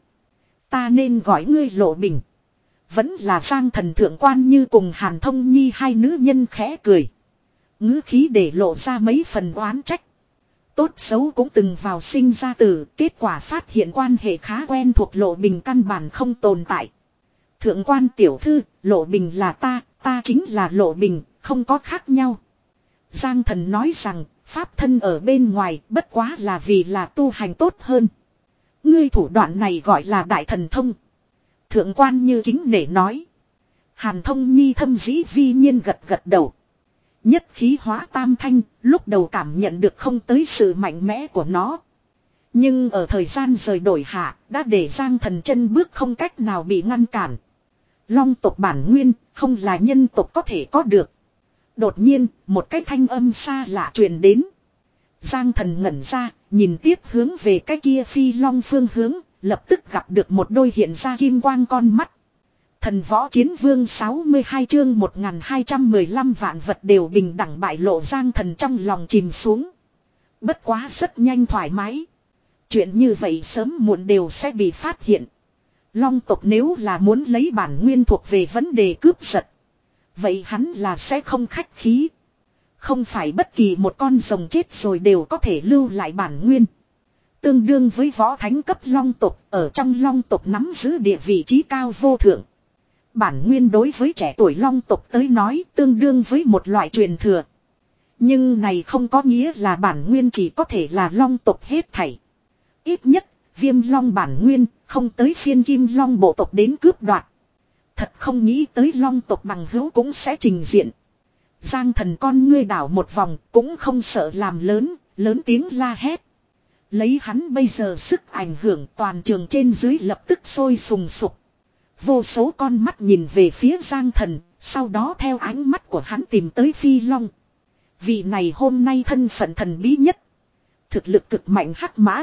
Ta nên gọi ngươi Lộ Bình. Vẫn là Giang Thần thượng quan như cùng Hàn Thông Nhi hai nữ nhân khẽ cười. Ngữ khí để lộ ra mấy phần oán trách. Tốt xấu cũng từng vào sinh ra tử, kết quả phát hiện quan hệ khá quen thuộc Lộ Bình căn bản không tồn tại. Thượng quan tiểu thư, Lộ Bình là ta, ta chính là Lộ Bình, không có khác nhau. Giang Thần nói rằng, pháp thân ở bên ngoài bất quá là vì là tu hành tốt hơn. Ngươi thủ đoạn này gọi là đại thần thông. Thượng quan như kính nể nói. Hàn Thông Nhi thâm dĩ vi nhiên gật gật đầu. Nhất khí hóa tam thanh, lúc đầu cảm nhận được không tới sự mạnh mẽ của nó. Nhưng ở thời gian rời đổi hạ, đã để Giang Thần chân bước không cách nào bị ngăn cản. Long tộc bản nguyên, không là nhân tộc có thể có được. Đột nhiên, một cái thanh âm xa lạ truyền đến. Giang Thần ngẩn ra, nhìn tiếp hướng về cái kia phi long phương hướng, lập tức gặp được một đôi hiện ra kim quang con mắt. Thần võ chiến vương sáu mươi hai chương một nghìn hai trăm mười lăm vạn vật đều bình đẳng bại lộ. Giang Thần trong lòng chìm xuống. Bất quá rất nhanh thoải mái. Chuyện như vậy sớm muộn đều sẽ bị phát hiện. Long tộc nếu là muốn lấy bản nguyên thuộc về vấn đề cướp giật. Vậy hắn là sẽ không khách khí. Không phải bất kỳ một con rồng chết rồi đều có thể lưu lại bản nguyên. Tương đương với võ thánh cấp long tộc, ở trong long tộc nắm giữ địa vị trí cao vô thượng. Bản nguyên đối với trẻ tuổi long tộc tới nói tương đương với một loại truyền thừa. Nhưng này không có nghĩa là bản nguyên chỉ có thể là long tộc hết thảy. Ít nhất, viêm long bản nguyên, không tới phiên kim long bộ tộc đến cướp đoạt. Thật không nghĩ tới long tộc bằng hữu cũng sẽ trình diện. Giang Thần con ngươi đảo một vòng, cũng không sợ làm lớn, lớn tiếng la hét. Lấy hắn bây giờ sức ảnh hưởng, toàn trường trên dưới lập tức sôi sùng sục. Vô số con mắt nhìn về phía Giang Thần, sau đó theo ánh mắt của hắn tìm tới Phi Long. Vị này hôm nay thân phận thần bí nhất. Thực lực cực mạnh hắc mã.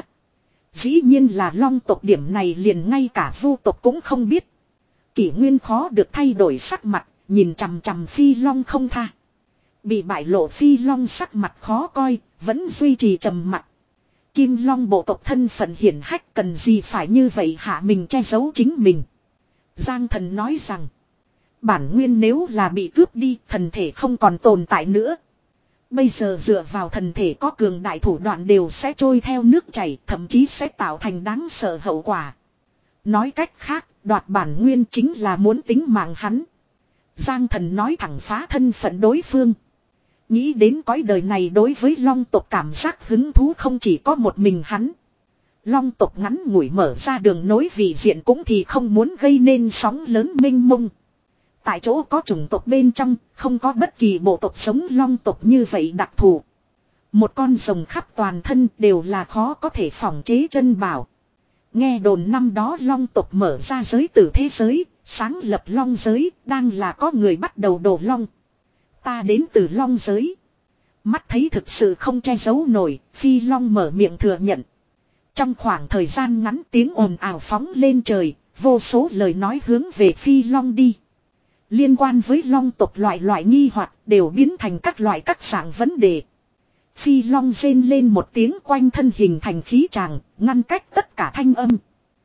Dĩ nhiên là long tộc, điểm này liền ngay cả vu tộc cũng không biết. Kỷ Nguyên khó được thay đổi sắc mặt, nhìn chằm chằm Phi Long không tha. Bị bại lộ Phi Long sắc mặt khó coi, vẫn duy trì trầm mặc. Kim Long bộ tộc thân phận hiển hách, cần gì phải như vậy hạ mình che giấu chính mình. Giang Thần nói rằng, bản nguyên nếu là bị cướp đi, thần thể không còn tồn tại nữa. Bây giờ dựa vào thần thể có cường đại thủ đoạn đều sẽ trôi theo nước chảy, thậm chí sẽ tạo thành đáng sợ hậu quả. Nói cách khác, đoạt bản nguyên chính là muốn tính mạng hắn. Giang Thần nói thẳng phá thân phận đối phương. Nghĩ đến cõi đời này đối với long tộc cảm giác hứng thú không chỉ có một mình hắn. Long tộc ngắn ngủi mở ra đường nối vị diện cũng thì không muốn gây nên sóng lớn mênh mông. Tại chỗ có chủng tộc bên trong, không có bất kỳ bộ tộc sống long tộc như vậy đặc thù. Một con rồng khắp toàn thân đều là khó có thể phòng chế chân bảo. Nghe đồn năm đó long tộc mở ra giới tử thế giới, sáng lập long giới, đang là có người bắt đầu đổ long. Ta đến từ long giới. Mắt thấy thực sự không che giấu nổi, Phi Long mở miệng thừa nhận. Trong khoảng thời gian ngắn tiếng ồn ào phóng lên trời, vô số lời nói hướng về Phi Long đi. Liên quan với long tộc loại loại nghi hoặc đều biến thành các loại các dạng vấn đề. Phi long rên lên một tiếng quanh thân hình thành khí tràng, ngăn cách tất cả thanh âm.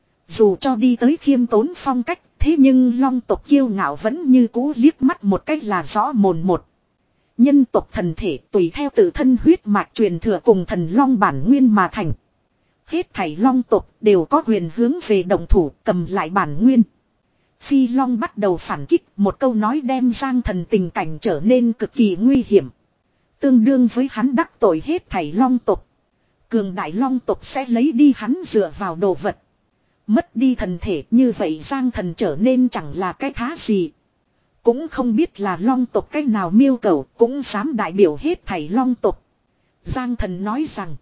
Dù cho đi tới khiêm tốn phong cách, thế nhưng long tộc kiêu ngạo vẫn như cũ liếc mắt một cách là rõ mồn một. Nhân tộc thần thể tùy theo tự thân huyết mạch truyền thừa cùng thần long bản nguyên mà thành. Hết thảy long tộc đều có quyền hướng về động thủ cầm lại bản nguyên. Phi long bắt đầu phản kích, một câu nói đem Giang Thần tình cảnh trở nên cực kỳ nguy hiểm. Tương đương với hắn đắc tội hết thảy long tộc. Cường đại long tộc sẽ lấy đi hắn dựa vào đồ vật. Mất đi thần thể như vậy Giang Thần trở nên chẳng là cái thá gì. Cũng không biết là long tộc cách nào miêu cầu cũng dám đại biểu hết thảy long tộc. Giang Thần nói rằng.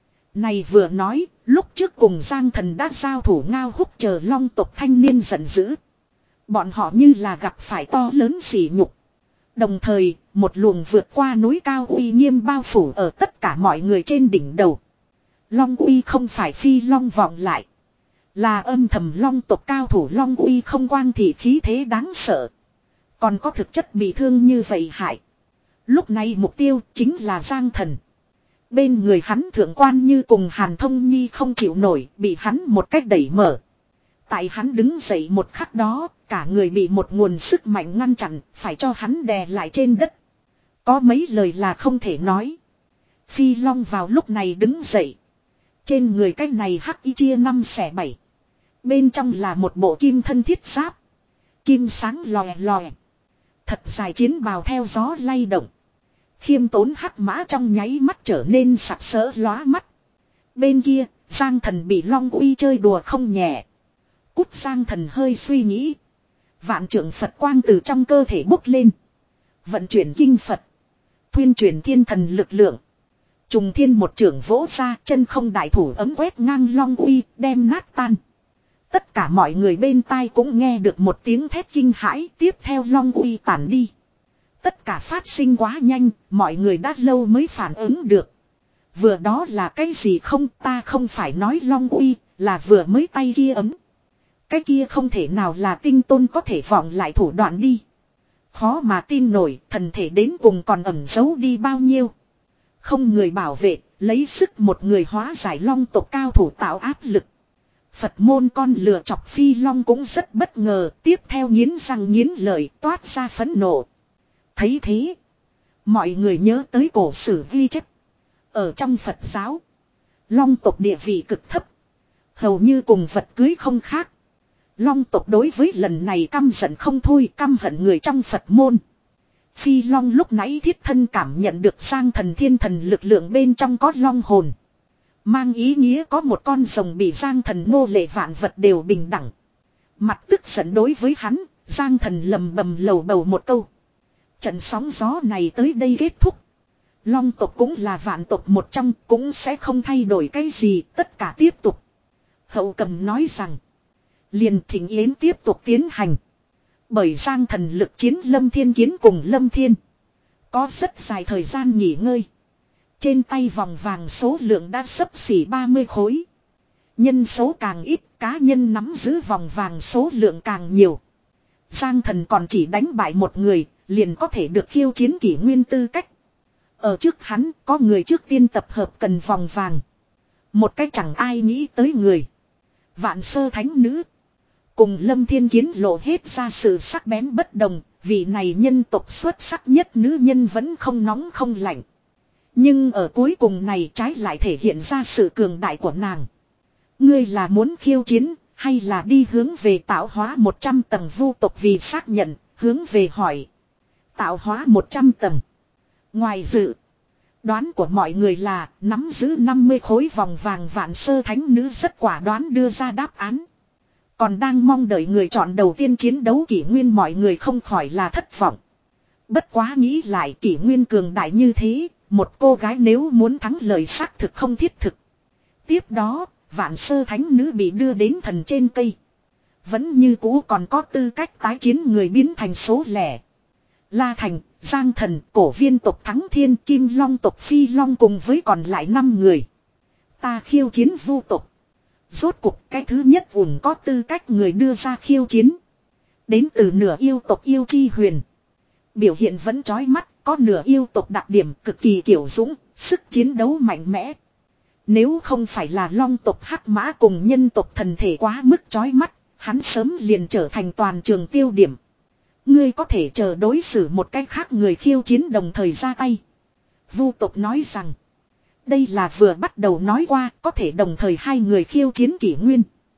Này vừa nói, lúc trước cùng Giang Thần đã giao thủ ngao húc chờ long tộc thanh niên giận dữ. Bọn họ như là gặp phải to lớn sỉ nhục. Đồng thời, một luồng vượt qua núi cao uy nghiêm bao phủ ở tất cả mọi người trên đỉnh đầu. Long uy không phải phi long vọng lại. Là âm thầm long tộc cao thủ long uy không quang thị khí thế đáng sợ. Còn có thực chất bị thương như vậy hại. Lúc này mục tiêu chính là Giang Thần. Bên người hắn thượng quan như cùng Hàn Thông Nhi không chịu nổi, bị hắn một cách đẩy mở. Tại hắn đứng dậy một khắc đó, cả người bị một nguồn sức mạnh ngăn chặn, phải cho hắn đè lại trên đất. Có mấy lời là không thể nói. Phi Long vào lúc này đứng dậy. Trên người cái này hắc y chia năm xẻ bảy. Bên trong là một bộ kim thân thiết giáp. Kim sáng lòe lòe. Thật dài chiến bào theo gió lay động. Khiêm tốn hắc mã trong nháy mắt trở nên sặc sỡ lóa mắt. Bên kia, Giang Thần bị Long uy chơi đùa không nhẹ. Cút Giang Thần hơi suy nghĩ. Vạn trượng Phật quang từ trong cơ thể bốc lên. Vận chuyển kinh Phật. Thuyên chuyển thiên thần lực lượng. Trùng thiên một trưởng vỗ ra, chân không đại thủ ấm quét ngang Long uy, đem nát tan. Tất cả mọi người bên tai cũng nghe được một tiếng thét kinh hãi, tiếp theo Long uy tản đi. Tất cả phát sinh quá nhanh, mọi người đã lâu mới phản ứng được. Vừa đó là cái gì không, ta không phải nói Long uy, là vừa mới tay kia ấm. Cái kia không thể nào là tinh tôn có thể vọng lại thủ đoạn đi. Khó mà tin nổi, thần thể đến cùng còn ẩn giấu đi bao nhiêu. Không người bảo vệ, lấy sức một người hóa giải long tộc cao thủ tạo áp lực. Phật môn con lừa chọc Phi Long cũng rất bất ngờ, tiếp theo nghiến răng nghiến lợi toát ra phẫn nộ. Thấy thế, mọi người nhớ tới cổ sử ghi chép. Ở trong Phật giáo, long tộc địa vị cực thấp. Hầu như cùng vật cưới không khác. Long tộc đối với lần này căm giận không thôi, căm hận người trong Phật môn. Phi Long lúc nãy thiết thân cảm nhận được Giang Thần thiên thần lực lượng bên trong có long hồn. Mang ý nghĩa có một con rồng bị Giang Thần nô lệ vạn vật đều bình đẳng. Mặt tức giận đối với hắn, Giang Thần lầm bầm lầu bầu một câu. Trận sóng gió này tới đây kết thúc. Long tộc cũng là vạn tộc một trong, cũng sẽ không thay đổi cái gì, tất cả tiếp tục. Hậu Cầm nói rằng, liền thỉnh yến tiếp tục tiến hành. Bởi Giang Thần lực chiến Lâm Thiên Kiến cùng Lâm Thiên. Có rất dài thời gian nghỉ ngơi. Trên tay vòng vàng số lượng đã xấp xỉ ba mươi khối. Nhân số càng ít, cá nhân nắm giữ vòng vàng số lượng càng nhiều. Giang Thần còn chỉ đánh bại một người, liền có thể được khiêu chiến kỷ nguyên tư cách. Ở trước hắn, có người trước tiên tập hợp cần vòng vàng. Một cách chẳng ai nghĩ tới người. Vạn Sơ Thánh Nữ. Cùng Lâm Thiên Kiến lộ hết ra sự sắc bén bất đồng, vị này nhân tộc xuất sắc nhất nữ nhân vẫn không nóng không lạnh. Nhưng ở cuối cùng này trái lại thể hiện ra sự cường đại của nàng. Ngươi là muốn khiêu chiến, hay là đi hướng về tạo hóa một trăm tầng vu tộc vì xác nhận, hướng về hỏi. Tạo hóa một trăm tầng. Ngoài dự đoán của mọi người là nắm giữ năm mươi khối vòng vàng Vạn Sơ Thánh Nữ rất quả đoán đưa ra đáp án. Còn đang mong đợi người chọn đầu tiên chiến đấu kỷ nguyên mọi người không khỏi là thất vọng. Bất quá nghĩ lại kỷ nguyên cường đại như thế, một cô gái nếu muốn thắng lời xác thực không thiết thực. Tiếp đó, Vạn Sơ Thánh Nữ bị đưa đến thần trên cây. Vẫn như cũ còn có tư cách tái chiến người biến thành số lẻ. La Thành, Giang Thần, Cổ Viên tộc Thắng Thiên, Kim Long tộc Phi Long cùng với còn lại năm người. Ta khiêu chiến vu tộc. Rốt cuộc cái thứ nhất vùng có tư cách người đưa ra khiêu chiến. Đến từ nửa yêu tộc Yêu Chi Huyền. Biểu hiện vẫn chói mắt, có nửa yêu tộc đặc điểm cực kỳ kiểu dũng, sức chiến đấu mạnh mẽ. Nếu không phải là long tộc hắc mã cùng nhân tộc thần thể quá mức chói mắt, hắn sớm liền trở thành toàn trường tiêu điểm. Ngươi có thể chờ đối xử một cách khác người khiêu chiến đồng thời ra tay. Vu tộc nói rằng, đây là vừa bắt đầu nói qua, có thể đồng thời hai người khiêu chiến kỷ nguyên.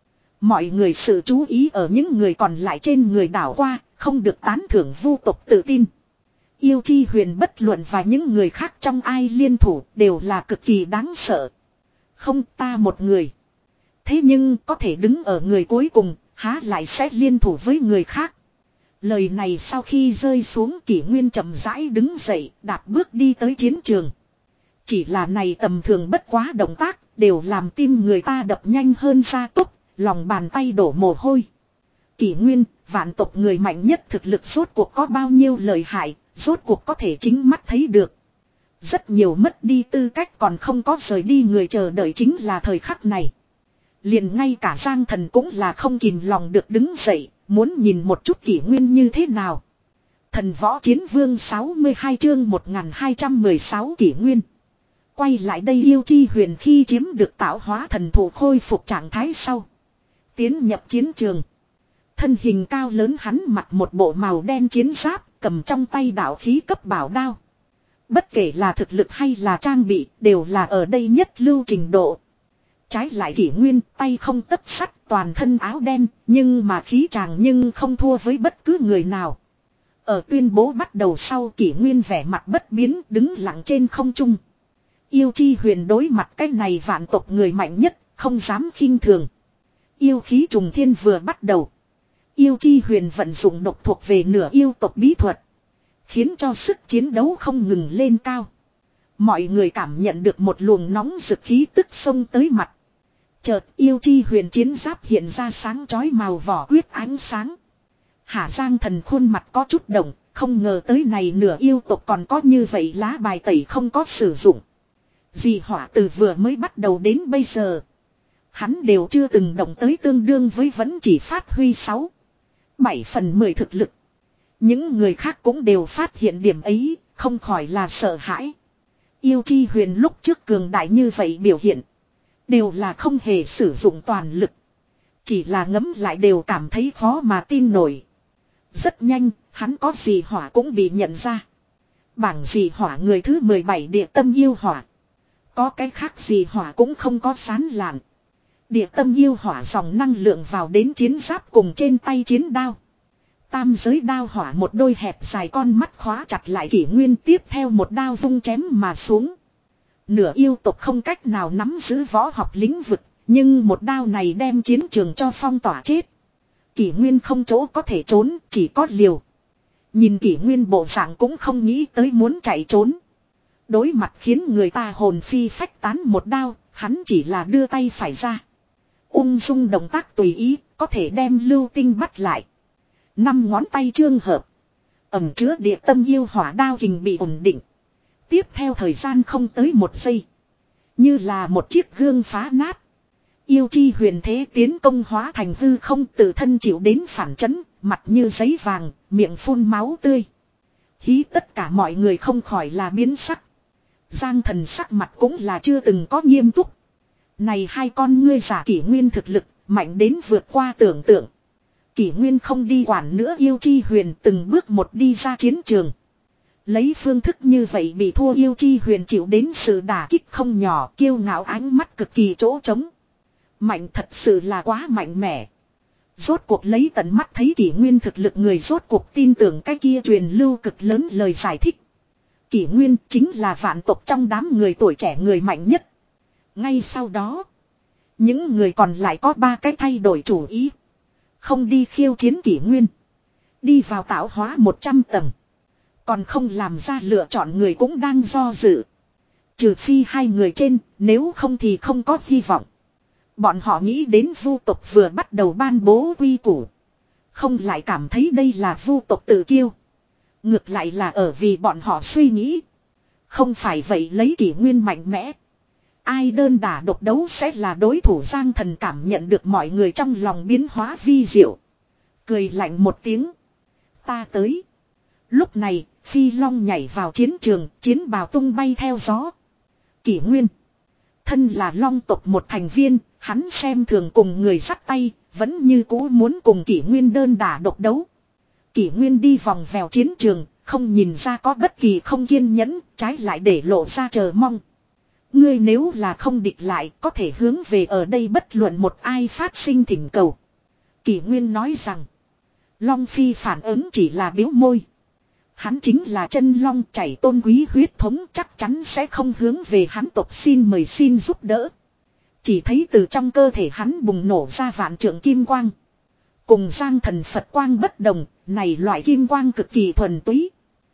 Mọi người sự chú ý ở những người còn lại trên người đảo qua, không được tán thưởng vu tộc tự tin. Yêu Chi Huyền bất luận và những người khác trong ai liên thủ đều là cực kỳ đáng sợ. Không ta một người. Thế nhưng có thể đứng ở người cuối cùng, há lại sẽ liên thủ với người khác. Lời này sau khi rơi xuống, kỷ nguyên chậm rãi đứng dậy, đạp bước đi tới chiến trường. Chỉ là này tầm thường bất quá động tác, đều làm tim người ta đập nhanh hơn gia tốc, lòng bàn tay đổ mồ hôi. Kỷ nguyên, vạn tộc người mạnh nhất thực lực rốt cuộc có bao nhiêu lợi hại, rốt cuộc có thể chính mắt thấy được. Rất nhiều mất đi tư cách còn không có rời đi người chờ đợi chính là thời khắc này. Liền ngay cả Giang Thần cũng là không kìm lòng được đứng dậy, muốn nhìn một chút kỷ nguyên như thế nào. Thần võ chiến vương sáu mươi hai chương một nghìn hai trăm mười sáu kỷ nguyên. Quay lại đây Yêu Chi Huyền khi chiếm được tạo hóa thần thụ khôi phục trạng thái sau. Tiến nhập chiến trường. Thân hình cao lớn hắn mặc một bộ màu đen chiến giáp, cầm trong tay đạo khí cấp bảo đao. Bất kể là thực lực hay là trang bị, đều là ở đây nhất lưu trình độ. Trái lại kỷ nguyên, tay không tất sắt, toàn thân áo đen, nhưng mà khí chàng nhưng không thua với bất cứ người nào. Ở tuyên bố bắt đầu sau, kỷ nguyên vẻ mặt bất biến, đứng lặng trên không trung. Yêu Chi Huyền đối mặt cái này vạn tộc người mạnh nhất, không dám khinh thường. Yêu khí trùng thiên vừa bắt đầu. Yêu Chi Huyền vận dụng độc thuộc về nửa yêu tộc bí thuật, khiến cho sức chiến đấu không ngừng lên cao. Mọi người cảm nhận được một luồng nóng rực khí tức xông tới mặt. Chợt Yêu Chi Huyền chiến giáp hiện ra sáng chói màu vỏ quyết ánh sáng. Hả Giang Thần khuôn mặt có chút động, không ngờ tới này nửa yêu tộc còn có như vậy lá bài tẩy không có sử dụng. Dị hỏa từ vừa mới bắt đầu đến bây giờ, hắn đều chưa từng động tới, tương đương với vẫn chỉ phát huy sáu, bảy phần mười thực lực. Những người khác cũng đều phát hiện điểm ấy, không khỏi là sợ hãi. Yêu Chi Huyền lúc trước cường đại như vậy biểu hiện, đều là không hề sử dụng toàn lực. Chỉ là ngấm lại đều cảm thấy khó mà tin nổi. Rất nhanh, hắn có dị hỏa cũng bị nhận ra. Bảng dị hỏa người thứ mười bảy địa tâm yêu hỏa. Có cái khác dị hỏa cũng không có sán lạn. Địa tâm yêu hỏa dòng năng lượng vào đến chiến giáp cùng trên tay chiến đao. Tam giới đao hỏa một đôi hẹp dài con mắt khóa chặt lại kỷ nguyên, tiếp theo một đao vung chém mà xuống. Nửa yêu tộc không cách nào nắm giữ võ học lĩnh vực, nhưng một đao này đem chiến trường cho phong tỏa chết. Kỷ nguyên không chỗ có thể trốn, chỉ có liều. Nhìn kỷ nguyên bộ dạng cũng không nghĩ tới muốn chạy trốn. Đối mặt khiến người ta hồn phi phách tán một đao, hắn chỉ là đưa tay phải ra. Ung dung động tác tùy ý, có thể đem lưu tinh bắt lại. Năm ngón tay chương hợp, ẩm chứa địa tâm yêu hỏa đao kình bị ổn định. Tiếp theo thời gian không tới một giây, như là một chiếc gương phá nát. Yêu Chi Huyền thế tiến công hóa thành hư không, tự thân chịu đến phản chấn, mặt như giấy vàng, miệng phun máu tươi. Hí tất cả mọi người không khỏi là biến sắc. Giang Thần sắc mặt cũng là chưa từng có nghiêm túc. Này hai con ngươi giả kỷ nguyên thực lực, mạnh đến vượt qua tưởng tượng. Kỷ nguyên không đi quản nữa Yêu Chi Huyền từng bước một đi ra chiến trường. Lấy phương thức như vậy bị thua Yêu Chi Huyền chịu đến sự đả kích không nhỏ, kiêu ngạo ánh mắt cực kỳ chỗ trống. Mạnh thật sự là quá mạnh mẽ. Rốt cuộc lấy tận mắt thấy kỷ nguyên thực lực người, rốt cuộc tin tưởng cái kia truyền lưu cực lớn lời giải thích. Kỷ nguyên chính là vạn tộc trong đám người tuổi trẻ người mạnh nhất. Ngay sau đó, những người còn lại có ba cái thay đổi chủ ý. Không đi khiêu chiến kỷ nguyên, đi vào tạo hóa một trăm tầng. Còn không làm ra lựa chọn người cũng đang do dự. Trừ phi hai người trên, nếu không thì không có hy vọng. Bọn họ nghĩ đến vu tộc vừa bắt đầu ban bố quy củ, không lại cảm thấy đây là vu tộc tự kiêu. Ngược lại là ở vì bọn họ suy nghĩ. Không phải vậy lấy kỷ nguyên mạnh mẽ, ai đơn đả độc đấu sẽ là đối thủ. Giang Thần cảm nhận được mọi người trong lòng biến hóa vi diệu. Cười lạnh một tiếng. Ta tới. Lúc này, Phi Long nhảy vào chiến trường, chiến bào tung bay theo gió. Kỷ Nguyên. Thân là Long tộc một thành viên, hắn xem thường cùng người dắt tay, vẫn như cũ muốn cùng Kỷ Nguyên đơn đả độc đấu. Kỷ Nguyên đi vòng vèo chiến trường, không nhìn ra có bất kỳ không kiên nhẫn, trái lại để lộ ra chờ mong. Ngươi nếu là không địch lại, có thể hướng về ở đây bất luận một ai phát sinh thỉnh cầu. Kỷ Nguyên nói rằng, Long Phi phản ứng chỉ là biếu môi. Hắn chính là chân long chảy tôn quý huyết thống, chắc chắn sẽ không hướng về hắn tộc xin mời xin giúp đỡ. Chỉ thấy từ trong cơ thể hắn bùng nổ ra vạn trượng kim quang. Cùng Giang Thần Phật quang bất đồng, này loại kim quang cực kỳ thuần túy.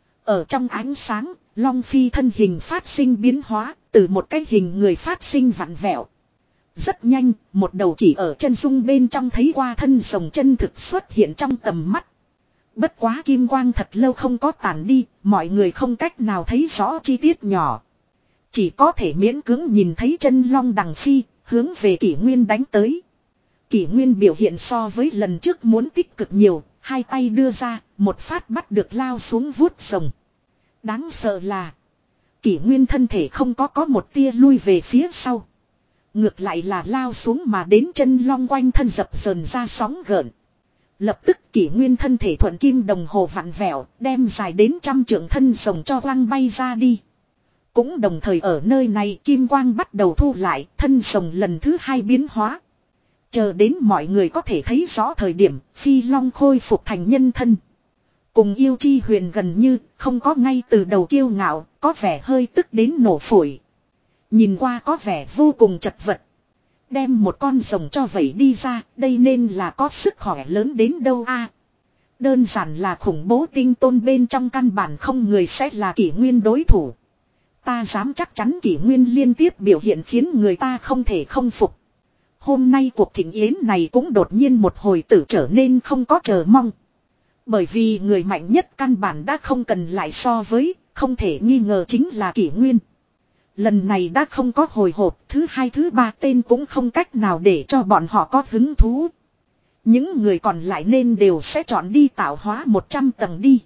Ở trong ánh sáng, Long Phi thân hình phát sinh biến hóa, từ một cái hình người phát sinh vặn vẹo. Rất nhanh, một đầu chỉ ở chân dung bên trong thấy qua thân rồng chân thực xuất hiện trong tầm mắt. Bất quá kim quang thật lâu không có tản đi, mọi người không cách nào thấy rõ chi tiết nhỏ. Chỉ có thể miễn cưỡng nhìn thấy chân long đằng phi, hướng về Kỷ Nguyên đánh tới. Kỷ Nguyên biểu hiện so với lần trước muốn tích cực nhiều, hai tay đưa ra, một phát bắt được lao xuống vuốt rồng. Đáng sợ là, Kỷ Nguyên thân thể không có có một tia lui về phía sau. Ngược lại là lao xuống mà đến chân long quanh thân dập dờn ra sóng gợn. Lập tức Kỷ Nguyên thân thể thuận kim đồng hồ vặn vẹo, đem dài đến trăm trượng thân rồng cho quăng bay ra đi. Cũng đồng thời ở nơi này kim quang bắt đầu thu lại, thân rồng lần thứ hai biến hóa. Chờ đến mọi người có thể thấy rõ thời điểm, Phi Long khôi phục thành nhân thân. Cùng Yêu Chi Huyền gần như, không có ngay từ đầu kiêu ngạo, có vẻ hơi tức đến nổ phổi. Nhìn qua có vẻ vô cùng chật vật. Đem một con rồng cho vẩy đi ra, đây nên là có sức khỏe lớn đến đâu a? Đơn giản là khủng bố tinh tôn bên trong căn bản không người sẽ là Kỷ Nguyên đối thủ. Ta dám chắc chắn Kỷ Nguyên liên tiếp biểu hiện khiến người ta không thể không phục. Hôm nay cuộc thịnh yến này cũng đột nhiên một hồi tử trở nên không có chờ mong. Bởi vì người mạnh nhất căn bản đã không cần lại so với, không thể nghi ngờ chính là Kỷ Nguyên. Lần này đã không có hồi hộp, thứ hai thứ ba tên cũng không cách nào để cho bọn họ có hứng thú. Những người còn lại nên đều sẽ chọn đi tạo hóa một trăm tầng đi.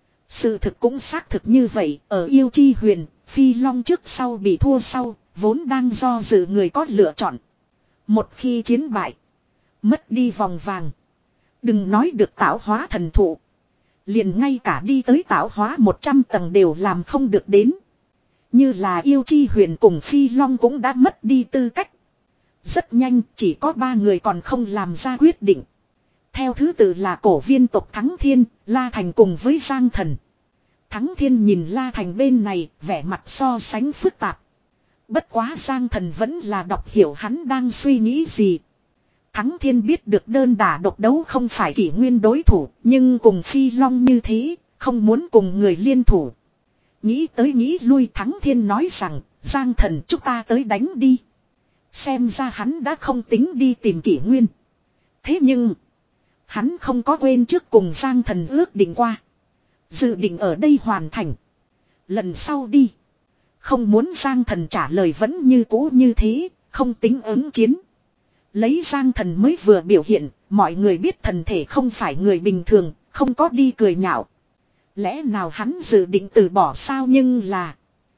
Sự thực cũng xác thực như vậy, ở Yêu Chi Huyền, Phi Long trước sau bị thua sau, vốn đang do dự người có lựa chọn. Một khi chiến bại, mất đi vòng vàng. Đừng nói được tạo hóa thần thụ. Liền ngay cả đi tới tạo hóa một trăm tầng đều làm không được đến. Như là Yêu Chi Huyền cùng Phi Long cũng đã mất đi tư cách. Rất nhanh chỉ có ba người còn không làm ra quyết định. Theo thứ tự là Cổ Viên tộc Thắng Thiên, La Thành cùng với Giang Thần. Thắng Thiên nhìn La Thành bên này, vẻ mặt so sánh phức tạp. Bất quá Giang Thần vẫn là đọc hiểu hắn đang suy nghĩ gì. Thắng Thiên biết được đơn đả độc đấu không phải Kỷ Nguyên đối thủ, nhưng cùng Phi Long như thế, không muốn cùng người liên thủ. Nghĩ tới nghĩ lui, Thắng Thiên nói rằng, Giang Thần chúng ta tới đánh đi. Xem ra hắn đã không tính đi tìm Kỷ Nguyên. Thế nhưng, hắn không có quên trước cùng Giang Thần ước định qua. Dự định ở đây hoàn thành. Lần sau đi. Không muốn Giang Thần trả lời vẫn như cũ như thế, không tính ứng chiến. Lấy Giang Thần mới vừa biểu hiện, mọi người biết thần thể không phải người bình thường, không có đi cười nhạo. Lẽ nào hắn dự định từ bỏ sao, nhưng là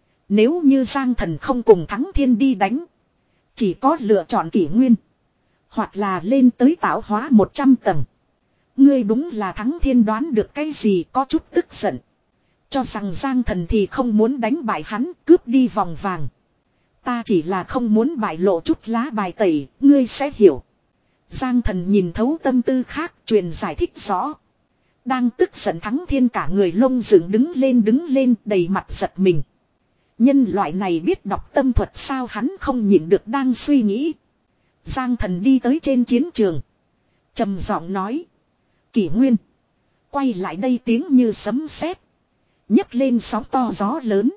nếu như Giang Thần không cùng Thắng Thiên đi đánh, chỉ có lựa chọn Kỷ Nguyên, hoặc là lên tới tạo hóa một trăm tầng. Ngươi đúng là Thắng Thiên đoán được cái gì, có chút tức giận. Cho rằng Giang Thần thì không muốn đánh bại hắn, cướp đi vòng vàng. Ta chỉ là không muốn bại lộ chút lá bài tẩy, ngươi sẽ hiểu. Giang Thần nhìn thấu tâm tư khác, truyền giải thích rõ. Đang tức giận Thắng Thiên cả người lông dựng đứng lên đứng lên, đầy mặt giật mình. Nhân loại này biết đọc tâm thuật sao, hắn không nhịn được đang suy nghĩ. Giang Thần đi tới trên chiến trường, trầm giọng nói: Kỷ Nguyên, quay lại đây. Tiếng như sấm sét, nhấc lên sóng to gió lớn.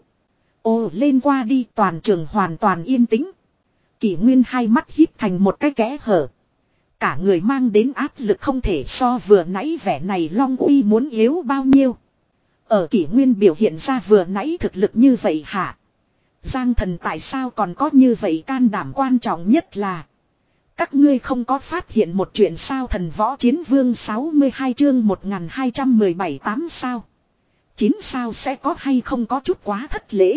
Ồ lên qua đi, toàn trường hoàn toàn yên tĩnh. Kỷ Nguyên hai mắt híp thành một cái kẽ hở. Cả người mang đến áp lực không thể so vừa nãy vẻ này long uy muốn yếu bao nhiêu. Ở Kỷ Nguyên biểu hiện ra vừa nãy thực lực như vậy hả? Giang Thần tại sao còn có như vậy can đảm, quan trọng nhất là Các ngươi không có phát hiện một chuyện sao thần võ chiến vương sáu mươi hai chương một nghìn hai trăm mười bảy tám sao. Chín sao sẽ có hay không có chút quá thất lễ.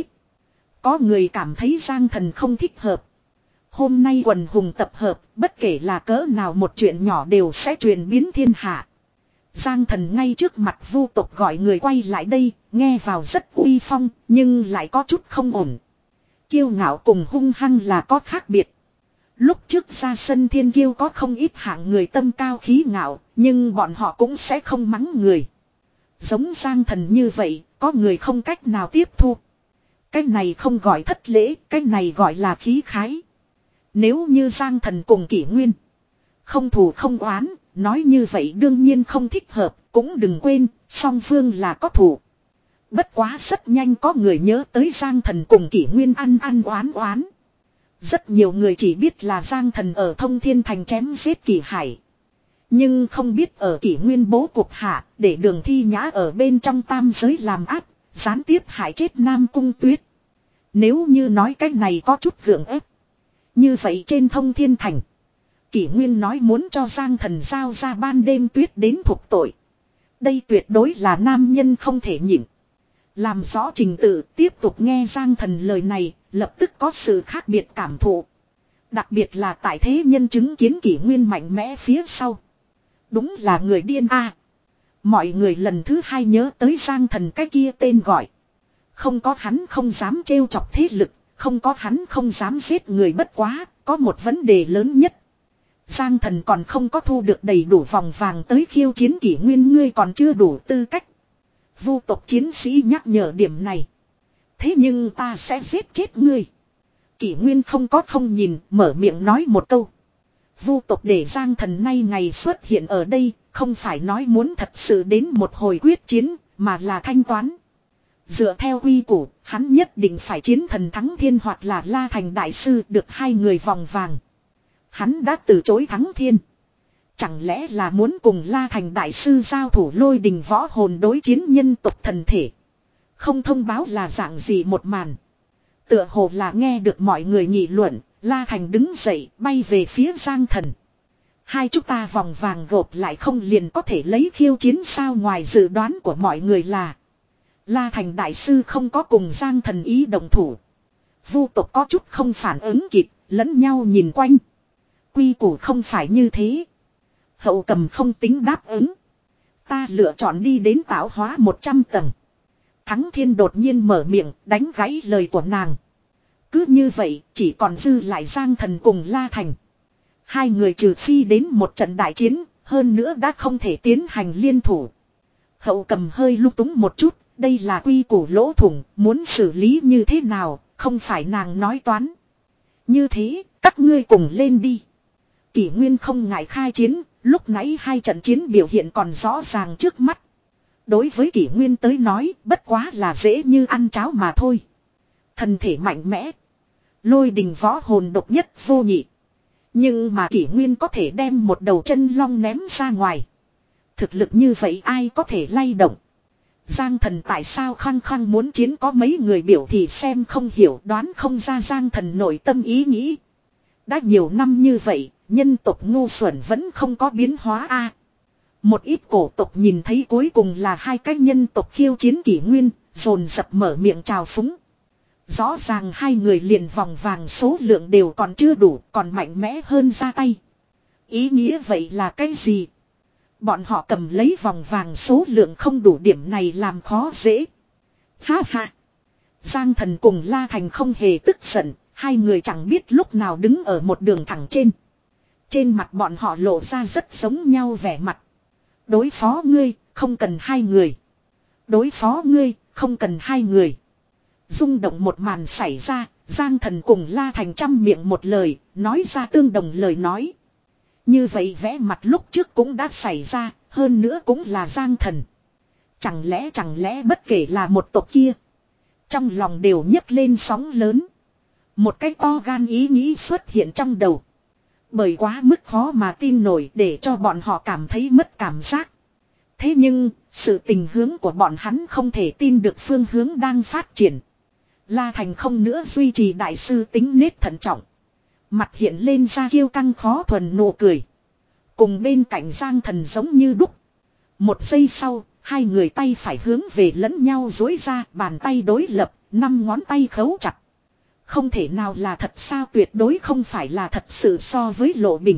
Có người cảm thấy Giang Thần không thích hợp. Hôm nay quần hùng tập hợp, bất kể là cỡ nào một chuyện nhỏ đều sẽ truyền biến thiên hạ. Giang Thần ngay trước mặt Vu tộc gọi người quay lại đây, nghe vào rất uy phong, nhưng lại có chút không ổn. Kiêu ngạo cùng hung hăng là có khác biệt. Lúc trước ra sân thiên kiêu có không ít hạng người tâm cao khí ngạo, nhưng bọn họ cũng sẽ không mắng người. Giống Giang Thần như vậy, có người không cách nào tiếp thu. Cái này không gọi thất lễ, cái này gọi là khí khái. Nếu như Giang Thần cùng Kỷ Nguyên không thù không oán, nói như vậy đương nhiên không thích hợp, cũng đừng quên, song phương là có thù. Bất quá rất nhanh có người nhớ tới Giang Thần cùng Kỷ Nguyên ăn ăn oán oán. Rất nhiều người chỉ biết là Giang Thần ở Thông Thiên Thành chém giết Kỷ Hải. Nhưng không biết ở Kỷ Nguyên bố cục hạ, để Đường Thi Nhã ở bên trong tam giới làm ác, gián tiếp hại chết Nam Cung Tuyết. Nếu như nói cái này có chút gượng ép. Như vậy trên Thông Thiên Thành, Kỷ Nguyên nói muốn cho Giang Thần giao ra ban đêm tuyết đến thuộc tội. Đây tuyệt đối là nam nhân không thể nhịn. Làm rõ trình tự, tiếp tục nghe Giang Thần lời này, lập tức có sự khác biệt cảm thụ. Đặc biệt là tại thế nhân chứng kiến Kỷ Nguyên mạnh mẽ phía sau. Đúng là người điên a. Mọi người lần thứ hai nhớ tới Giang Thần cái kia tên gọi. Không có hắn không dám trêu chọc thế lực, không có hắn không dám giết người bất quá, có một vấn đề lớn nhất. Giang Thần còn không có thu được đầy đủ vòng vàng tới khiêu chiến Kỷ Nguyên, ngươi còn chưa đủ tư cách. Vu tộc chiến sĩ nhắc nhở điểm này. Thế nhưng ta sẽ giết chết ngươi. Kỷ Nguyên không có không nhìn, mở miệng nói một câu. Vu tộc để Giang Thần nay ngày xuất hiện ở đây, không phải nói muốn thật sự đến một hồi quyết chiến, mà là thanh toán. Dựa theo quy củ, hắn nhất định phải chiến thần thắng thiên hoặc là La Thành Đại Sư được hai người vòng vàng. Hắn đã từ chối thắng thiên. Chẳng lẽ là muốn cùng La Thành Đại Sư giao thủ lôi đình võ hồn đối chiến nhân tộc thần thể. Không thông báo là dạng gì một màn. Tựa hồ là nghe được mọi người nghị luận, La Thành đứng dậy bay về phía Giang Thần. Hai chúng ta vòng vàng gộp lại không liền có thể lấy khiêu chiến sao, ngoài dự đoán của mọi người là La Thành Đại Sư không có cùng Giang Thần ý đồng thủ. Vu tộc có chút không phản ứng kịp, lẫn nhau nhìn quanh. Quy củ không phải như thế. Hậu Cầm không tính đáp ứng. Ta lựa chọn đi đến tạo hóa một trăm tầng. Thắng Thiên đột nhiên mở miệng đánh gãy lời của nàng. Cứ như vậy chỉ còn dư lại Giang Thần cùng La Thành. Hai người trừ phi đến một trận đại chiến, hơn nữa đã không thể tiến hành liên thủ. Hậu Cầm hơi lung túng một chút, đây là quy củ lỗ thủng, muốn xử lý như thế nào, không phải nàng nói toán. Như thế, các ngươi cùng lên đi. Kỷ Nguyên không ngại khai chiến, lúc nãy hai trận chiến biểu hiện còn rõ ràng trước mắt. Đối với Kỷ Nguyên tới nói, bất quá là dễ như ăn cháo mà thôi. Thân thể mạnh mẽ, lôi đình võ hồn độc nhất vô nhị. Nhưng mà Kỷ Nguyên có thể đem một đầu chân long ném ra ngoài. Thực lực như vậy ai có thể lay động. Giang Thần tại sao khăng khăng muốn chiến, có mấy người biểu thì xem không hiểu, đoán không ra Giang Thần nội tâm ý nghĩ. Đã nhiều năm như vậy, nhân tộc ngu xuẩn vẫn không có biến hóa a. Một ít cổ tộc nhìn thấy cuối cùng là hai cái nhân tộc khiêu chiến Kỷ Nguyên, dồn dập mở miệng chào phúng. Rõ ràng hai người liền vòng vàng số lượng đều còn chưa đủ, còn mạnh mẽ hơn ra tay. Ý nghĩa vậy là cái gì? Bọn họ cầm lấy vòng vàng số lượng không đủ điểm này làm khó dễ. Ha ha! Giang Thần cùng La Thành không hề tức giận, hai người chẳng biết lúc nào đứng ở một đường thẳng trên. Trên mặt bọn họ lộ ra rất giống nhau vẻ mặt. Đối phó ngươi, không cần hai người. Đối phó ngươi, không cần hai người. Rung động một màn xảy ra, Giang Thần cùng La Thành trăm miệng một lời, nói ra tương đồng lời nói. Như vậy vẽ mặt lúc trước cũng đã xảy ra, hơn nữa cũng là Giang Thần. Chẳng lẽ chẳng lẽ bất kể là một tộc kia, trong lòng đều nhấc lên sóng lớn. Một cái to gan ý nghĩ xuất hiện trong đầu. Bởi quá mức khó mà tin nổi để cho bọn họ cảm thấy mất cảm giác. Thế nhưng, sự tình hướng của bọn hắn không thể tin được phương hướng đang phát triển. La Thành không nữa duy trì đại sư tính nết thận trọng. Mặt hiện lên ra kiêu căng khó thuần nụ cười. Cùng bên cạnh Giang Thần giống như đúc. Một giây sau, hai người tay phải hướng về lẫn nhau dối ra, bàn tay đối lập, năm ngón tay khấu chặt. Không thể nào là thật sao, tuyệt đối không phải là thật sự. So với Lộ Bình,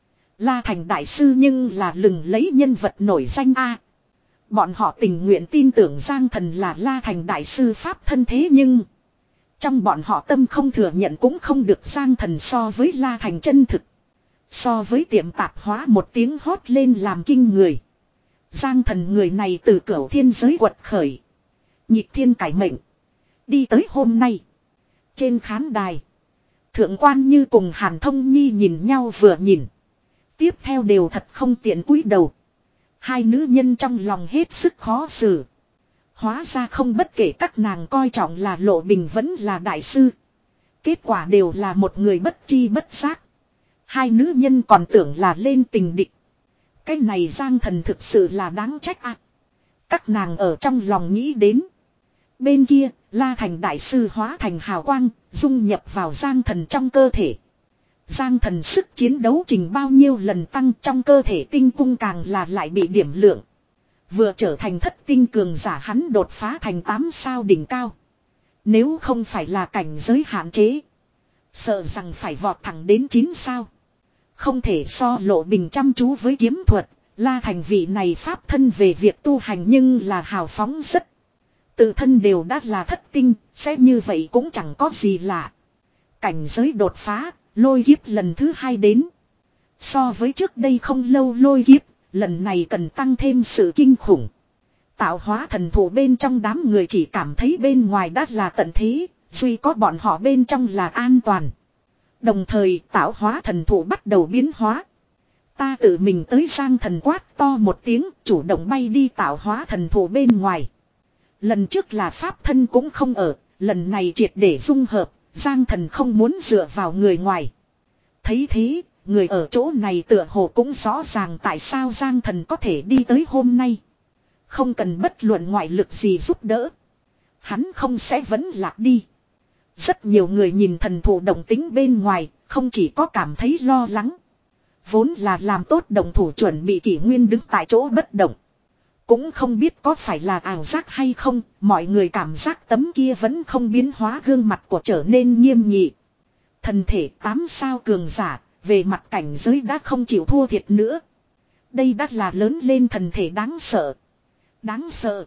La Thành đại sư nhưng là lừng lấy nhân vật nổi danh a. Bọn họ tình nguyện tin tưởng Giang Thần là La Thành đại sư pháp thân, thế nhưng trong bọn họ tâm không thừa nhận cũng không được Giang Thần so với La Thành chân thực. So với tiệm tạp hóa một tiếng hót lên làm kinh người. Giang Thần người này từ cửu thiên giới quật khởi, nhịp thiên cải mệnh, đi tới hôm nay. Trên khán đài, Thượng Quan Như cùng Hàn Thông Nhi nhìn nhau vừa nhìn. Tiếp theo đều thật không tiện cúi đầu. Hai nữ nhân trong lòng hết sức khó xử. Hóa ra không bất kể các nàng coi trọng là Lộ Bình vẫn là đại sư, kết quả đều là một người bất chi bất giác. Hai nữ nhân còn tưởng là lên tình địch. Cái này Giang Thần thực sự là đáng trách ạ. À. Các nàng ở trong lòng nghĩ đến. Bên kia, La Thành đại sư hóa thành hào quang, dung nhập vào Giang Thần trong cơ thể. Giang Thần sức chiến đấu trình bao nhiêu lần tăng, trong cơ thể tinh cung càng là lại bị điểm lượng. Vừa trở thành thất tinh cường giả, hắn đột phá thành tám sao đỉnh cao. Nếu không phải là cảnh giới hạn chế, sợ rằng phải vọt thẳng đến chín sao. Không thể so Lộ Bình chăm chú với kiếm thuật, La Thành vị này pháp thân về việc tu hành nhưng là hào phóng rất. Tự thân đều đã là thất tinh, sẽ như vậy cũng chẳng có gì lạ. Cảnh giới đột phá, lôi kiếp lần thứ hai đến. So với trước đây không lâu lôi kiếp, lần này cần tăng thêm sự kinh khủng. Tạo hóa thần thủ bên trong đám người chỉ cảm thấy bên ngoài đã là tận thế, duy có bọn họ bên trong là an toàn. Đồng thời tạo hóa thần thủ bắt đầu biến hóa. Ta tự mình tới Giang Thần quát to một tiếng, chủ động bay đi tạo hóa thần thủ bên ngoài. Lần trước là pháp thân cũng không ở, lần này triệt để dung hợp, Giang Thần không muốn dựa vào người ngoài. Thấy thế, người ở chỗ này tựa hồ cũng rõ ràng tại sao Giang Thần có thể đi tới hôm nay. Không cần bất luận ngoại lực gì giúp đỡ, hắn không sẽ vẫn lạc đi. Rất nhiều người nhìn thần thủ động tính bên ngoài, không chỉ có cảm thấy lo lắng. Vốn là làm tốt động thủ chuẩn bị Kỷ Nguyên đứng tại chỗ bất động. Cũng không biết có phải là ảo giác hay không, mọi người cảm giác tấm kia vẫn không biến hóa gương mặt của trở nên nghiêm nghị. Thần thể tám sao cường giả, về mặt cảnh giới đã không chịu thua thiệt nữa. Đây đã là lớn lên thần thể đáng sợ. Đáng sợ.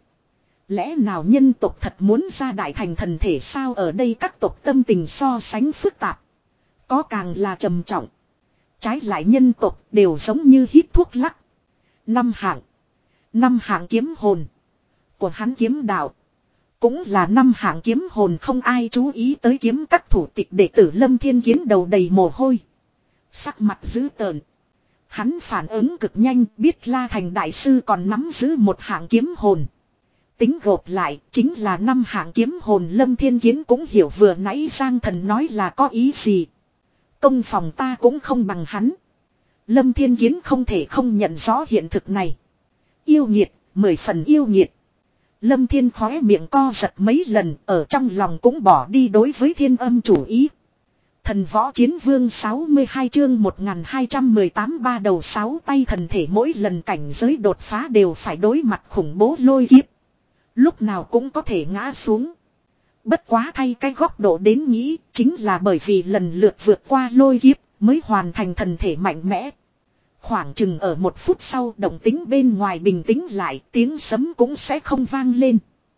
Lẽ nào nhân tộc thật muốn ra đại thành thần thể sao? Ở đây các tộc tâm tình so sánh phức tạp, có càng là trầm trọng. Trái lại nhân tộc đều giống như hít thuốc lắc. Năm hạng. Năm hạng kiếm hồn của hắn kiếm đạo, cũng là năm hạng kiếm hồn. Không ai chú ý tới kiếm các thủ tịch đệ tử Lâm Thiên Kiến đầu đầy mồ hôi, sắc mặt dữ tợn. Hắn phản ứng cực nhanh, biết La Thành đại sư còn nắm giữ một hạng kiếm hồn. Tính gộp lại chính là năm hạng kiếm hồn. Lâm Thiên Kiến cũng hiểu vừa nãy Giang Thần nói là có ý gì. Công phòng ta cũng không bằng hắn. Lâm Thiên Kiến không thể không nhận rõ hiện thực này. Yêu nghiệt, mười phần yêu nghiệt. Lâm Thiên khóe miệng co giật mấy lần, ở trong lòng cũng bỏ đi đối với Thiên Âm chủ ý. Thần võ chiến vương sáu mươi hai chương một nghìn hai trăm mười tám ba đầu sáu tay thần thể, mỗi lần cảnh giới đột phá đều phải đối mặt khủng bố lôi kiếp. Lúc nào cũng có thể ngã xuống. Bất quá thay cái góc độ đến nghĩ, chính là bởi vì lần lượt vượt qua lôi kiếp mới hoàn thành thần thể mạnh mẽ. Khoảng chừng ở một phút sau, động tính bên ngoài bình tĩnh lại, tiếng sấm cũng sẽ không vang lên.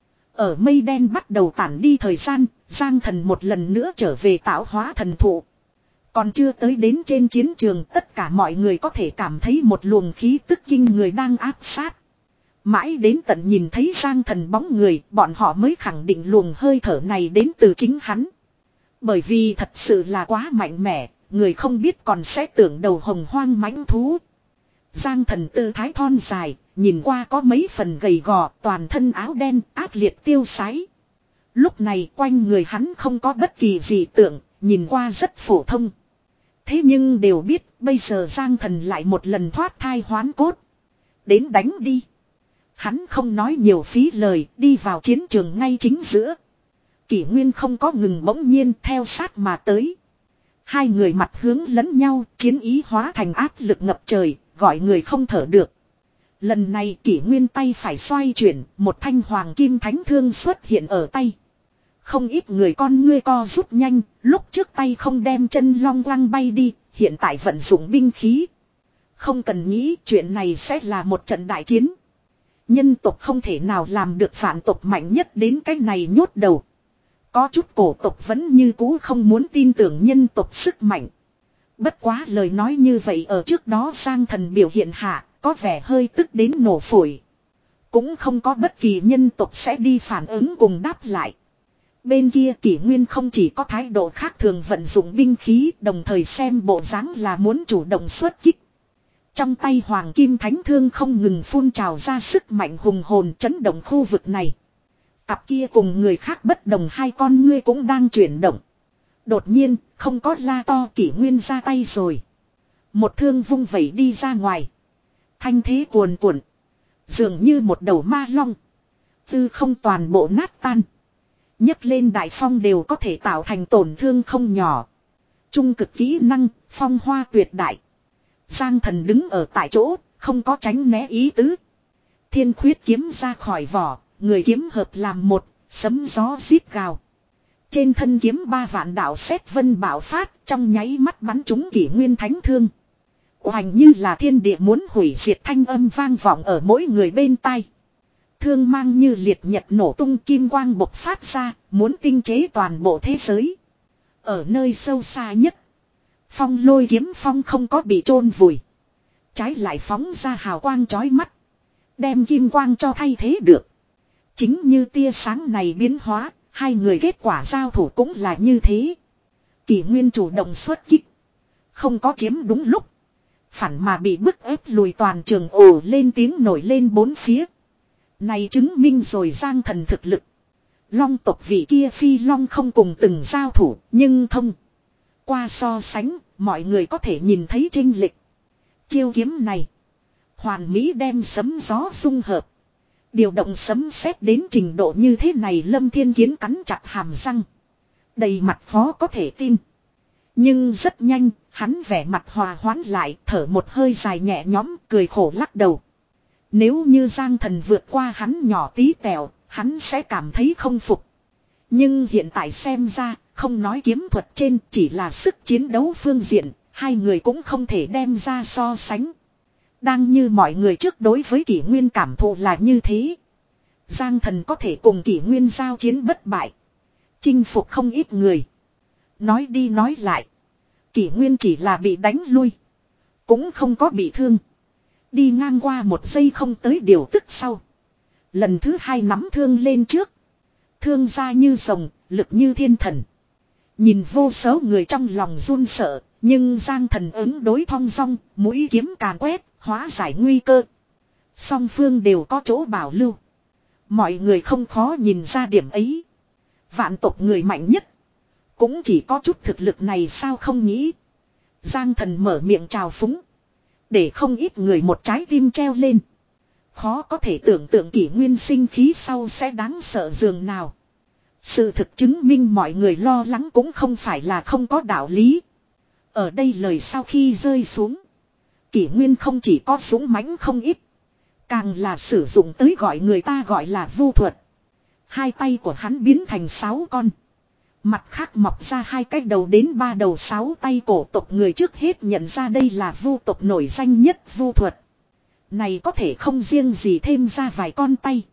Ở mây đen bắt đầu tản đi thời gian, Giang Thần một lần nữa trở về tạo hóa thần thụ. Còn chưa tới đến trên chiến trường, tất cả mọi người có thể cảm thấy một luồng khí tức kinh người đang áp sát. Mãi đến tận nhìn thấy Giang Thần bóng người, bọn họ mới khẳng định luồng hơi thở này đến từ chính hắn. Bởi vì thật sự là quá mạnh mẽ, người không biết còn sẽ tưởng đầu hồng hoang mãnh thú. Giang Thần tư thái thon dài, nhìn qua có mấy phần gầy gò, toàn thân áo đen, ác liệt tiêu sái. Lúc này quanh người hắn không có bất kỳ gì tưởng, nhìn qua rất phổ thông. Thế nhưng đều biết, bây giờ Giang Thần lại một lần thoát thai hoán cốt. Đến đánh đi. Hắn không nói nhiều phí lời, đi vào chiến trường ngay chính giữa. Kỷ Nguyên không có ngừng, bỗng nhiên theo sát mà tới. Hai người mặt hướng lẫn nhau, chiến ý hóa thành áp lực ngập trời, gọi người không thở được. Lần này Kỷ Nguyên tay phải xoay chuyển, một thanh hoàng kim thánh thương xuất hiện ở tay. Không ít người con ngươi co rút nhanh, lúc trước tay không đem chân long quăng bay đi, hiện tại vận dụng binh khí. Không cần nghĩ chuyện này sẽ là một trận đại chiến. Nhân tộc không thể nào làm được phản tộc mạnh nhất đến cái này nhốt đầu. Có chút cổ tộc vẫn như cũ không muốn tin tưởng nhân tộc sức mạnh. Bất quá lời nói như vậy ở trước đó Giang Thần biểu hiện hạ, có vẻ hơi tức đến nổ phổi. Cũng không có bất kỳ nhân tộc sẽ đi phản ứng cùng đáp lại. Bên kia Kỷ Nguyên không chỉ có thái độ khác thường vận dụng binh khí, đồng thời xem bộ dáng là muốn chủ động xuất kích. Trong tay Hoàng Kim Thánh Thương không ngừng phun trào ra sức mạnh hùng hồn chấn động khu vực này. Cặp kia cùng người khác bất đồng hai con ngươi cũng đang chuyển động. Đột nhiên, không có la to Kỷ Nguyên ra tay rồi. Một thương vung vẩy đi ra ngoài. Thanh thế cuồn cuộn. Dường như một đầu ma long. Tư không toàn bộ nát tan. nhấc lên đại phong đều có thể tạo thành tổn thương không nhỏ. Trung cực kỹ năng, phong hoa tuyệt đại. Giang Thần đứng ở tại chỗ, không có tránh né ý tứ. Thiên khuyết kiếm ra khỏi vỏ, người kiếm hợp làm một, sấm gió rít gào. Trên thân kiếm ba vạn đạo sét vân bạo phát, trong nháy mắt bắn trúng Kỷ Nguyên thánh thương. Hoành như là thiên địa muốn hủy diệt thanh âm vang vọng ở mỗi người bên tai. Thương mang như liệt nhật nổ tung kim quang bộc phát ra, muốn tinh chế toàn bộ thế giới. Ở nơi sâu xa nhất, phong lôi kiếm phong không có bị chôn vùi. Trái lại phóng ra hào quang chói mắt. Đem kim quang cho thay thế được. Chính như tia sáng này biến hóa, hai người kết quả giao thủ cũng là như thế. Kỷ Nguyên chủ động xuất kích. Không có chiếm đúng lúc. Phản mà bị bức ép lùi toàn trường ồ lên tiếng nổi lên bốn phía. Này chứng minh rồi Giang Thần thực lực. Long tộc vị kia phi long không cùng từng giao thủ, nhưng thông. Qua so sánh, mọi người có thể nhìn thấy chênh lệch. Chiêu kiếm này. Hoàn mỹ đem sấm gió dung hợp. Điều động sấm sét đến trình độ như thế này Lâm Thiên Kiến cắn chặt hàm răng. Đầy mặt khó có thể tin. Nhưng rất nhanh, hắn vẻ mặt hòa hoãn lại, thở một hơi dài nhẹ nhõm, cười khổ lắc đầu. Nếu như Giang Thần vượt qua hắn nhỏ tí tẹo, hắn sẽ cảm thấy không phục. Nhưng hiện tại xem ra, không nói kiếm thuật trên, chỉ là sức chiến đấu phương diện, hai người cũng không thể đem ra so sánh. Đang như mọi người trước đối với Kỷ Nguyên cảm thụ là như thế. Giang Thần có thể cùng Kỷ Nguyên giao chiến bất bại. Chinh phục không ít người. Nói đi nói lại. Kỷ Nguyên chỉ là bị đánh lui. Cũng không có bị thương. Đi ngang qua một giây không tới điều tức sau. Lần thứ hai nắm thương lên trước. Thương ra như rồng, lực như thiên thần. Nhìn vô số người trong lòng run sợ. Nhưng Giang Thần ứng đối thong dong, mũi kiếm càn quét, hóa giải nguy cơ. Song phương đều có chỗ bảo lưu. Mọi người không khó nhìn ra điểm ấy. Vạn tộc người mạnh nhất. Cũng chỉ có chút thực lực này sao không nghĩ. Giang Thần mở miệng chào phúng. Để không ít người một trái tim treo lên. Khó có thể tưởng tượng Kỷ Nguyên sinh khí sau sẽ đáng sợ dường nào. Sự thực chứng minh mọi người lo lắng cũng không phải là không có đạo lý. Ở đây lời sau khi rơi xuống. Kỷ Nguyên không chỉ có dũng mãnh không ít. Càng là sử dụng tới gọi người ta gọi là vu thuật. Hai tay của hắn biến thành sáu con. Mặt khác mọc ra hai cái đầu đến ba đầu sáu tay cổ tộc người trước hết nhận ra đây là vu tộc nổi danh nhất vu thuật. Này có thể không riêng gì thêm ra vài con tay.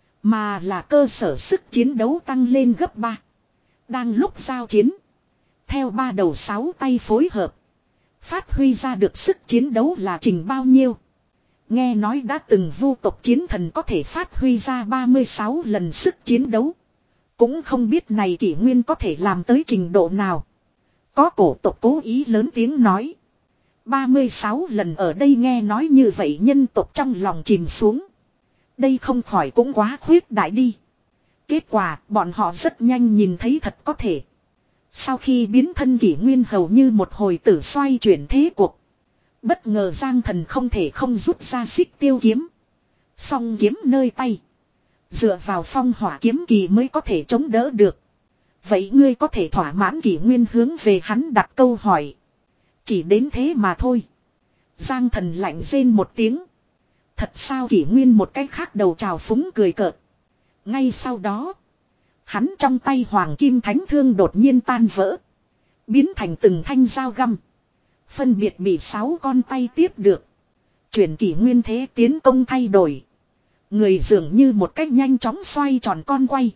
Mà là cơ sở sức chiến đấu tăng lên gấp ba. Đang lúc giao chiến. Theo ba đầu sáu tay phối hợp. Phát huy ra được sức chiến đấu là trình bao nhiêu. Nghe nói đã từng vu tộc chiến thần có thể phát huy ra ba mươi sáu lần sức chiến đấu. Cũng không biết này Kỷ Nguyên có thể làm tới trình độ nào. Có cổ tộc cố ý lớn tiếng nói. ba mươi sáu lần ở đây nghe nói như vậy nhân tộc trong lòng chìm xuống. Đây không khỏi cũng quá khuyết đại đi. Kết quả bọn họ rất nhanh nhìn thấy thật có thể. Sau khi biến thân Kỷ Nguyên hầu như một hồi tử xoay chuyển thế cuộc. Bất ngờ Giang Thần không thể không rút ra xích tiêu kiếm. Song kiếm nơi tay. Dựa vào phong hỏa kiếm kỳ mới có thể chống đỡ được. Vậy ngươi có thể thỏa mãn Kỷ Nguyên hướng về hắn đặt câu hỏi. Chỉ đến thế mà thôi. Giang Thần lạnh rên một tiếng. Thật sao Kỷ Nguyên một cách khác đầu trào phúng cười cợt. Ngay sau đó. Hắn trong tay hoàng kim thánh thương đột nhiên tan vỡ. Biến thành từng thanh dao găm. Phân biệt bị sáu con tay tiếp được. Chuyển Kỷ Nguyên thế tiến công thay đổi. Người dường như một cách nhanh chóng xoay tròn con quay.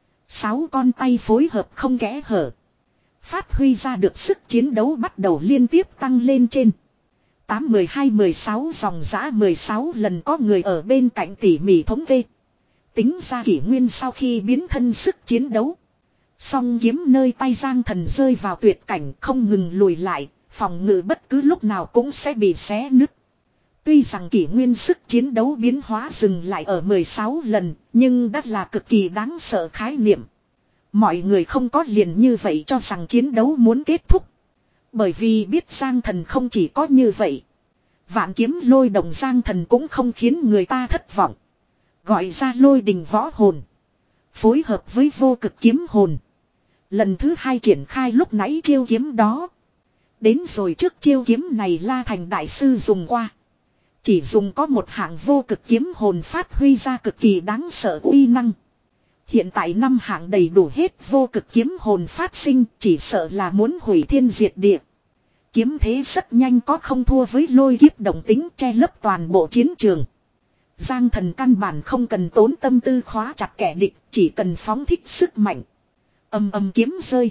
Sáu con tay phối hợp không kẽ hở. Phát huy ra được sức chiến đấu bắt đầu liên tiếp tăng lên trên. tám, mười hai, mười sáu dòng giã mười sáu lần có người ở bên cạnh tỉ mỉ thống kê. Tính ra Kỷ Nguyên sau khi biến thân sức chiến đấu. Song kiếm nơi tay Giang Thần rơi vào tuyệt cảnh không ngừng lùi lại. Phòng ngự bất cứ lúc nào cũng sẽ bị xé nứt. Tuy rằng Kỷ Nguyên sức chiến đấu biến hóa dừng lại ở mười sáu lần, nhưng đã là cực kỳ đáng sợ khái niệm. Mọi người không có liền như vậy cho rằng chiến đấu muốn kết thúc. Bởi vì biết Giang Thần không chỉ có như vậy. Vạn kiếm lôi động Giang Thần cũng không khiến người ta thất vọng. Gọi ra lôi đình võ hồn. Phối hợp với vô cực kiếm hồn. Lần thứ hai triển khai lúc nãy chiêu kiếm đó. Đến rồi trước chiêu kiếm này La Thành Đại Sư dùng qua. Chỉ dùng có một hạng vô cực kiếm hồn phát huy ra cực kỳ đáng sợ uy năng. Hiện tại năm hạng đầy đủ hết vô cực kiếm hồn phát sinh chỉ sợ là muốn hủy thiên diệt địa. Kiếm thế rất nhanh có không thua với lôi kiếp động tính che lấp toàn bộ chiến trường. Giang Thần căn bản không cần tốn tâm tư khóa chặt kẻ địch, chỉ cần phóng thích sức mạnh. Âm âm kiếm rơi.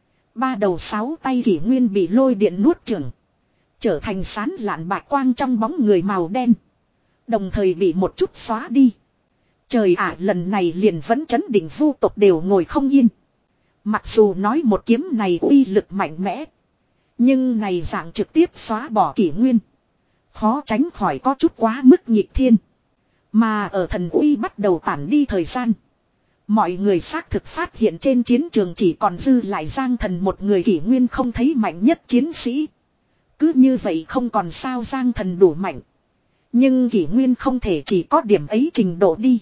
Ba đầu sáu tay Kỷ Nguyên bị lôi điện nuốt chửng. Trở thành sán lạn bạch quang trong bóng người màu đen. Đồng thời bị một chút xóa đi. Trời ạ, lần này liền vẫn chấn định vu tộc đều ngồi không yên. Mặc dù nói một kiếm này uy lực mạnh mẽ. Nhưng này dạng trực tiếp xóa bỏ Kỷ Nguyên. Khó tránh khỏi có chút quá mức nghịch thiên. Mà ở thần uy bắt đầu tản đi thời gian. Mọi người xác thực phát hiện trên chiến trường chỉ còn dư lại Giang Thần một người Kỷ Nguyên không thấy mạnh nhất chiến sĩ. Cứ như vậy không còn sao Giang Thần đủ mạnh. Nhưng Kỷ Nguyên không thể chỉ có điểm ấy trình độ đi.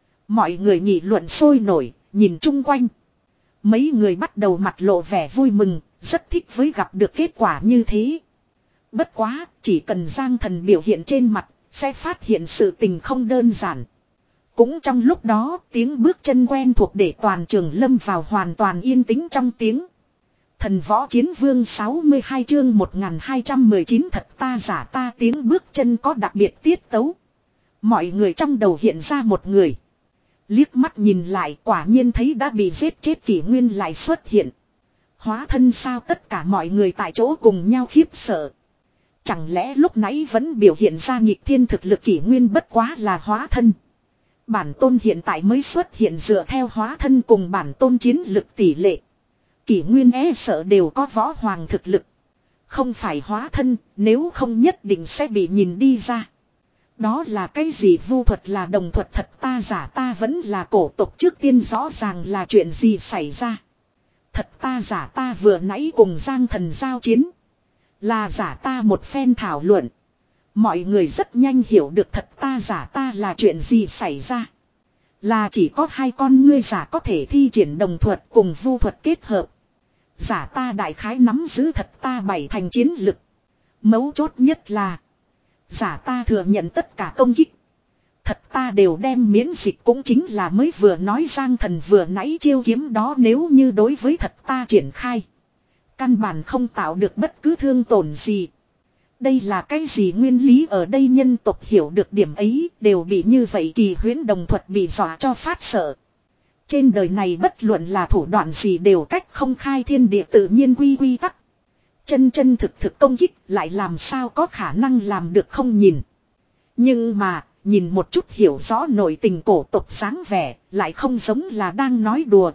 Mọi người nghị luận sôi nổi, nhìn chung quanh. Mấy người bắt đầu mặt lộ vẻ vui mừng, rất thích với gặp được kết quả như thế. Bất quá, chỉ cần Giang Thần biểu hiện trên mặt, sẽ phát hiện sự tình không đơn giản. Cũng trong lúc đó, tiếng bước chân quen thuộc để toàn trường lâm vào hoàn toàn yên tĩnh trong tiếng. Thần võ chiến vương sáu mươi hai chương một nghìn hai trăm mười chín thật ta giả ta tiếng bước chân có đặc biệt tiết tấu. Mọi người trong đầu hiện ra một người. Liếc mắt nhìn lại quả nhiên thấy đã bị giết chết Kỷ Nguyên lại xuất hiện. Hóa thân sao tất cả mọi người tại chỗ cùng nhau khiếp sợ. Chẳng lẽ lúc nãy vẫn biểu hiện ra nghịch thiên thực lực Kỷ Nguyên bất quá là hóa thân. Bản tôn hiện tại mới xuất hiện dựa theo hóa thân cùng bản tôn chiến lực tỷ lệ. Kỷ Nguyên e sợ đều có võ hoàng thực lực. Không phải hóa thân, nếu không nhất định sẽ bị nhìn đi ra. Đó là cái gì vu thuật là đồng thuật thật ta giả ta vẫn là cổ tộc trước tiên rõ ràng là chuyện gì xảy ra. Thật ta giả ta vừa nãy cùng Giang Thần giao chiến. Là giả ta một phen thảo luận. Mọi người rất nhanh hiểu được thật ta giả ta là chuyện gì xảy ra. Là chỉ có hai con ngươi giả có thể thi triển đồng thuật cùng vu thuật kết hợp. Giả ta đại khái nắm giữ thật ta bảy thành chiến lực. Mấu chốt nhất là giả ta thừa nhận tất cả công kích. Thật ta đều đem miễn dịch cũng chính là mới vừa nói Giang Thần vừa nãy chiêu kiếm đó nếu như đối với thật ta triển khai. Căn bản không tạo được bất cứ thương tổn gì. Đây là cái gì nguyên lý ở đây nhân tộc hiểu được điểm ấy đều bị như vậy kỳ huyễn đồng thuật bị dọa cho phát sợ. Trên đời này bất luận là thủ đoạn gì đều cách không khai thiên địa tự nhiên quy quy tắc. Chân chân thực thực công kích lại làm sao có khả năng làm được không nhìn. Nhưng mà, nhìn một chút hiểu rõ nội tình cổ tộc sáng vẻ, lại không giống là đang nói đùa.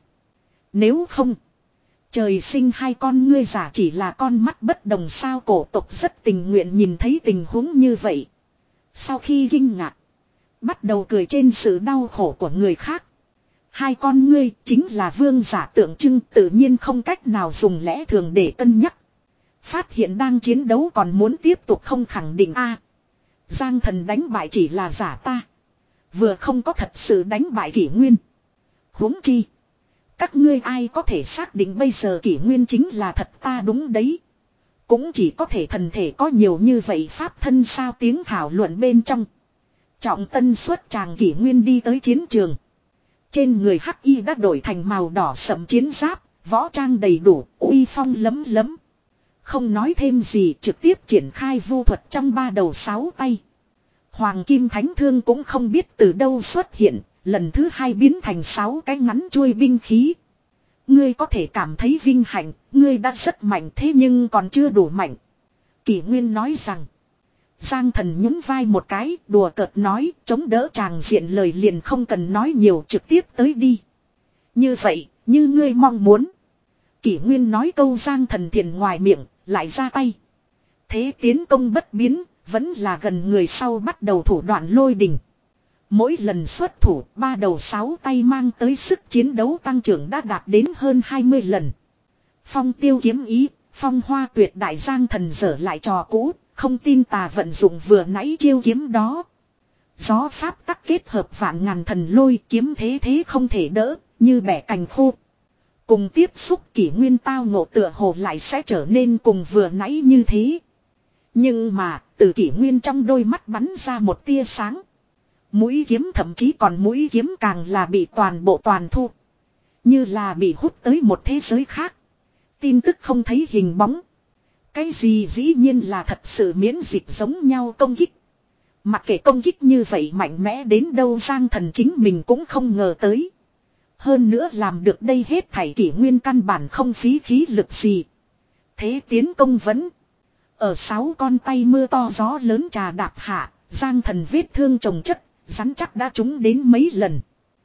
Nếu không, trời sinh hai con ngươi giả chỉ là con mắt bất đồng sao cổ tộc rất tình nguyện nhìn thấy tình huống như vậy. Sau khi kinh ngạc, bắt đầu cười trên sự đau khổ của người khác. Hai con ngươi chính là vương giả tượng trưng tự nhiên không cách nào dùng lẽ thường để cân nhắc. Phát hiện đang chiến đấu còn muốn tiếp tục không khẳng định a. Giang Thần đánh bại chỉ là giả ta. Vừa không có thật sự đánh bại Kỷ Nguyên. Huống chi. Các ngươi ai có thể xác định bây giờ kỷ nguyên chính là thật ta đúng đấy. Cũng chỉ có thể thần thể có nhiều như vậy pháp thân sao tiếng thảo luận bên trong. Trọng tân xuất tràng kỷ nguyên đi tới chiến trường. Trên người hắc y đã đổi thành màu đỏ sẫm chiến giáp, võ trang đầy đủ, uy phong lấm lấm. Không nói thêm gì trực tiếp triển khai vu thuật trong ba đầu sáu tay. Hoàng kim thánh thương cũng không biết từ đâu xuất hiện, lần thứ hai biến thành sáu cái ngắn chuôi binh khí. Ngươi có thể cảm thấy vinh hạnh, ngươi đã rất mạnh thế nhưng còn chưa đủ mạnh. Kỷ Nguyên nói rằng. Giang Thần nhún vai một cái, đùa cợt nói, chống đỡ tràng diện lời liền không cần nói nhiều trực tiếp tới đi. Như vậy, như ngươi mong muốn. Kỷ Nguyên nói câu Giang Thần thiền ngoài miệng, lại ra tay. Thế tiến công bất biến, vẫn là gần người sau bắt đầu thủ đoạn lôi đình. Mỗi lần xuất thủ, ba đầu sáu tay mang tới sức chiến đấu tăng trưởng đã đạt đến hơn hai mươi lần. Phong tiêu kiếm ý, phong hoa tuyệt đại Giang Thần dở lại trò cũ, không tin tà vận dụng vừa nãy chiêu kiếm đó. Gió pháp tắc kết hợp vạn ngàn thần lôi kiếm thế thế không thể đỡ, như bẻ cành khô. Cùng tiếp xúc kỷ nguyên tao ngộ tựa hồ lại sẽ trở nên cùng vừa nãy như thế. Nhưng mà, từ kỷ nguyên trong đôi mắt bắn ra một tia sáng. Mũi kiếm thậm chí còn mũi kiếm càng là bị toàn bộ toàn thu. Như là bị hút tới một thế giới khác. Tin tức không thấy hình bóng. Cái gì dĩ nhiên là thật sự miễn dịch giống nhau công kích. Mặc kệ công kích như vậy mạnh mẽ đến đâu Giang Thần chính mình cũng không ngờ tới. Hơn nữa làm được đây hết thảy kỷ nguyên căn bản không phí khí lực gì. Thế tiến công vẫn. Ở sáu con tay mưa to gió lớn trà đạp hạ, Giang Thần vết thương chồng chất, rắn chắc đã trúng đến mấy lần.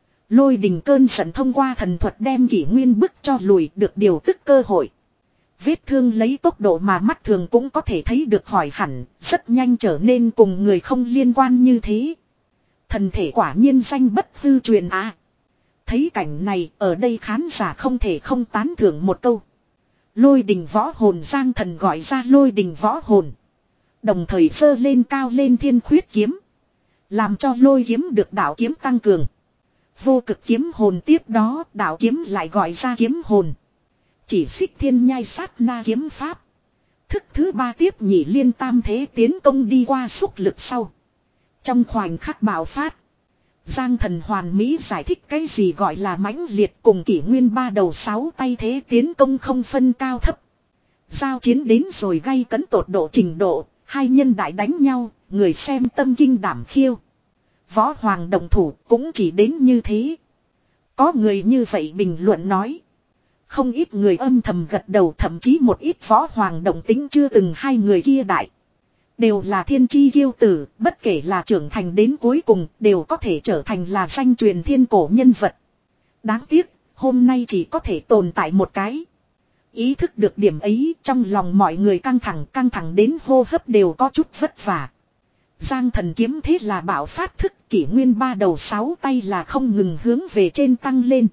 Lôi đình cơn giận thông qua thần thuật đem kỷ nguyên bức cho lùi được điều tức cơ hội. Vết thương lấy tốc độ mà mắt thường cũng có thể thấy được khỏi hẳn, rất nhanh trở nên cùng người không liên quan như thế. Thần thể quả nhiên danh bất hư truyền à. Thấy cảnh này ở đây khán giả không thể không tán thưởng một câu. Lôi đình võ hồn Giang Thần gọi ra lôi đình võ hồn. Đồng thời giơ lên cao lên thiên khuyết kiếm. Làm cho lôi kiếm được đạo kiếm tăng cường. Vô cực kiếm hồn tiếp đó đạo kiếm lại gọi ra kiếm hồn. Chỉ xích thiên nhai sát na kiếm pháp. Thức thứ ba tiếp nhị liên tam thế tiến công đi qua xúc lực sau. Trong khoảnh khắc bạo phát. Giang Thần hoàn mỹ giải thích cái gì gọi là mãnh liệt cùng kỷ nguyên ba đầu sáu tay thế tiến công không phân cao thấp. Giao chiến đến rồi gay cấn tột độ trình độ, hai nhân đại đánh nhau, người xem tâm kinh đảm khiêu. Võ Hoàng đồng thủ cũng chỉ đến như thế. Có người như vậy bình luận nói. Không ít người âm thầm gật đầu thậm chí một ít Võ Hoàng đồng tính chưa từng hai người kia đại. Đều là thiên chi kiêu tử, bất kể là trưởng thành đến cuối cùng đều có thể trở thành là danh truyền thiên cổ nhân vật. Đáng tiếc, hôm nay chỉ có thể tồn tại một cái. Ý thức được điểm ấy trong lòng mọi người căng thẳng căng thẳng đến hô hấp đều có chút vất vả. Giang Thần kiếm thế là bạo phát thức kỷ nguyên ba đầu sáu tay là không ngừng hướng về trên tăng lên.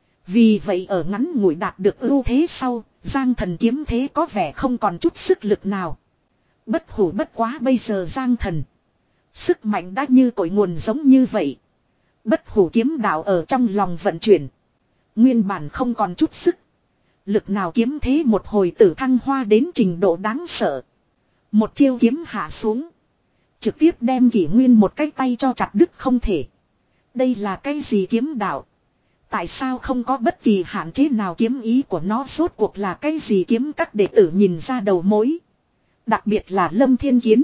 Vì vậy ở ngắn ngủi đạt được ưu thế sau, Giang Thần kiếm thế có vẻ không còn chút sức lực nào. Bất hủ bất quá bây giờ Giang Thần. Sức mạnh đã như cội nguồn giống như vậy. Bất hủ kiếm đạo ở trong lòng vận chuyển. Nguyên bản không còn chút sức. Lực nào kiếm thế một hồi tử thăng hoa đến trình độ đáng sợ. Một chiêu kiếm hạ xuống. Trực tiếp đem kỷ nguyên một cái tay cho chặt đứt không thể. Đây là cái gì kiếm đạo? Tại sao không có bất kỳ hạn chế nào kiếm ý của nó rốt cuộc là cái gì kiếm các đệ tử nhìn ra đầu mối. Đặc biệt là Lâm Thiên Kiến.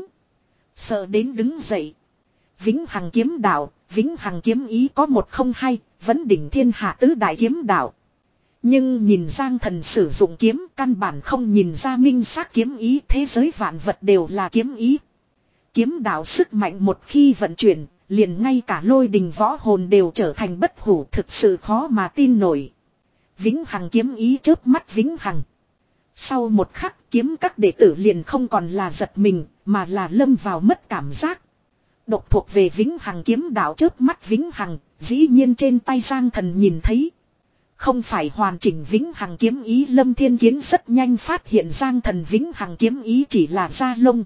Sợ đến đứng dậy. Vĩnh Hằng kiếm đạo, Vĩnh Hằng kiếm ý có một không hai, vẫn đỉnh thiên hạ tứ đại kiếm đạo. Nhưng nhìn Giang Thần sử dụng kiếm căn bản không nhìn ra minh xác kiếm ý, thế giới vạn vật đều là kiếm ý. Kiếm đạo sức mạnh một khi vận chuyển, liền ngay cả lôi đình võ hồn đều trở thành bất hủ, thực sự khó mà tin nổi. Vĩnh Hằng kiếm ý chớp mắt Vĩnh Hằng. Sau một khắc kiếm các đệ tử liền không còn là giật mình, mà là lâm vào mất cảm giác. Độc thuộc về Vĩnh Hằng kiếm đạo chớp mắt Vĩnh Hằng, dĩ nhiên trên tay Giang Thần nhìn thấy. Không phải hoàn chỉnh Vĩnh Hằng kiếm ý, Lâm Thiên Kiến rất nhanh phát hiện Giang Thần Vĩnh Hằng kiếm ý chỉ là da lông.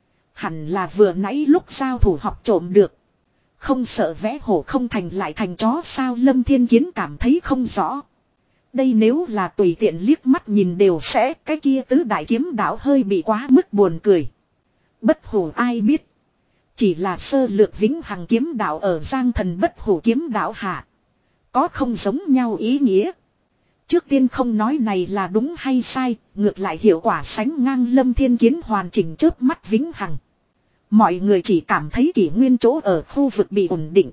Hẳn là vừa nãy lúc giao thủ học trộm được. Không sợ vẽ hổ không thành lại thành chó sao, Lâm Thiên Kiến cảm thấy không rõ. Đây nếu là tùy tiện liếc mắt nhìn đều sẽ, cái kia tứ đại kiếm đạo hơi bị quá mức buồn cười. Bất hủ ai biết. Chỉ là sơ lược vĩnh hằng kiếm đạo ở Giang Thần bất hủ kiếm đạo hạ. Có không giống nhau ý nghĩa. Trước tiên không nói này là đúng hay sai, ngược lại hiệu quả sánh ngang Lâm Thiên Kiến hoàn chỉnh chớp mắt vĩnh hằng. Mọi người chỉ cảm thấy kỷ nguyên chỗ ở khu vực bị ổn định.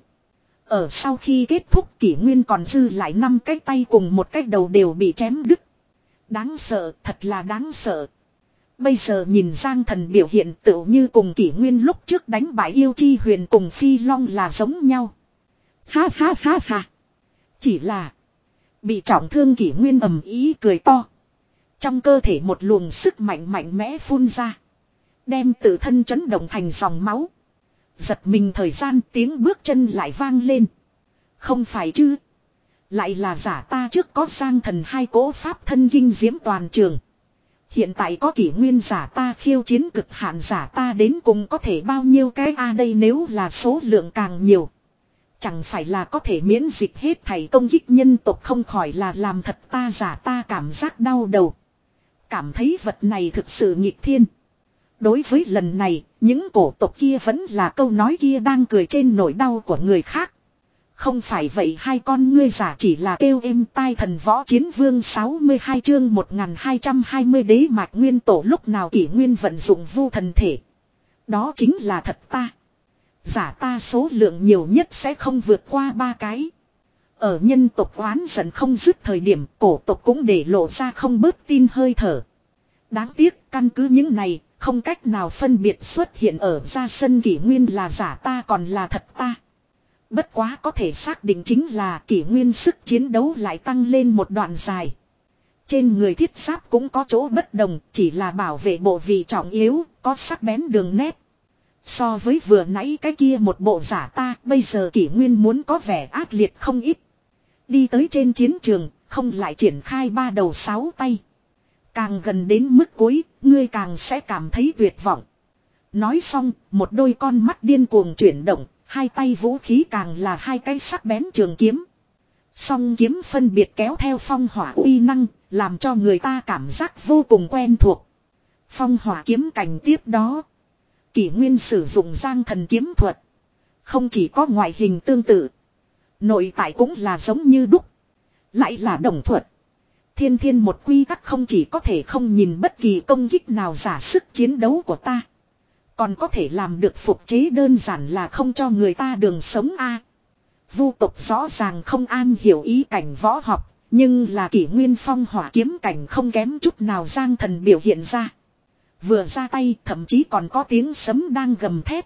Ở sau khi kết thúc kỷ nguyên còn dư lại năm cái tay cùng một cái đầu đều bị chém đứt. Đáng sợ, thật là đáng sợ. Bây giờ nhìn Giang Thần biểu hiện tựu như cùng kỷ nguyên lúc trước đánh bại yêu chi huyền cùng phi long là giống nhau. Ha ha ha ha. Chỉ là bị trọng thương kỷ nguyên ầm ý cười to. Trong cơ thể một luồng sức mạnh mạnh mẽ phun ra. Đem tự thân chấn động thành dòng máu. Giật mình thời gian tiếng bước chân lại vang lên. Không phải chứ. Lại là giả ta trước có Giang Thần hai cỗ pháp thân kinh diễm toàn trường. Hiện tại có kỷ nguyên giả ta khiêu chiến cực hạn giả ta đến cùng có thể bao nhiêu cái a đây nếu là số lượng càng nhiều. Chẳng phải là có thể miễn dịch hết thảy công kích nhân tộc không khỏi là làm thật ta giả ta cảm giác đau đầu. Cảm thấy vật này thực sự nghịch thiên. Đối với lần này, những cổ tộc kia vẫn là câu nói kia đang cười trên nỗi đau của người khác. Không phải vậy hai con ngươi giả chỉ là kêu êm tai thần võ chiến vương sáu mươi hai chương một nghìn hai trăm hai mươi đế mạch nguyên tổ lúc nào kỷ nguyên vận dụng vu thần thể. Đó chính là thật ta. Giả ta số lượng nhiều nhất sẽ không vượt qua ba cái. Ở nhân tộc oán giận không dứt thời điểm cổ tộc cũng để lộ ra không bớt tin hơi thở. Đáng tiếc căn cứ những này không cách nào phân biệt xuất hiện ở ra sân kỷ nguyên là giả ta còn là thật ta. Bất quá có thể xác định chính là kỷ nguyên sức chiến đấu lại tăng lên một đoạn dài. Trên người thiết giáp cũng có chỗ bất đồng, chỉ là bảo vệ bộ vị trọng yếu, có sắc bén đường nét. So với vừa nãy cái kia một bộ giả ta, bây giờ kỷ nguyên muốn có vẻ ác liệt không ít. Đi tới trên chiến trường, không lại triển khai ba đầu sáu tay. Càng gần đến mức cuối, ngươi càng sẽ cảm thấy tuyệt vọng. Nói xong, một đôi con mắt điên cuồng chuyển động. Hai tay vũ khí càng là hai cái sắc bén trường kiếm. Song kiếm phân biệt kéo theo phong hỏa uy năng, làm cho người ta cảm giác vô cùng quen thuộc. Phong hỏa kiếm cảnh tiếp đó. Kỷ nguyên sử dụng Giang Thần kiếm thuật. Không chỉ có ngoại hình tương tự. Nội tại cũng là giống như đúc. Lại là đồng thuật. Thiên thiên một quy tắc không chỉ có thể không nhìn bất kỳ công kích nào giả sức chiến đấu của ta. Còn có thể làm được phục chế đơn giản là không cho người ta đường sống a. Vu tộc rõ ràng không an hiểu ý cảnh võ học, nhưng là kỷ nguyên phong hỏa kiếm cảnh không kém chút nào Giang Thần biểu hiện ra. Vừa ra tay thậm chí còn có tiếng sấm đang gầm thét.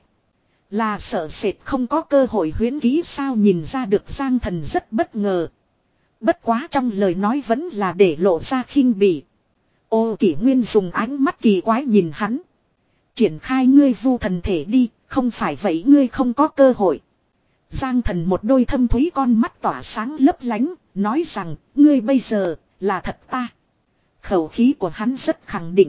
Là sợ sệt không có cơ hội huyễn kỹ sao nhìn ra được Giang Thần rất bất ngờ. Bất quá trong lời nói vẫn là để lộ ra khinh bỉ. Ô kỷ nguyên dùng ánh mắt kỳ quái nhìn hắn. Triển khai ngươi vu thần thể đi, không phải vậy ngươi không có cơ hội. Giang Thần một đôi thâm thúy con mắt tỏa sáng lấp lánh, nói rằng, ngươi bây giờ, là thật ta. Khẩu khí của hắn rất khẳng định.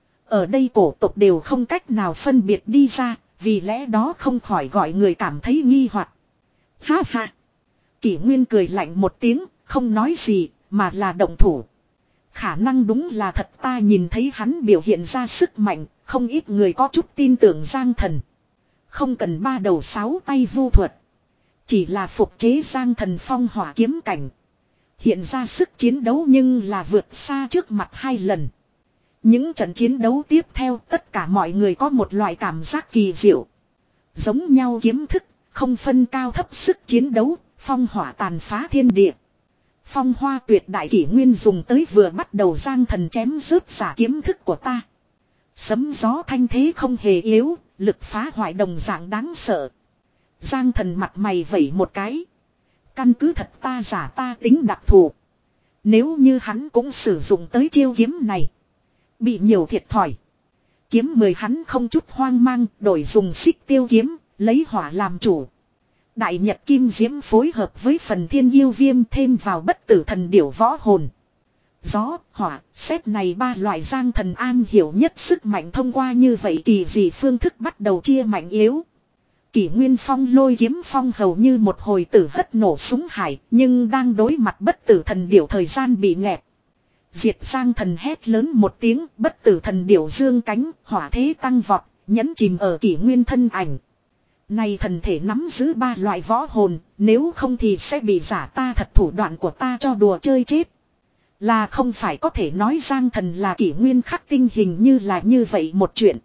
Ở đây cổ tộc đều không cách nào phân biệt đi ra, vì lẽ đó không khỏi gọi người cảm thấy nghi hoặc. Ha ha. Kỷ Nguyên cười lạnh một tiếng, không nói gì, mà là động thủ. Khả năng đúng là thật ta nhìn thấy hắn biểu hiện ra sức mạnh, không ít người có chút tin tưởng Giang Thần. Không cần ba đầu sáu tay vu thuật. Chỉ là phục chế Giang Thần phong hỏa kiếm cảnh. Hiện ra sức chiến đấu nhưng là vượt xa trước mặt hai lần. Những trận chiến đấu tiếp theo tất cả mọi người có một loại cảm giác kỳ diệu. Giống nhau kiếm thức, không phân cao thấp sức chiến đấu, phong hỏa tàn phá thiên địa. Phong hoa tuyệt đại kỷ nguyên dùng tới vừa bắt đầu Giang Thần chém rớt giả kiếm thức của ta. Sấm gió thanh thế không hề yếu, lực phá hoại đồng dạng đáng sợ. Giang Thần mặt mày vẩy một cái. Căn cứ thật ta giả ta tính đặc thù. Nếu như hắn cũng sử dụng tới chiêu kiếm này. Bị nhiều thiệt thòi. Kiếm mười hắn không chút hoang mang, đổi dùng xích tiêu kiếm, lấy hỏa làm chủ. Đại Nhật Kim Diễm phối hợp với phần thiên yêu viêm thêm vào bất tử thần điểu võ hồn. Gió, hỏa, sét này ba loại Giang Thần an hiểu nhất sức mạnh thông qua như vậy kỳ dị phương thức bắt đầu chia mạnh yếu. Kỷ Nguyên Phong lôi kiếm phong hầu như một hồi tử hất nổ súng hải, nhưng đang đối mặt bất tử thần điểu thời gian bị nghẹt. Diệt Giang Thần hét lớn một tiếng, bất tử thần điểu dương cánh, hỏa thế tăng vọt, nhấn chìm ở Kỷ Nguyên thân ảnh. Này thần thể nắm giữ ba loại võ hồn, nếu không thì sẽ bị giả ta thật thủ đoạn của ta cho đùa chơi chết. Là không phải có thể nói Giang Thần là Kỷ Nguyên khắc tinh hình như là như vậy một chuyện.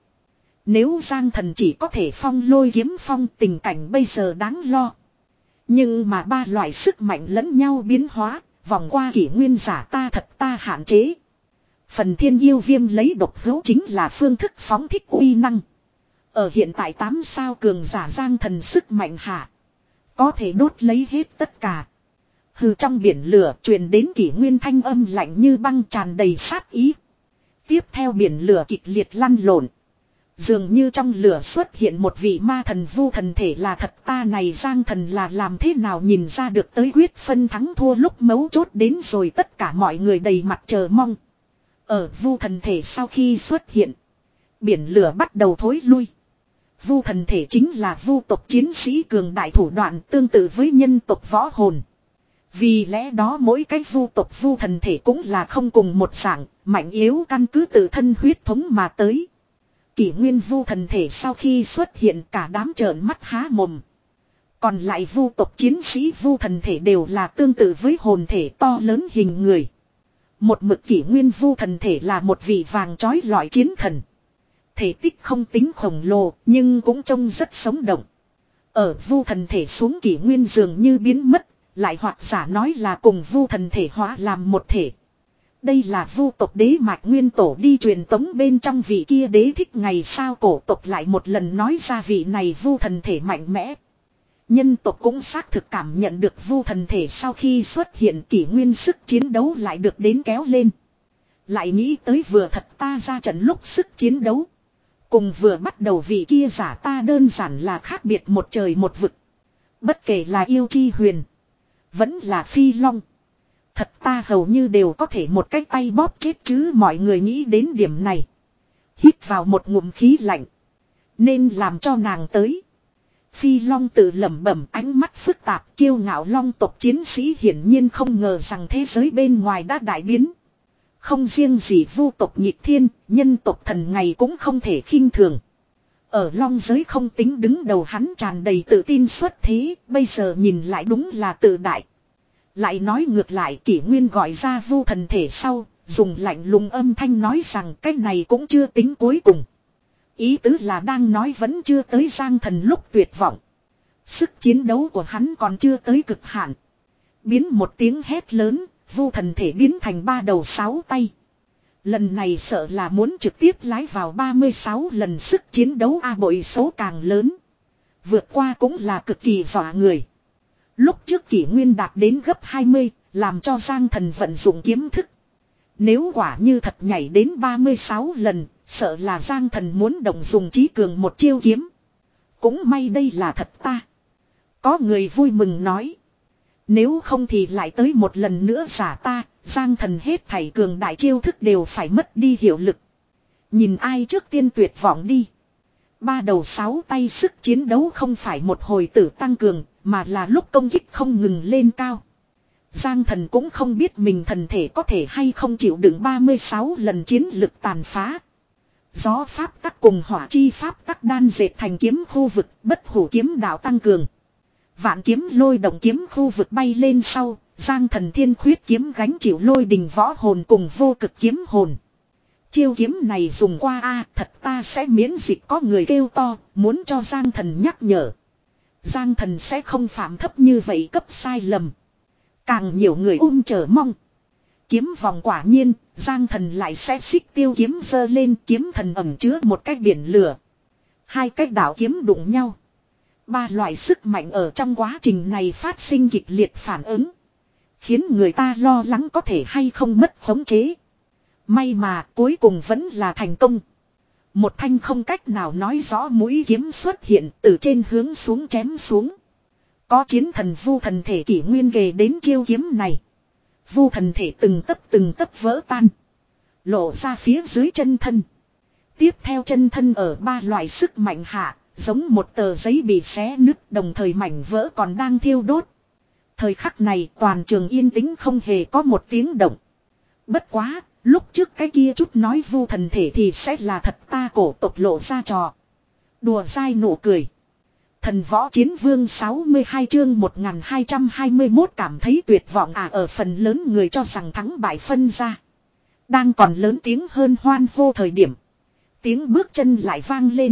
Nếu Giang Thần chỉ có thể phong lôi kiếm phong, tình cảnh bây giờ đáng lo. Nhưng mà ba loại sức mạnh lẫn nhau biến hóa, vòng qua Kỷ Nguyên giả ta thật ta hạn chế. Phần thiên yêu viêm lấy độc hữu chính là phương thức phóng thích uy năng. Ở hiện tại tám sao cường giả Giang Thần sức mạnh hạ, có thể đốt lấy hết tất cả. Hừ, trong biển lửa truyền đến Kỷ Nguyên thanh âm lạnh như băng tràn đầy sát ý. Tiếp theo biển lửa kịch liệt lăn lộn. Dường như trong lửa xuất hiện một vị ma thần vu thần thể là thật, ta này Giang Thần là làm thế nào nhìn ra được tới quyết phân thắng thua lúc mấu chốt đến rồi, tất cả mọi người đầy mặt chờ mong. Ở vu thần thể sau khi xuất hiện, biển lửa bắt đầu thối lui. Vu thần thể chính là vu tộc chiến sĩ cường đại thủ đoạn tương tự với nhân tộc võ hồn. Vì lẽ đó mỗi cái vu tộc vu thần thể cũng là không cùng một dạng, mạnh yếu căn cứ tự thân huyết thống mà tới. Kỷ Nguyên vu thần thể sau khi xuất hiện cả đám trợn mắt há mồm. Còn lại vu tộc chiến sĩ vu thần thể đều là tương tự với hồn thể to lớn hình người. Một mực Kỷ Nguyên vu thần thể là một vị vàng chói lọi chiến thần. Thể tích không tính khổng lồ nhưng cũng trông rất sống động. Ở vu thần thể xuống Kỷ Nguyên dường như biến mất, lại hoặc giả nói là cùng vu thần thể hóa làm một thể. Đây là vu tộc đế mạch nguyên tổ đi truyền tống bên trong vị kia đế thích ngày sao cổ tộc lại một lần nói ra vị này vu thần thể mạnh mẽ. Nhân tộc cũng xác thực cảm nhận được vu thần thể sau khi xuất hiện Kỷ Nguyên sức chiến đấu lại được đến kéo lên. Lại nghĩ tới vừa thật ta ra trận lúc sức chiến đấu. Cùng vừa bắt đầu vị kia giả ta đơn giản là khác biệt một trời một vực. Bất kể là yêu chi huyền, vẫn là phi long. Thật ta hầu như đều có thể một cái tay bóp chết chứ, mọi người nghĩ đến điểm này. Hít vào một ngụm khí lạnh. Nên làm cho nàng tới. Phi long tự lẩm bẩm, ánh mắt phức tạp kiêu ngạo long tộc chiến sĩ hiển nhiên không ngờ rằng thế giới bên ngoài đã đại biến. Không riêng gì vu tộc nhịp thiên, nhân tộc thần ngày cũng không thể khinh thường. Ở long giới không tính đứng đầu hắn tràn đầy tự tin xuất thế, bây giờ nhìn lại đúng là tự đại. Lại nói ngược lại Kỷ Nguyên gọi ra vu thần thể sau, dùng lạnh lùng âm thanh nói rằng cái này cũng chưa tính cuối cùng. Ý tứ là đang nói vẫn chưa tới Giang Thần lúc tuyệt vọng. Sức chiến đấu của hắn còn chưa tới cực hạn. Biến một tiếng hét lớn, vu thần thể biến thành ba đầu sáu tay. Lần này sợ là muốn trực tiếp lái vào ba mươi sáu lần sức chiến đấu, a bội số càng lớn. Vượt qua cũng là cực kỳ dọa người. Lúc trước Kỷ Nguyên đạt đến gấp hai mươi, làm cho Giang Thần vận dụng kiếm thức. Nếu quả như thật nhảy đến ba mươi sáu lần, sợ là Giang Thần muốn động dùng chí cường một chiêu kiếm. Cũng may đây là thật ta. Có người vui mừng nói. Nếu không thì lại tới một lần nữa giả ta, Giang Thần hết thảy cường đại chiêu thức đều phải mất đi hiệu lực. Nhìn ai trước tiên tuyệt vọng đi. Ba đầu sáu tay sức chiến đấu không phải một hồi tử tăng cường, mà là lúc công kích không ngừng lên cao. Giang Thần cũng không biết mình thần thể có thể hay không chịu đựng ba mươi sáu lần chiến lực tàn phá. Gió pháp tắc cùng hỏa chi pháp tắc đan dệt thành kiếm khu vực, bất hủ kiếm đạo tăng cường. Vạn kiếm lôi động kiếm khu vực bay lên sau, Giang Thần thiên khuyết kiếm gánh chịu lôi đình võ hồn cùng vô cực kiếm hồn. Chiêu kiếm này dùng qua a thật ta sẽ miễn dịch, có người kêu to, muốn cho Giang Thần nhắc nhở. Giang Thần sẽ không phạm thấp như vậy cấp sai lầm. Càng nhiều người ôm chờ mong. Kiếm vòng quả nhiên, Giang Thần lại sẽ xích tiêu kiếm giơ lên, kiếm thần ẩn chứa một cái biển lửa. Hai cái đạo kiếm đụng nhau. Ba loại sức mạnh ở trong quá trình này phát sinh kịch liệt phản ứng. Khiến người ta lo lắng có thể hay không mất khống chế. May mà cuối cùng vẫn là thành công. Một thanh không cách nào nói rõ mũi kiếm xuất hiện từ trên hướng xuống chém xuống. Có chiến thần vu thần thể Kỷ Nguyên ghề đến chiêu kiếm này. Vu thần thể từng tấc từng tấc vỡ tan. Lộ ra phía dưới chân thân. Tiếp theo chân thân ở ba loại sức mạnh hạ, Giống một tờ giấy bị xé nứt, đồng thời mảnh vỡ còn đang thiêu đốt. Thời khắc này toàn trường yên tĩnh, không hề có một tiếng động. Bất quá, lúc trước cái kia chút nói vu thần thể thì sẽ là thật, ta cổ tộc lộ ra trò. Đùa dai nụ cười. Thần võ chiến vương sáu mươi hai chương một nghìn hai trăm hai mươi mốt cảm thấy tuyệt vọng à, ở phần lớn người cho rằng thắng bại phân ra. Đang còn lớn tiếng hơn hoan hô thời điểm. Tiếng bước chân lại vang lên.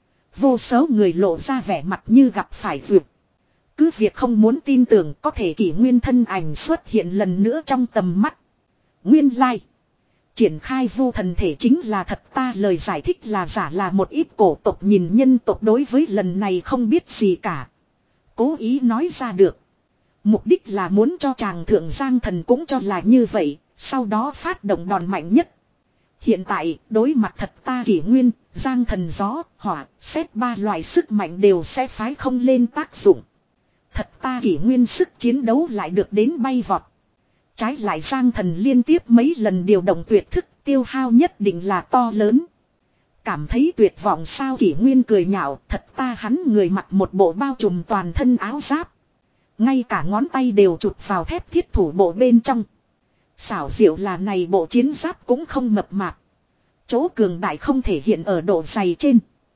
Vô số người lộ ra vẻ mặt như gặp phải vượt. Cứ việc không muốn tin tưởng, có thể kỷ nguyên thân ảnh xuất hiện lần nữa trong tầm mắt. Nguyên lai. Like. Triển khai vu thần thể chính là thật, ta lời giải thích là giả, là một ít cổ tộc nhìn nhân tộc đối với lần này không biết gì cả. Cố ý nói ra được. Mục đích là muốn cho chàng thượng Giang Thần cũng cho là như vậy, sau đó phát động đòn mạnh nhất. Hiện tại, đối mặt thật ta kỷ nguyên, Giang Thần gió, hỏa, xét ba loại sức mạnh đều sẽ phái không lên tác dụng. Thật ta kỷ nguyên sức chiến đấu lại được đến bay vọt. Trái lại Giang Thần liên tiếp mấy lần điều động tuyệt thức, tiêu hao nhất định là to lớn. Cảm thấy tuyệt vọng sao, kỷ nguyên cười nhạo, thật ta hắn người mặc một bộ bao trùm toàn thân áo giáp. Ngay cả ngón tay đều chụp vào thép thiết thủ bộ bên trong. Xảo diệu là này bộ chiến giáp cũng không mập mạp. Chỗ cường đại không thể hiện ở độ dày trên,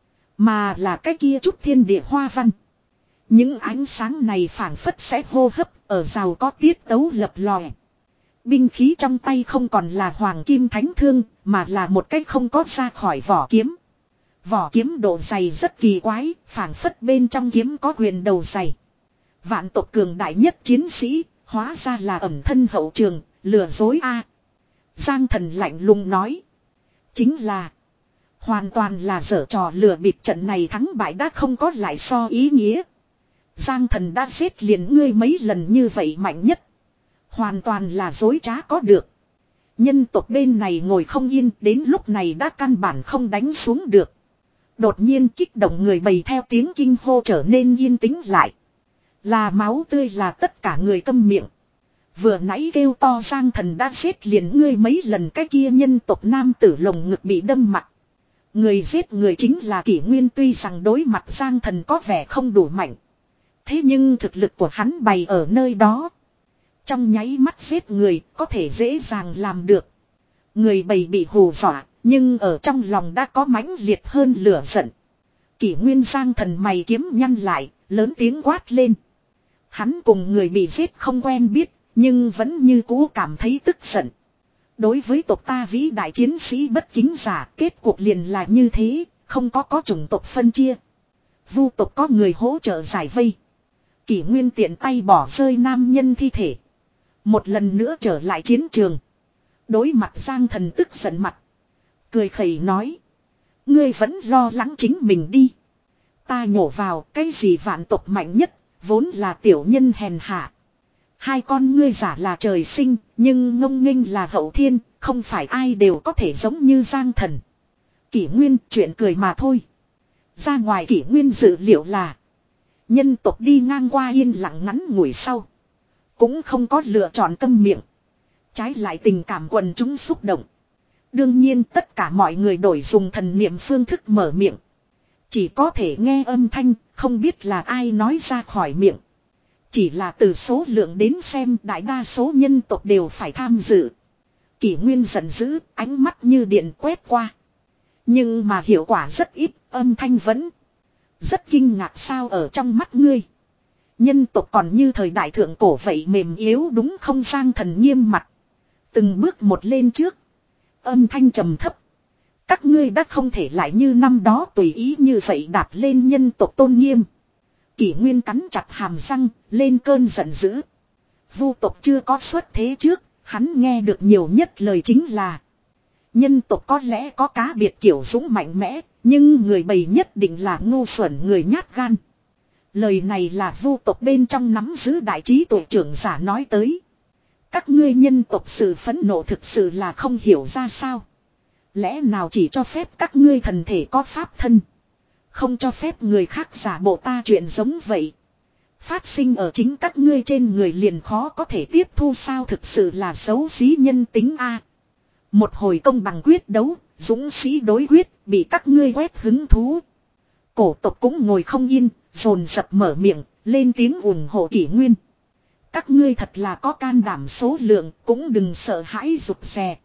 mà là cái kia chút thiên địa hoa văn. Những ánh sáng này phảng phất sẽ hô hấp, ở giàu có tiết tấu lập lòe. Binh khí trong tay không còn là hoàng kim thánh thương, mà là một cái không có ra khỏi vỏ kiếm. Vỏ kiếm độ dày rất kỳ quái, phảng phất bên trong kiếm có quyền đầu dày. Vạn tộc cường đại nhất chiến sĩ, hóa ra là ẩn thân hậu trường, lừa dối a. Giang Thần lạnh lùng nói. Chính là. Hoàn toàn là giở trò lừa bịp, trận này thắng bại đã không có lại so ý nghĩa. Giang Thần đã giết liền ngươi mấy lần như vậy mạnh nhất. Hoàn toàn là dối trá có được. Nhân tộc bên này ngồi không yên, đến lúc này đã căn bản không đánh xuống được. Đột nhiên kích động người bầy theo tiếng kinh hô trở nên yên tĩnh lại. Là máu tươi, là tất cả người câm miệng. Vừa nãy kêu to Giang Thần đã giết liền ngươi mấy lần, cái kia nhân tộc nam tử lồng ngực bị đâm mặt. Người giết người chính là kỷ nguyên, tuy rằng đối mặt Giang Thần có vẻ không đủ mạnh. Thế nhưng thực lực của hắn bày ở nơi đó. Trong nháy mắt giết người có thể dễ dàng làm được. Người bầy bị hù dọa, nhưng ở trong lòng đã có mãnh liệt hơn lửa giận. Kỷ nguyên Giang Thần mày kiếm nhăn lại, lớn tiếng quát lên. Hắn cùng người bị giết không quen biết, nhưng vẫn như cũ cảm thấy tức giận. Đối với tộc ta vĩ đại chiến sĩ bất kính giả, kết cuộc liền là như thế, không có có chủng tộc phân chia. Vu tộc có người hỗ trợ giải vây. Kỷ nguyên tiện tay bỏ rơi nam nhân thi thể. Một lần nữa trở lại chiến trường. Đối mặt Giang Thần tức giận mặt. Cười khẩy nói. Ngươi vẫn lo lắng chính mình đi. Ta nhổ vào cái gì vạn tộc mạnh nhất, vốn là tiểu nhân hèn hạ. Hai con ngươi giả là trời sinh, nhưng ngông nghênh là hậu thiên, không phải ai đều có thể giống như Giang Thần. Kỷ nguyên chuyện cười mà thôi. Ra ngoài kỷ nguyên dự liệu là nhân tộc đi ngang qua yên lặng ngắn ngủi sau. Cũng không có lựa chọn câm miệng. Trái lại tình cảm quần chúng xúc động. Đương nhiên tất cả mọi người đổi dùng thần niệm phương thức mở miệng. Chỉ có thể nghe âm thanh, không biết là ai nói ra khỏi miệng. Chỉ là từ số lượng đến xem, đại đa số nhân tộc đều phải tham dự. Kỷ nguyên giận dữ, ánh mắt như điện quét qua. Nhưng mà hiệu quả rất ít, âm thanh vẫn rất kinh ngạc. Sao ở trong mắt ngươi nhân tộc còn như thời đại thượng cổ vậy mềm yếu đúng không? Giang Thần nghiêm mặt, từng bước một lên trước, âm thanh trầm thấp. Các ngươi đã không thể lại như năm đó tùy ý như vậy đạp lên nhân tộc tôn nghiêm. Kỷ nguyên cắn chặt hàm răng, lên cơn giận dữ. Vu tộc chưa có xuất thế trước, hắn nghe được nhiều nhất lời chính là nhân tộc có lẽ có cá biệt kiểu dũng mạnh mẽ, nhưng người bầy nhất định là ngu xuẩn người nhát gan. Lời này là vu tộc bên trong nắm giữ đại trí tuệ trưởng giả nói tới. Các ngươi nhân tộc sự phẫn nộ thực sự là không hiểu ra sao. Lẽ nào chỉ cho phép các ngươi thần thể có pháp thân, không cho phép người khác giả bộ ta chuyện giống vậy. Phát sinh ở chính các ngươi trên người liền khó có thể tiếp thu sao, thực sự là xấu xí nhân tính a. Một hồi công bằng quyết đấu, dũng sĩ đối quyết, bị các ngươi quét hứng thú. Cổ tộc cũng ngồi không yên, dồn dập mở miệng, lên tiếng ủng hộ Kỷ Nguyên. Các ngươi thật là có can đảm số lượng, cũng đừng sợ hãi rụt rè.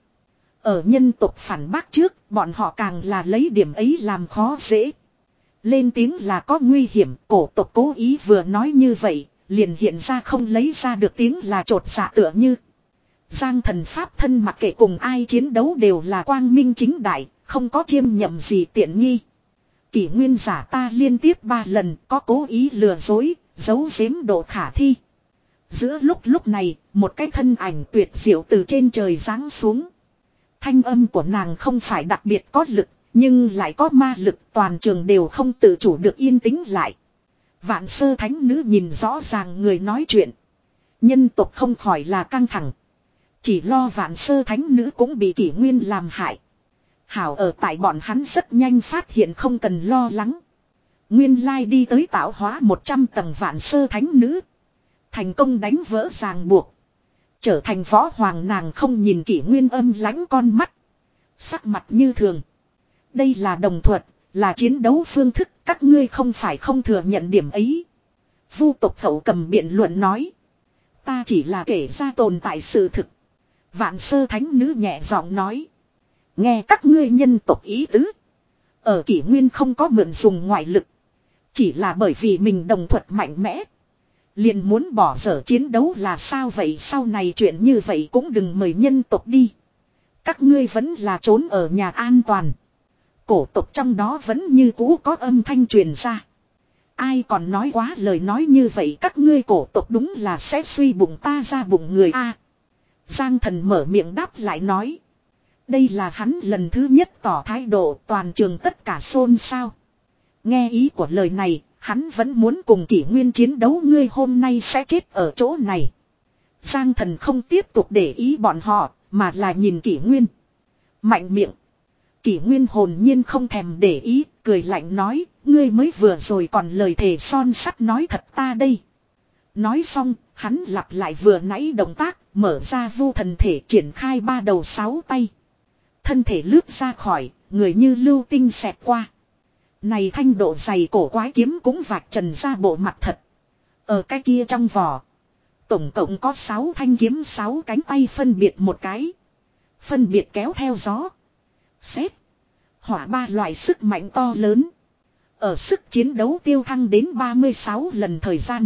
Ở nhân tộc phản bác trước, bọn họ càng là lấy điểm ấy làm khó dễ. Lên tiếng là có nguy hiểm, cổ tộc cố ý vừa nói như vậy, liền hiện ra không lấy ra được tiếng là trột dạ tựa như. Giang thần pháp thân mặc kệ cùng ai chiến đấu đều là quang minh chính đại, không có chiêm nhậm gì tiện nghi. Kỷ nguyên giả ta liên tiếp ba lần có cố ý lừa dối, giấu giếm độ khả thi. Giữa lúc lúc này, một cái thân ảnh tuyệt diệu từ trên trời giáng xuống. Thanh âm của nàng không phải đặc biệt có lực, nhưng lại có ma lực, toàn trường đều không tự chủ được yên tĩnh lại. Vạn sơ thánh nữ nhìn rõ ràng người nói chuyện. Nhân tộc không khỏi là căng thẳng. Chỉ lo vạn sơ thánh nữ cũng bị Kỷ Nguyên làm hại. Hảo ở tại bọn hắn rất nhanh phát hiện không cần lo lắng. Nguyên lai đi tới tạo hóa một trăm tầng vạn sơ thánh nữ. Thành công đánh vỡ ràng buộc. Trở thành võ hoàng, nàng không nhìn Kỷ Nguyên âm lãnh con mắt. Sắc mặt như thường. Đây là đồng thuật, là chiến đấu phương thức, các ngươi không phải không thừa nhận điểm ấy. Vu tộc hậu cầm biện luận nói. Ta chỉ là kể ra tồn tại sự thực. Vạn sơ thánh nữ nhẹ giọng nói. Nghe các ngươi nhân tộc ý tứ. Ở Kỷ Nguyên không có mượn dùng ngoại lực. Chỉ là bởi vì mình đồng thuật mạnh mẽ. Liền muốn bỏ dở chiến đấu là sao vậy, sau này chuyện như vậy cũng đừng mời nhân tộc đi. Các ngươi vẫn là trốn ở nhà an toàn. Cổ tộc trong đó vẫn như cũ có âm thanh truyền ra. Ai còn nói quá lời nói như vậy, các ngươi cổ tộc đúng là sẽ suy bụng ta ra bụng người a. Giang thần mở miệng đáp lại nói. Đây là hắn lần thứ nhất tỏ thái độ, toàn trường tất cả xôn xao. Nghe ý của lời này, hắn vẫn muốn cùng Kỷ Nguyên chiến đấu, ngươi hôm nay sẽ chết ở chỗ này. Giang thần không tiếp tục để ý bọn họ, mà là nhìn Kỷ Nguyên. Mạnh miệng. Kỷ Nguyên hồn nhiên không thèm để ý, cười lạnh nói, ngươi mới vừa rồi còn lời thề son sắt nói thật ta đây. Nói xong, hắn lặp lại vừa nãy động tác, mở ra vu thần thể triển khai ba đầu sáu tay. Thân thể lướt ra khỏi, người như lưu tinh xẹt qua. Này thanh độ dày cổ quái kiếm cũng vạch trần ra bộ mặt thật. Ở cái kia trong vỏ, tổng cộng có sáu thanh kiếm, sáu cánh tay phân biệt một cái. Phân biệt kéo theo gió, sét, hỏa ba loại sức mạnh to lớn. Ở sức chiến đấu tiêu thăng đến ba mươi sáu lần thời gian.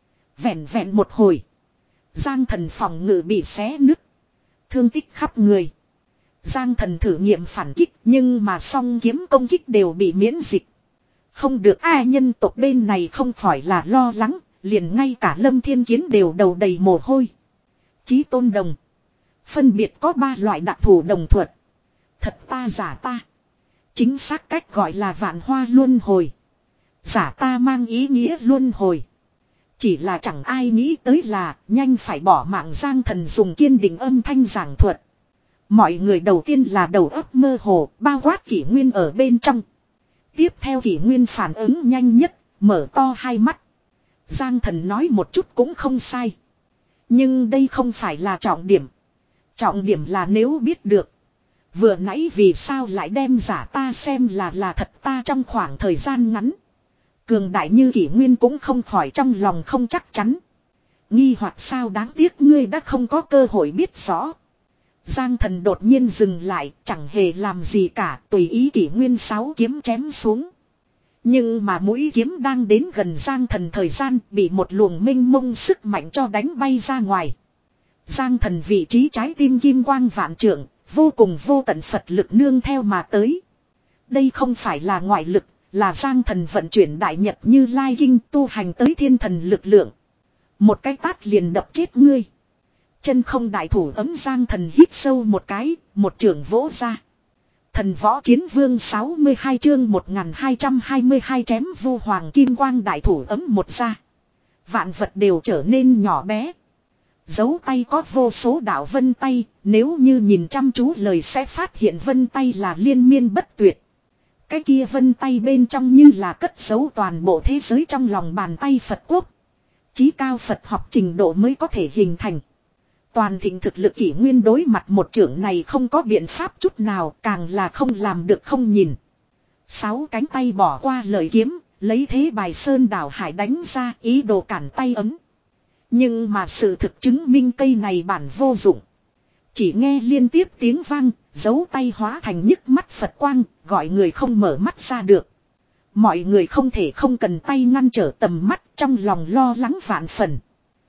Vẹn vẹn một hồi, Giang thần phòng ngự bị xé nứt, thương tích khắp người. Giang thần thử nghiệm phản kích, nhưng mà song kiếm công kích đều bị miễn dịch. Không được, ai nhân tộc bên này không khỏi là lo lắng, liền ngay cả Lâm Thiên Kiến đều đầu đầy mồ hôi. Chí tôn đồng. Phân biệt có ba loại đặc thù đồng thuật. Thật ta giả ta. Chính xác cách gọi là vạn hoa luân hồi. Giả ta mang ý nghĩa luân hồi. Chỉ là chẳng ai nghĩ tới là nhanh phải bỏ mạng. Giang thần dùng kiên định âm thanh giảng thuật. Mọi người đầu tiên là đầu óc mơ hồ, bao quát Kỷ Nguyên ở bên trong. Tiếp theo Kỷ Nguyên phản ứng nhanh nhất, mở to hai mắt. Giang thần nói một chút cũng không sai. Nhưng đây không phải là trọng điểm. Trọng điểm là nếu biết được. Vừa nãy vì sao lại đem giả ta xem là là thật, ta trong khoảng thời gian ngắn. Cường đại như Kỷ Nguyên cũng không khỏi trong lòng không chắc chắn. Nghi hoặc sao, đáng tiếc ngươi đã không có cơ hội biết rõ. Giang thần đột nhiên dừng lại, chẳng hề làm gì cả, tùy ý Kỷ Nguyên sáu kiếm chém xuống. Nhưng mà mũi kiếm đang đến gần Giang thần thời gian bị một luồng minh mông sức mạnh cho đánh bay ra ngoài. Giang thần vị trí trái tim kim quang vạn trượng, vô cùng vô tận Phật lực nương theo mà tới. Đây không phải là ngoại lực, là Giang thần vận chuyển đại nhật Như Lai kinh tu hành tới thiên thần lực lượng. Một cái tát liền đập chết ngươi. Chân không đại thủ ấm. Giang thần hít sâu một cái, một chưởng vỗ ra. Thần võ chiến vương sáu mươi hai chương một nghìn hai trăm hai mươi hai chém vu hoàng kim quang đại thủ ấm một ra. Vạn vật đều trở nên nhỏ bé. Dấu tay có vô số đạo vân tay, nếu như nhìn chăm chú lời sẽ phát hiện vân tay là liên miên bất tuyệt. Cái kia vân tay bên trong như là cất giấu toàn bộ thế giới trong lòng bàn tay Phật quốc. Chí cao Phật học trình độ mới có thể hình thành. Toàn thịnh thực lực Kỷ Nguyên đối mặt một chưởng này không có biện pháp chút nào, càng là không làm được không nhìn. Sáu cánh tay bỏ qua lời kiếm, lấy thế bài sơn đảo hải đánh ra ý đồ cản tay ấm. Nhưng mà sự thực chứng minh cây này bản vô dụng. Chỉ nghe liên tiếp tiếng vang, dấu tay hóa thành nhức mắt Phật quang, gọi người không mở mắt ra được. Mọi người không thể không cần tay ngăn trở tầm mắt, trong lòng lo lắng vạn phần.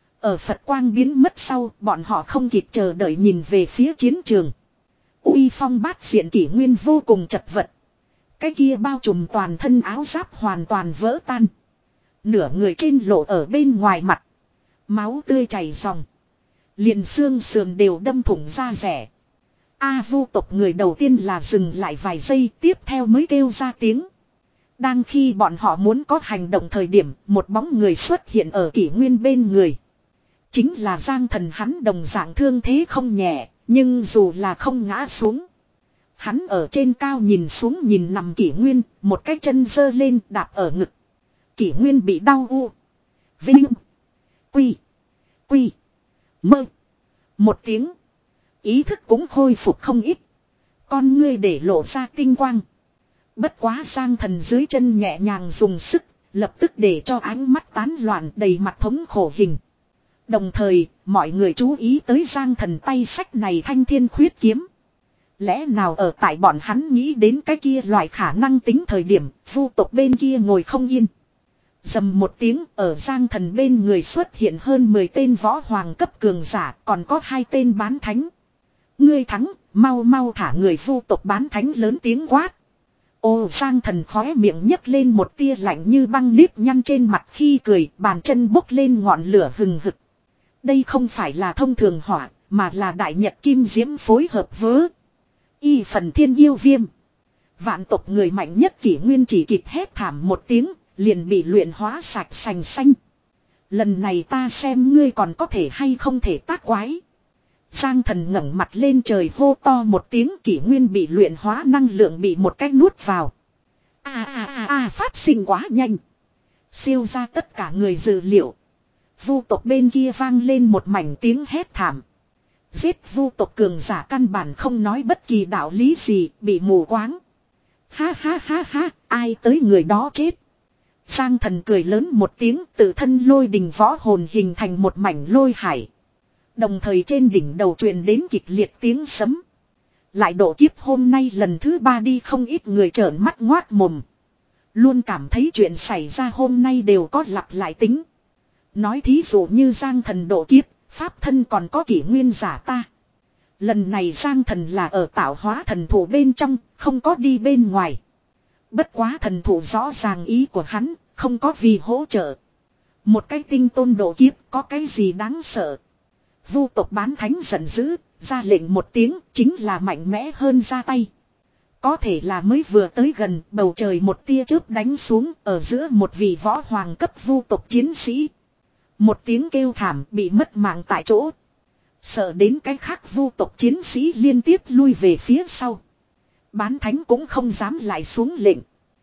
Ở Phật quang biến mất sau, bọn họ không kịp chờ đợi nhìn về phía chiến trường. Uy phong bát diện kỷ nguyên vô cùng chật vật. Cái kia bao trùm toàn thân áo giáp hoàn toàn vỡ tan. Nửa người trên lộ ở bên ngoài mặt. Máu tươi chảy ròng. Liền xương sườn đều đâm thủng ra rẻ. A vu tộc người đầu tiên là dừng lại vài giây, tiếp theo mới kêu ra tiếng. Đang khi bọn họ muốn có hành động thời điểm, một bóng người xuất hiện ở kỷ nguyên bên người. Chính là Giang Thần, hắn đồng dạng thương thế không nhẹ, nhưng dù là không ngã xuống. Hắn ở trên cao nhìn xuống nhìn nằm kỷ nguyên, một cái chân giơ lên đạp ở ngực. Kỷ nguyên bị đau u. Vinh. Quy. Quy. Mơ. Một tiếng. Ý thức cũng khôi phục không ít. Con ngươi để lộ ra tinh quang. Bất quá Giang Thần dưới chân nhẹ nhàng dùng sức, lập tức để cho ánh mắt tán loạn đầy mặt thống khổ hình. Đồng thời, mọi người chú ý tới Giang Thần tay sách này thanh thiên khuyết kiếm. Lẽ nào ở tại bọn hắn nghĩ đến cái kia loại khả năng tính thời điểm, vu tộc bên kia ngồi không yên. Dầm một tiếng, ở Giang Thần bên người xuất hiện hơn mười tên võ hoàng cấp cường giả, còn có hai tên bán thánh. Ngươi thắng, mau mau thả người vu tộc bán thánh lớn tiếng quát. Ô Giang Thần khóe miệng nhấc lên một tia lạnh như băng nếp nhăn trên mặt khi cười, bàn chân bốc lên ngọn lửa hừng hực. Đây không phải là thông thường hỏa, mà là đại nhật kim diễm phối hợp vớ. Y phần thiên yêu viêm. Vạn tộc người mạnh nhất kỷ nguyên chỉ kịp hét thảm một tiếng, liền bị luyện hóa sạch sành xanh. Lần này ta xem ngươi còn có thể hay không thể tác quái. Giang Thần ngẩng mặt lên trời hô to một tiếng, kỷ nguyên bị luyện hóa năng lượng bị một cách nuốt vào. A a a a phát sinh quá nhanh. Siêu ra tất cả người dự liệu. Vu tộc bên kia vang lên một mảnh tiếng hét thảm. Giết vu tộc cường giả căn bản không nói bất kỳ đạo lý gì, bị mù quáng. Ha ha ha ha, ai tới người đó chết. Giang Thần cười lớn một tiếng, tự thân lôi đình võ hồn hình thành một mảnh lôi hải. Đồng thời trên đỉnh đầu truyền đến kịch liệt tiếng sấm. Lại độ kiếp hôm nay lần thứ ba đi, không ít người trợn mắt ngoác mồm. Luôn cảm thấy chuyện xảy ra hôm nay đều có lặp lại tính. Nói thí dụ như Giang Thần độ kiếp, pháp thân còn có kỷ nguyên giả ta. Lần này Giang Thần là ở tạo hóa thần thủ bên trong, không có đi bên ngoài. Bất quá thần thủ rõ ràng ý của hắn, không có vì hỗ trợ. Một cái tinh tôn độ kiếp có cái gì đáng sợ. Vu tộc bán thánh giận dữ, ra lệnh một tiếng, chính là mạnh mẽ hơn ra tay. Có thể là mới vừa tới gần, bầu trời một tia chớp đánh xuống ở giữa một vị võ hoàng cấp vu tộc chiến sĩ. Một tiếng kêu thảm bị mất mạng tại chỗ. Sợ đến cái khác vu tộc chiến sĩ liên tiếp lui về phía sau. Bán thánh cũng không dám lại xuống lệnh.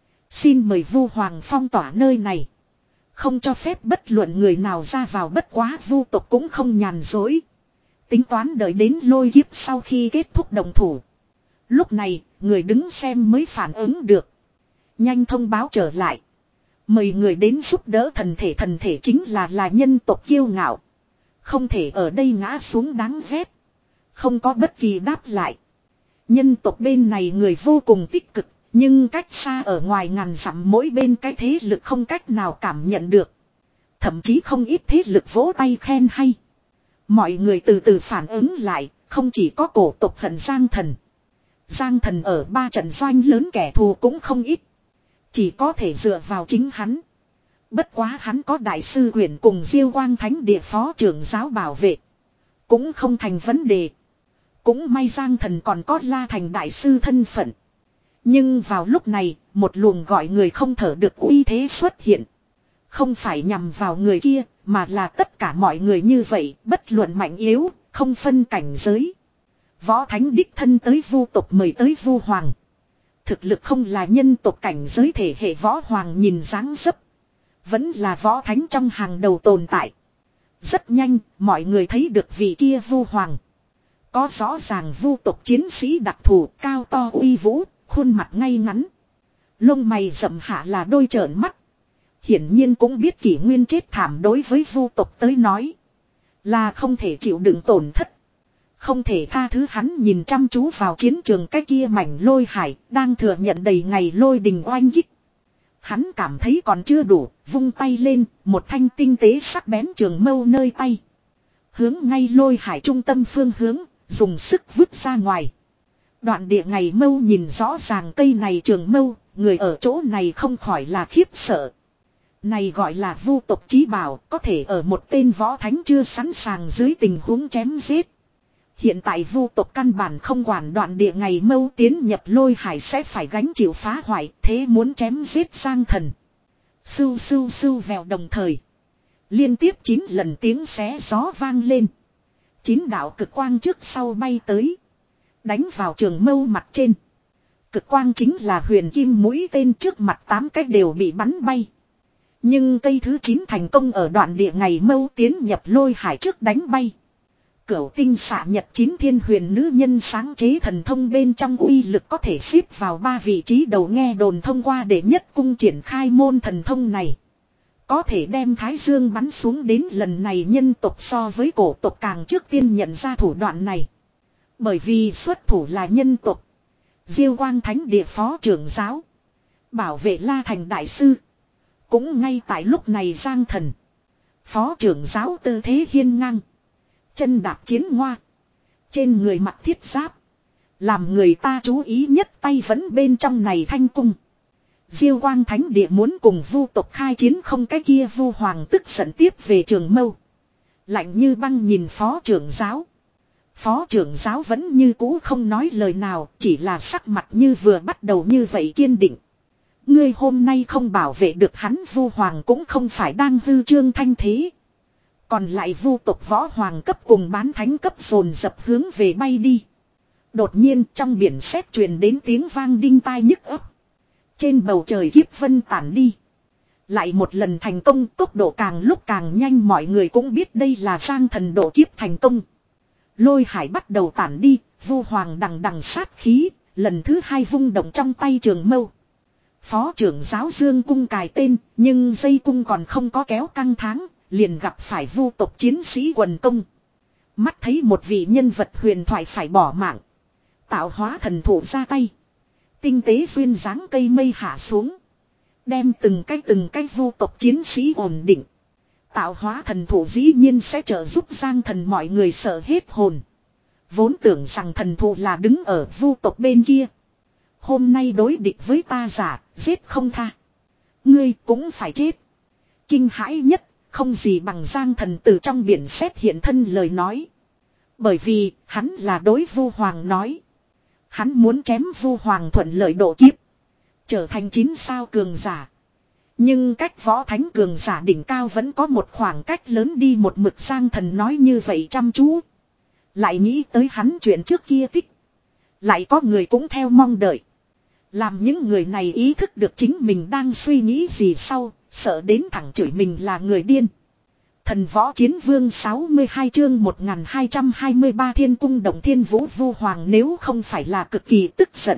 Xin mời vu hoàng phong tỏa nơi này. Không cho phép bất luận người nào ra vào, bất quá vu tộc cũng không nhàn dối. Tính toán đợi đến lôi kiếp sau khi kết thúc đồng thủ. Lúc này, người đứng xem mới phản ứng được. Nhanh thông báo trở lại. Mời người đến giúp đỡ thần thể, thần thể chính là là nhân tộc kiêu ngạo. Không thể ở đây ngã xuống đáng ghét. Không có bất kỳ đáp lại. Nhân tộc bên này người vô cùng tích cực. Nhưng cách xa ở ngoài ngàn dặm mỗi bên cái thế lực không cách nào cảm nhận được. Thậm chí không ít thế lực vỗ tay khen hay. Mọi người từ từ phản ứng lại, không chỉ có cổ tộc hận Giang Thần. Giang Thần ở ba trận doanh lớn kẻ thù cũng không ít. Chỉ có thể dựa vào chính hắn. Bất quá hắn có đại sư huyền cùng Diêu Quang Thánh Địa phó trưởng giáo bảo vệ. Cũng không thành vấn đề. Cũng may Giang Thần còn có La Thành đại sư thân phận. Nhưng vào lúc này, một luồng gọi người không thở được uy thế xuất hiện. Không phải nhằm vào người kia, mà là tất cả mọi người như vậy, bất luận mạnh yếu, không phân cảnh giới. Võ Thánh đích thân tới vu tộc mời tới vu hoàng. Thực lực không là nhân tộc cảnh giới thể hệ võ hoàng nhìn dáng dấp. Vẫn là võ thánh trong hàng đầu tồn tại. Rất nhanh, mọi người thấy được vị kia vu hoàng. Có rõ ràng vu tộc chiến sĩ đặc thù cao to uy vũ, khuôn mặt ngay ngắn. Lông mày rậm hạ là đôi trợn mắt. Hiển nhiên cũng biết kỷ nguyên chết thảm đối với vu tộc tới nói. Là không thể chịu đựng tổn thất. Không thể tha thứ hắn nhìn chăm chú vào chiến trường cái kia mảnh lôi hải. Đang thừa nhận đầy ngày lôi đình oanh kích. Hắn cảm thấy còn chưa đủ. Vung tay lên. Một thanh tinh tế sắc bén trường mâu nơi tay. Hướng ngay lôi hải trung tâm phương hướng. Dùng sức vứt ra ngoài. Đoạn địa ngày mâu nhìn rõ ràng cây này trường mâu. Người ở chỗ này không khỏi là khiếp sợ. Này gọi là vu tộc chí bảo, có thể ở một tên võ thánh chưa sẵn sàng dưới tình huống chém giết. Hiện tại vu tộc căn bản không quản đoạn địa ngày mâu tiến nhập lôi hải sẽ phải gánh chịu phá hoại, thế muốn chém giết Giang Thần. Sưu sưu sưu vèo đồng thời. Liên tiếp chín lần tiếng xé gió vang lên. Chín đạo cực quang trước sau bay tới. Đánh vào trường mâu mặt trên. Cực quang chính là huyền kim mũi tên trước mặt tám cách đều bị bắn bay. Nhưng cây thứ chín thành công ở đoạn địa ngày mâu tiến nhập lôi hải trước đánh bay. Cửu tinh xạ nhật chín thiên huyền nữ nhân sáng chế thần thông bên trong uy lực có thể xếp vào ba vị trí đầu nghe đồn thông qua để nhất cung triển khai môn thần thông này. Có thể đem thái dương bắn xuống đến lần này nhân tộc so với cổ tộc càng trước tiên nhận ra thủ đoạn này. Bởi vì xuất thủ là nhân tộc. Diêu Quang Thánh Địa phó trưởng giáo. Bảo vệ La Thành đại sư. Cũng ngay tại lúc này Giang Thần. Phó trưởng giáo tư thế hiên ngang. Chân đạp chiến ngoa. Trên người mặc thiết giáp. Làm người ta chú ý nhất tay vẫn bên trong này thanh cung. Diêu Quang Thánh Địa muốn cùng vu tộc khai chiến không cái kia vu hoàng tức giận tiếp về trường mâu. Lạnh như băng nhìn phó trưởng giáo. Phó trưởng giáo vẫn như cũ không nói lời nào, chỉ là sắc mặt như vừa bắt đầu như vậy kiên định. Ngươi hôm nay không bảo vệ được hắn vu hoàng cũng không phải đang hư trương thanh thế. Còn lại vu tộc võ hoàng cấp cùng bán thánh cấp dồn dập hướng về bay đi. Đột nhiên trong biển sét truyền đến tiếng vang đinh tai nhức ấp. Trên bầu trời kiếp vân tản đi. Lại một lần thành công, tốc độ càng lúc càng nhanh, mọi người cũng biết đây là Giang Thần độ kiếp thành công. Lôi hải bắt đầu tản đi, vu hoàng đằng đằng sát khí, lần thứ hai vung động trong tay trường mâu. Phó trưởng giáo Dương cung cài tên, nhưng dây cung còn không có kéo căng tháng, liền gặp phải vu tộc chiến sĩ quần công. Mắt thấy một vị nhân vật huyền thoại phải bỏ mạng. Tạo hóa thần thủ ra tay. Tinh tế duyên dáng cây mây hạ xuống. Đem từng cái từng cái vu tộc chiến sĩ ổn định. Tạo hóa thần thủ dĩ nhiên sẽ trợ giúp Giang Thần mọi người sợ hết hồn. Vốn tưởng rằng thần thủ là đứng ở vu tộc bên kia. Hôm nay đối địch với ta giả, giết không tha. Ngươi cũng phải chết. Kinh hãi nhất, không gì bằng Giang Thần từ trong biển sét hiện thân lời nói. Bởi vì, hắn là đối vu hoàng nói. Hắn muốn chém vu hoàng thuận lợi độ kiếp. Trở thành chín sao cường giả. Nhưng cách võ thánh cường giả đỉnh cao vẫn có một khoảng cách lớn đi một mực. Giang Thần nói như vậy chăm chú. Lại nghĩ tới hắn chuyện trước kia tích. Lại có người cũng theo mong đợi. Làm những người này ý thức được chính mình đang suy nghĩ gì sau, sợ đến thẳng chửi mình là người điên. Thần võ chiến vương sáu mươi hai chương một nghìn hai trăm hai mươi ba thiên cung động thiên vũ vu hoàng nếu không phải là cực kỳ tức giận.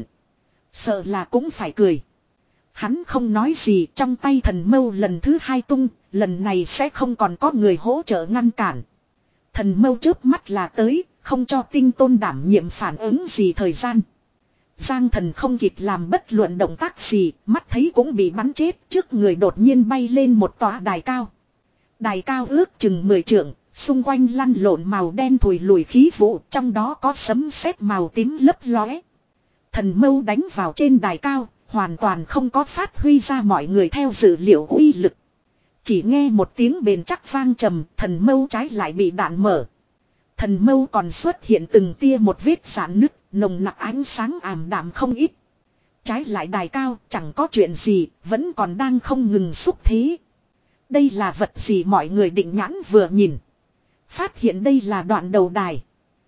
Sợ là cũng phải cười. Hắn không nói gì, trong tay thần mâu lần thứ hai tung, lần này sẽ không còn có người hỗ trợ ngăn cản. Thần mâu chớp mắt là tới, không cho tinh tôn đảm nhiệm phản ứng gì thời gian. Giang Thần không kịp làm bất luận động tác gì, mắt thấy cũng bị bắn chết, trước người đột nhiên bay lên một tòa đài cao. Đài cao ước chừng mười trượng, xung quanh lăn lộn màu đen thùi lùi khí vụ, trong đó có sấm sét màu tím lấp lóe. Thần mâu đánh vào trên đài cao, hoàn toàn không có phát huy ra mọi người theo dự liệu uy lực. Chỉ nghe một tiếng bền chắc vang trầm, thần mâu trái lại bị đạn mở. Thần mâu còn xuất hiện từng tia một vết rạn nứt, nồng nặc ánh sáng ảm đạm không ít. Trái lại đài cao, chẳng có chuyện gì, vẫn còn đang không ngừng xúc thế. Đây là vật gì mọi người định nhãn vừa nhìn. Phát hiện đây là đoạn đầu đài.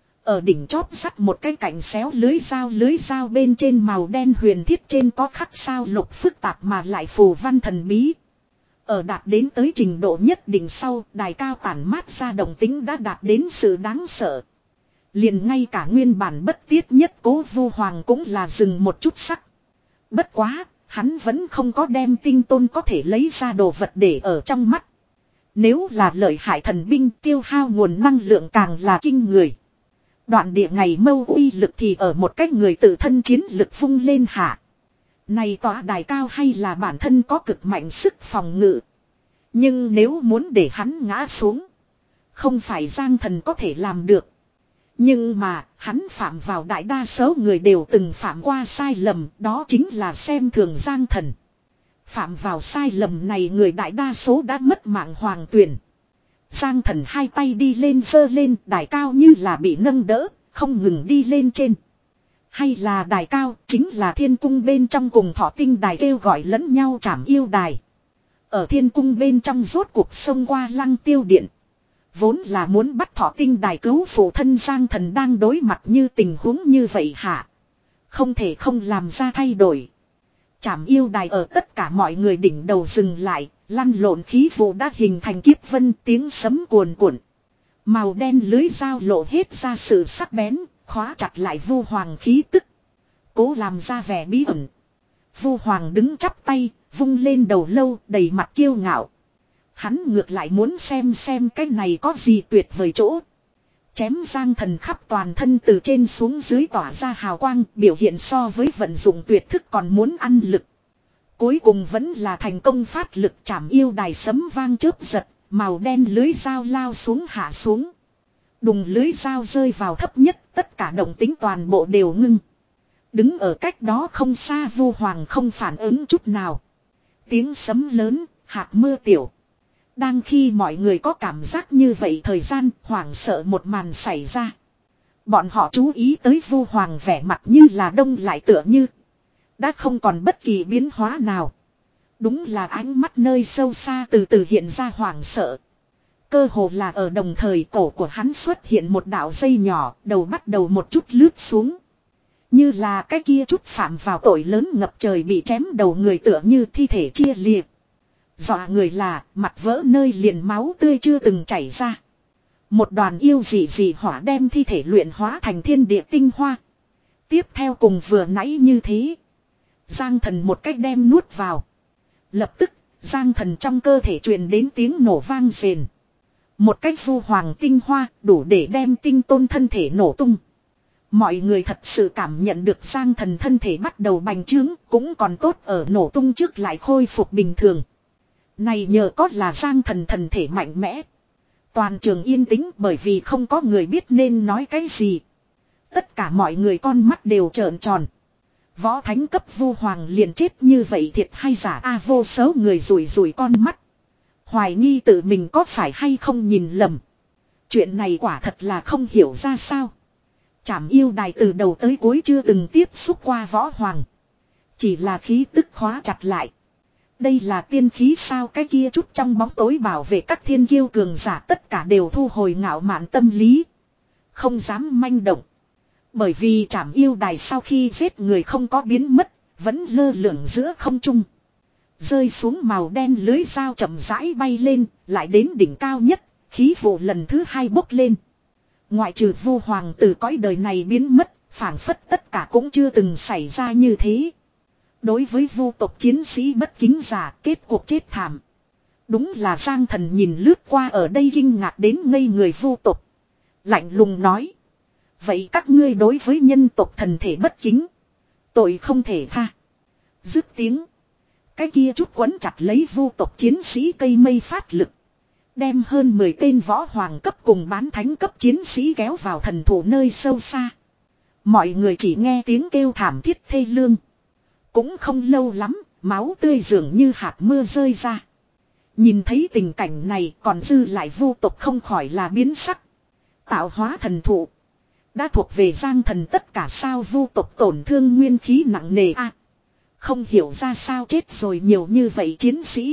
Ở đỉnh chóp sắt một cái cạnh xéo lưới dao, lưới dao bên trên màu đen huyền thiết trên có khắc sao lục phức tạp mà lại phù văn thần bí. Ở đạt đến tới trình độ nhất định sau, đài cao tản mát ra động tính đã đạt đến sự đáng sợ. Liền ngay cả nguyên bản bất tiết nhất cố vu hoàng cũng là dừng một chút sắc. Bất quá, hắn vẫn không có đem Tinh Tôn có thể lấy ra đồ vật để ở trong mắt. Nếu là lợi hại thần binh tiêu hao nguồn năng lượng càng là kinh người. Đoạn địa ngày mâu uy lực thì ở một cách người tự thân chiến lực vung lên hạ. Này tọa đài cao hay là bản thân có cực mạnh sức phòng ngự. Nhưng nếu muốn để hắn ngã xuống. Không phải Giang Thần có thể làm được. Nhưng mà hắn phạm vào đại đa số người đều từng phạm qua sai lầm. Đó chính là xem thường Giang Thần. Phạm vào sai lầm này người đại đa số đã mất mạng hoàng tuyển. Giang Thần hai tay đi lên giơ lên đài cao như là bị nâng đỡ. Không ngừng đi lên trên. Hay là đài cao chính là thiên cung bên trong cùng thọ tinh đài kêu gọi lẫn nhau trảm yêu đài. Ở thiên cung bên trong rốt cuộc xông qua Lăng Tiêu Điện. Vốn là muốn bắt thọ tinh đài cứu phụ thân Giang Thần đang đối mặt như tình huống như vậy hả. Không thể không làm ra thay đổi. Trảm yêu đài ở tất cả mọi người đỉnh đầu dừng lại. Lăn lộn khí vụ đã hình thành kiếp vân tiếng sấm cuồn cuộn. Màu đen lưới dao lộ hết ra sự sắc bén. Khóa chặt lại Vu Hoàng khí tức. Cố làm ra vẻ bí ẩn. Vu Hoàng đứng chắp tay. Vung lên đầu lâu đầy mặt kiêu ngạo. Hắn ngược lại muốn xem xem cái này có gì tuyệt vời chỗ. Chém Giang Thần khắp toàn thân từ trên xuống dưới tỏa ra hào quang. Biểu hiện so với vận dụng tuyệt thức còn muốn ăn lực. Cuối cùng vẫn là thành công phát lực chảm yêu đài sấm vang chớp giật. Màu đen lưới dao lao xuống hạ xuống. Đùng lưới dao rơi vào thấp nhất. Tất cả động tính toàn bộ đều ngưng. Đứng ở cách đó không xa Vu Hoàng không phản ứng chút nào. Tiếng sấm lớn, hạt mưa tiểu. Đang khi mọi người có cảm giác như vậy thời gian hoảng sợ một màn xảy ra. Bọn họ chú ý tới Vu Hoàng vẻ mặt như là đông lại tựa như. Đã không còn bất kỳ biến hóa nào. Đúng là ánh mắt nơi sâu xa từ từ hiện ra hoảng sợ. Cơ hồ là ở đồng thời cổ của hắn xuất hiện một đạo dây nhỏ, đầu bắt đầu một chút lướt xuống. Như là cái kia chút phạm vào tội lớn ngập trời bị chém đầu người tựa như thi thể chia liệt. Dọa người là mặt vỡ nơi liền máu tươi chưa từng chảy ra. Một đoàn yêu dị dị hỏa đem thi thể luyện hóa thành thiên địa tinh hoa. Tiếp theo cùng vừa nãy như thế. Giang Thần một cách đem nuốt vào. Lập tức Giang Thần trong cơ thể truyền đến tiếng nổ vang rền. Một cách Vu Hoàng tinh hoa đủ để đem Tinh Tôn thân thể nổ tung. Mọi người thật sự cảm nhận được Giang Thần thân thể bắt đầu bành trướng cũng còn tốt ở nổ tung trước lại khôi phục bình thường. Này nhờ có là Giang Thần thần thể mạnh mẽ. Toàn trường yên tĩnh bởi vì không có người biết nên nói cái gì. Tất cả mọi người con mắt đều trợn tròn. Võ thánh cấp Vu Hoàng liền chết như vậy thiệt hay giả a vô số người rủi rủi con mắt. Hoài nghi tự mình có phải hay không nhìn lầm. Chuyện này quả thật là không hiểu ra sao. Trảm yêu đài từ đầu tới cuối chưa từng tiếp xúc qua Võ Hoàng. Chỉ là khí tức khóa chặt lại. Đây là tiên khí sao cái kia chút trong bóng tối bảo vệ các thiên kiêu cường giả tất cả đều thu hồi ngạo mạn tâm lý. Không dám manh động. Bởi vì trảm yêu đài sau khi giết người không có biến mất, vẫn lơ lửng giữa không trung. Rơi xuống màu đen lưới dao chậm rãi bay lên, lại đến đỉnh cao nhất, khí vụ lần thứ hai bốc lên. Ngoại trừ Vu Hoàng từ cõi đời này biến mất, phảng phất tất cả cũng chưa từng xảy ra như thế. Đối với Vu tộc chiến sĩ bất kính giả kết cuộc chết thảm. Đúng là Giang Thần nhìn lướt qua ở đây kinh ngạc đến ngây người Vu tộc. Lạnh lùng nói. Vậy các ngươi đối với nhân tộc thần thể bất kính. Tội không thể tha. Dứt tiếng. Cái kia chút quấn chặt lấy Vu tộc chiến sĩ cây mây phát lực. Đem hơn mười tên võ hoàng cấp cùng bán thánh cấp chiến sĩ kéo vào thần thủ nơi sâu xa. Mọi người chỉ nghe tiếng kêu thảm thiết thê lương. Cũng không lâu lắm, máu tươi dường như hạt mưa rơi ra. Nhìn thấy tình cảnh này còn dư lại Vu tộc không khỏi là biến sắc. Tạo hóa thần thụ. Đã thuộc về Giang Thần tất cả sao Vu tộc tổn thương nguyên khí nặng nề a. Không hiểu ra sao chết rồi nhiều như vậy chiến sĩ.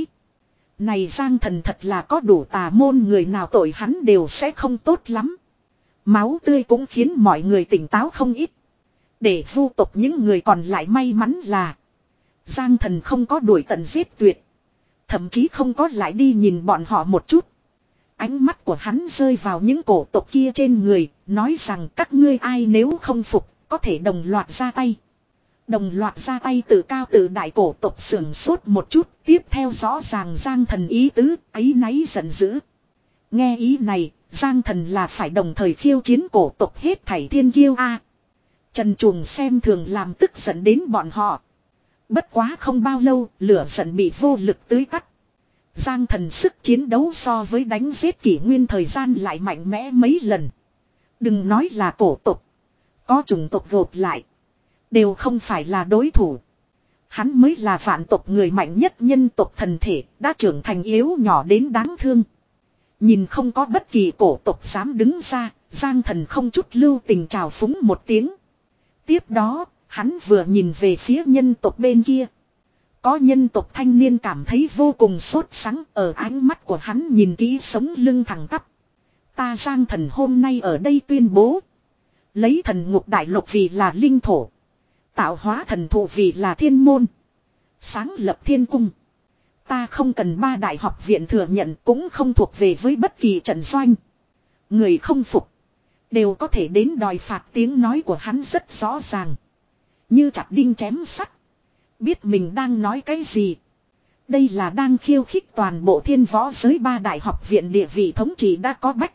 Này Giang Thần thật là có đủ tà môn người nào tội hắn đều sẽ không tốt lắm. Máu tươi cũng khiến mọi người tỉnh táo không ít. Để Vu tộc những người còn lại may mắn là Giang Thần không có đuổi tận giết tuyệt. Thậm chí không có lại đi nhìn bọn họ một chút. Ánh mắt của hắn rơi vào những cổ tộc kia trên người, nói rằng các ngươi ai nếu không phục, có thể đồng loạt ra tay. Đồng loạt ra tay tự cao tự đại cổ tộc sưởng sốt một chút, tiếp theo rõ ràng Giang Thần ý tứ, áy náy giận dữ. Nghe ý này, Giang Thần là phải đồng thời khiêu chiến cổ tộc hết thảy thiên kiêu a. Trần Truồng xem thường làm tức giận đến bọn họ. Bất quá không bao lâu, lửa giận bị vô lực tưới tắt. Giang Thần sức chiến đấu so với đánh giết kỷ nguyên thời gian lại mạnh mẽ mấy lần. Đừng nói là cổ tộc, có chủng tộc gộp lại đều không phải là đối thủ. Hắn mới là vạn tộc người mạnh nhất nhân tộc thần thể, đã trưởng thành yếu nhỏ đến đáng thương. Nhìn không có bất kỳ cổ tộc dám đứng ra, Giang Thần không chút lưu tình trào phúng một tiếng. Tiếp đó, hắn vừa nhìn về phía nhân tộc bên kia. Có nhân tộc thanh niên cảm thấy vô cùng sốt sắng, ở ánh mắt của hắn nhìn kỹ sống lưng thẳng tắp. Ta Giang Thần hôm nay ở đây tuyên bố. Lấy thần ngục đại lục vì là linh thổ. Tạo hóa thần thụ vì là thiên môn. Sáng lập thiên cung. Ta không cần ba đại học viện thừa nhận, cũng không thuộc về với bất kỳ trận doanh. Người không phục đều có thể đến đòi phạt. Tiếng nói của hắn rất rõ ràng, như chặt đinh chém sắt. Biết mình đang nói cái gì. Đây là đang khiêu khích toàn bộ thiên võ giới. Ba đại học viện địa vị thống trị đã có bách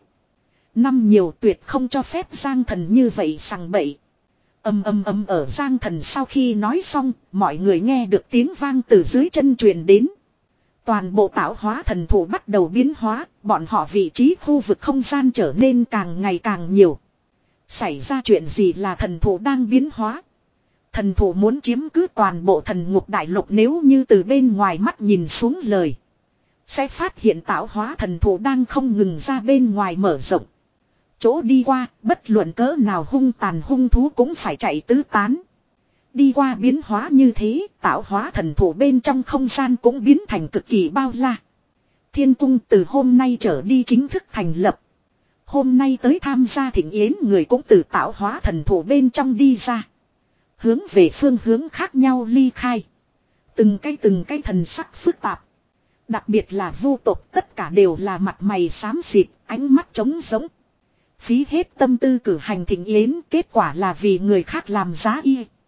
năm nhiều, tuyệt không cho phép Giang Thần như vậy sằng bậy. Âm âm âm ở Giang Thần sau khi nói xong, mọi người nghe được tiếng vang từ dưới chân truyền đến. Toàn bộ tạo hóa thần thụ bắt đầu biến hóa, bọn họ vị trí khu vực không gian trở nên càng ngày càng nhiều. Xảy ra chuyện gì là thần thụ đang biến hóa? Thần thụ muốn chiếm cứ toàn bộ thần ngục đại lục, nếu như từ bên ngoài mắt nhìn xuống lời, sẽ phát hiện tạo hóa thần thụ đang không ngừng ra bên ngoài mở rộng. Chỗ đi qua, bất luận cỡ nào hung tàn hung thú cũng phải chạy tứ tán. Đi qua biến hóa như thế, tạo hóa thần thụ bên trong không gian cũng biến thành cực kỳ bao la. Thiên cung từ hôm nay trở đi chính thức thành lập. Hôm nay tới tham gia thịnh yến người cũng từ tạo hóa thần thụ bên trong đi ra. Hướng về phương hướng khác nhau ly khai. Từng cái từng cái thần sắc phức tạp. Đặc biệt là vu tộc, tất cả đều là mặt mày xám xịt, ánh mắt trống rỗng. Phí hết tâm tư cử hành thịnh yến, kết quả là vì người khác làm giá y.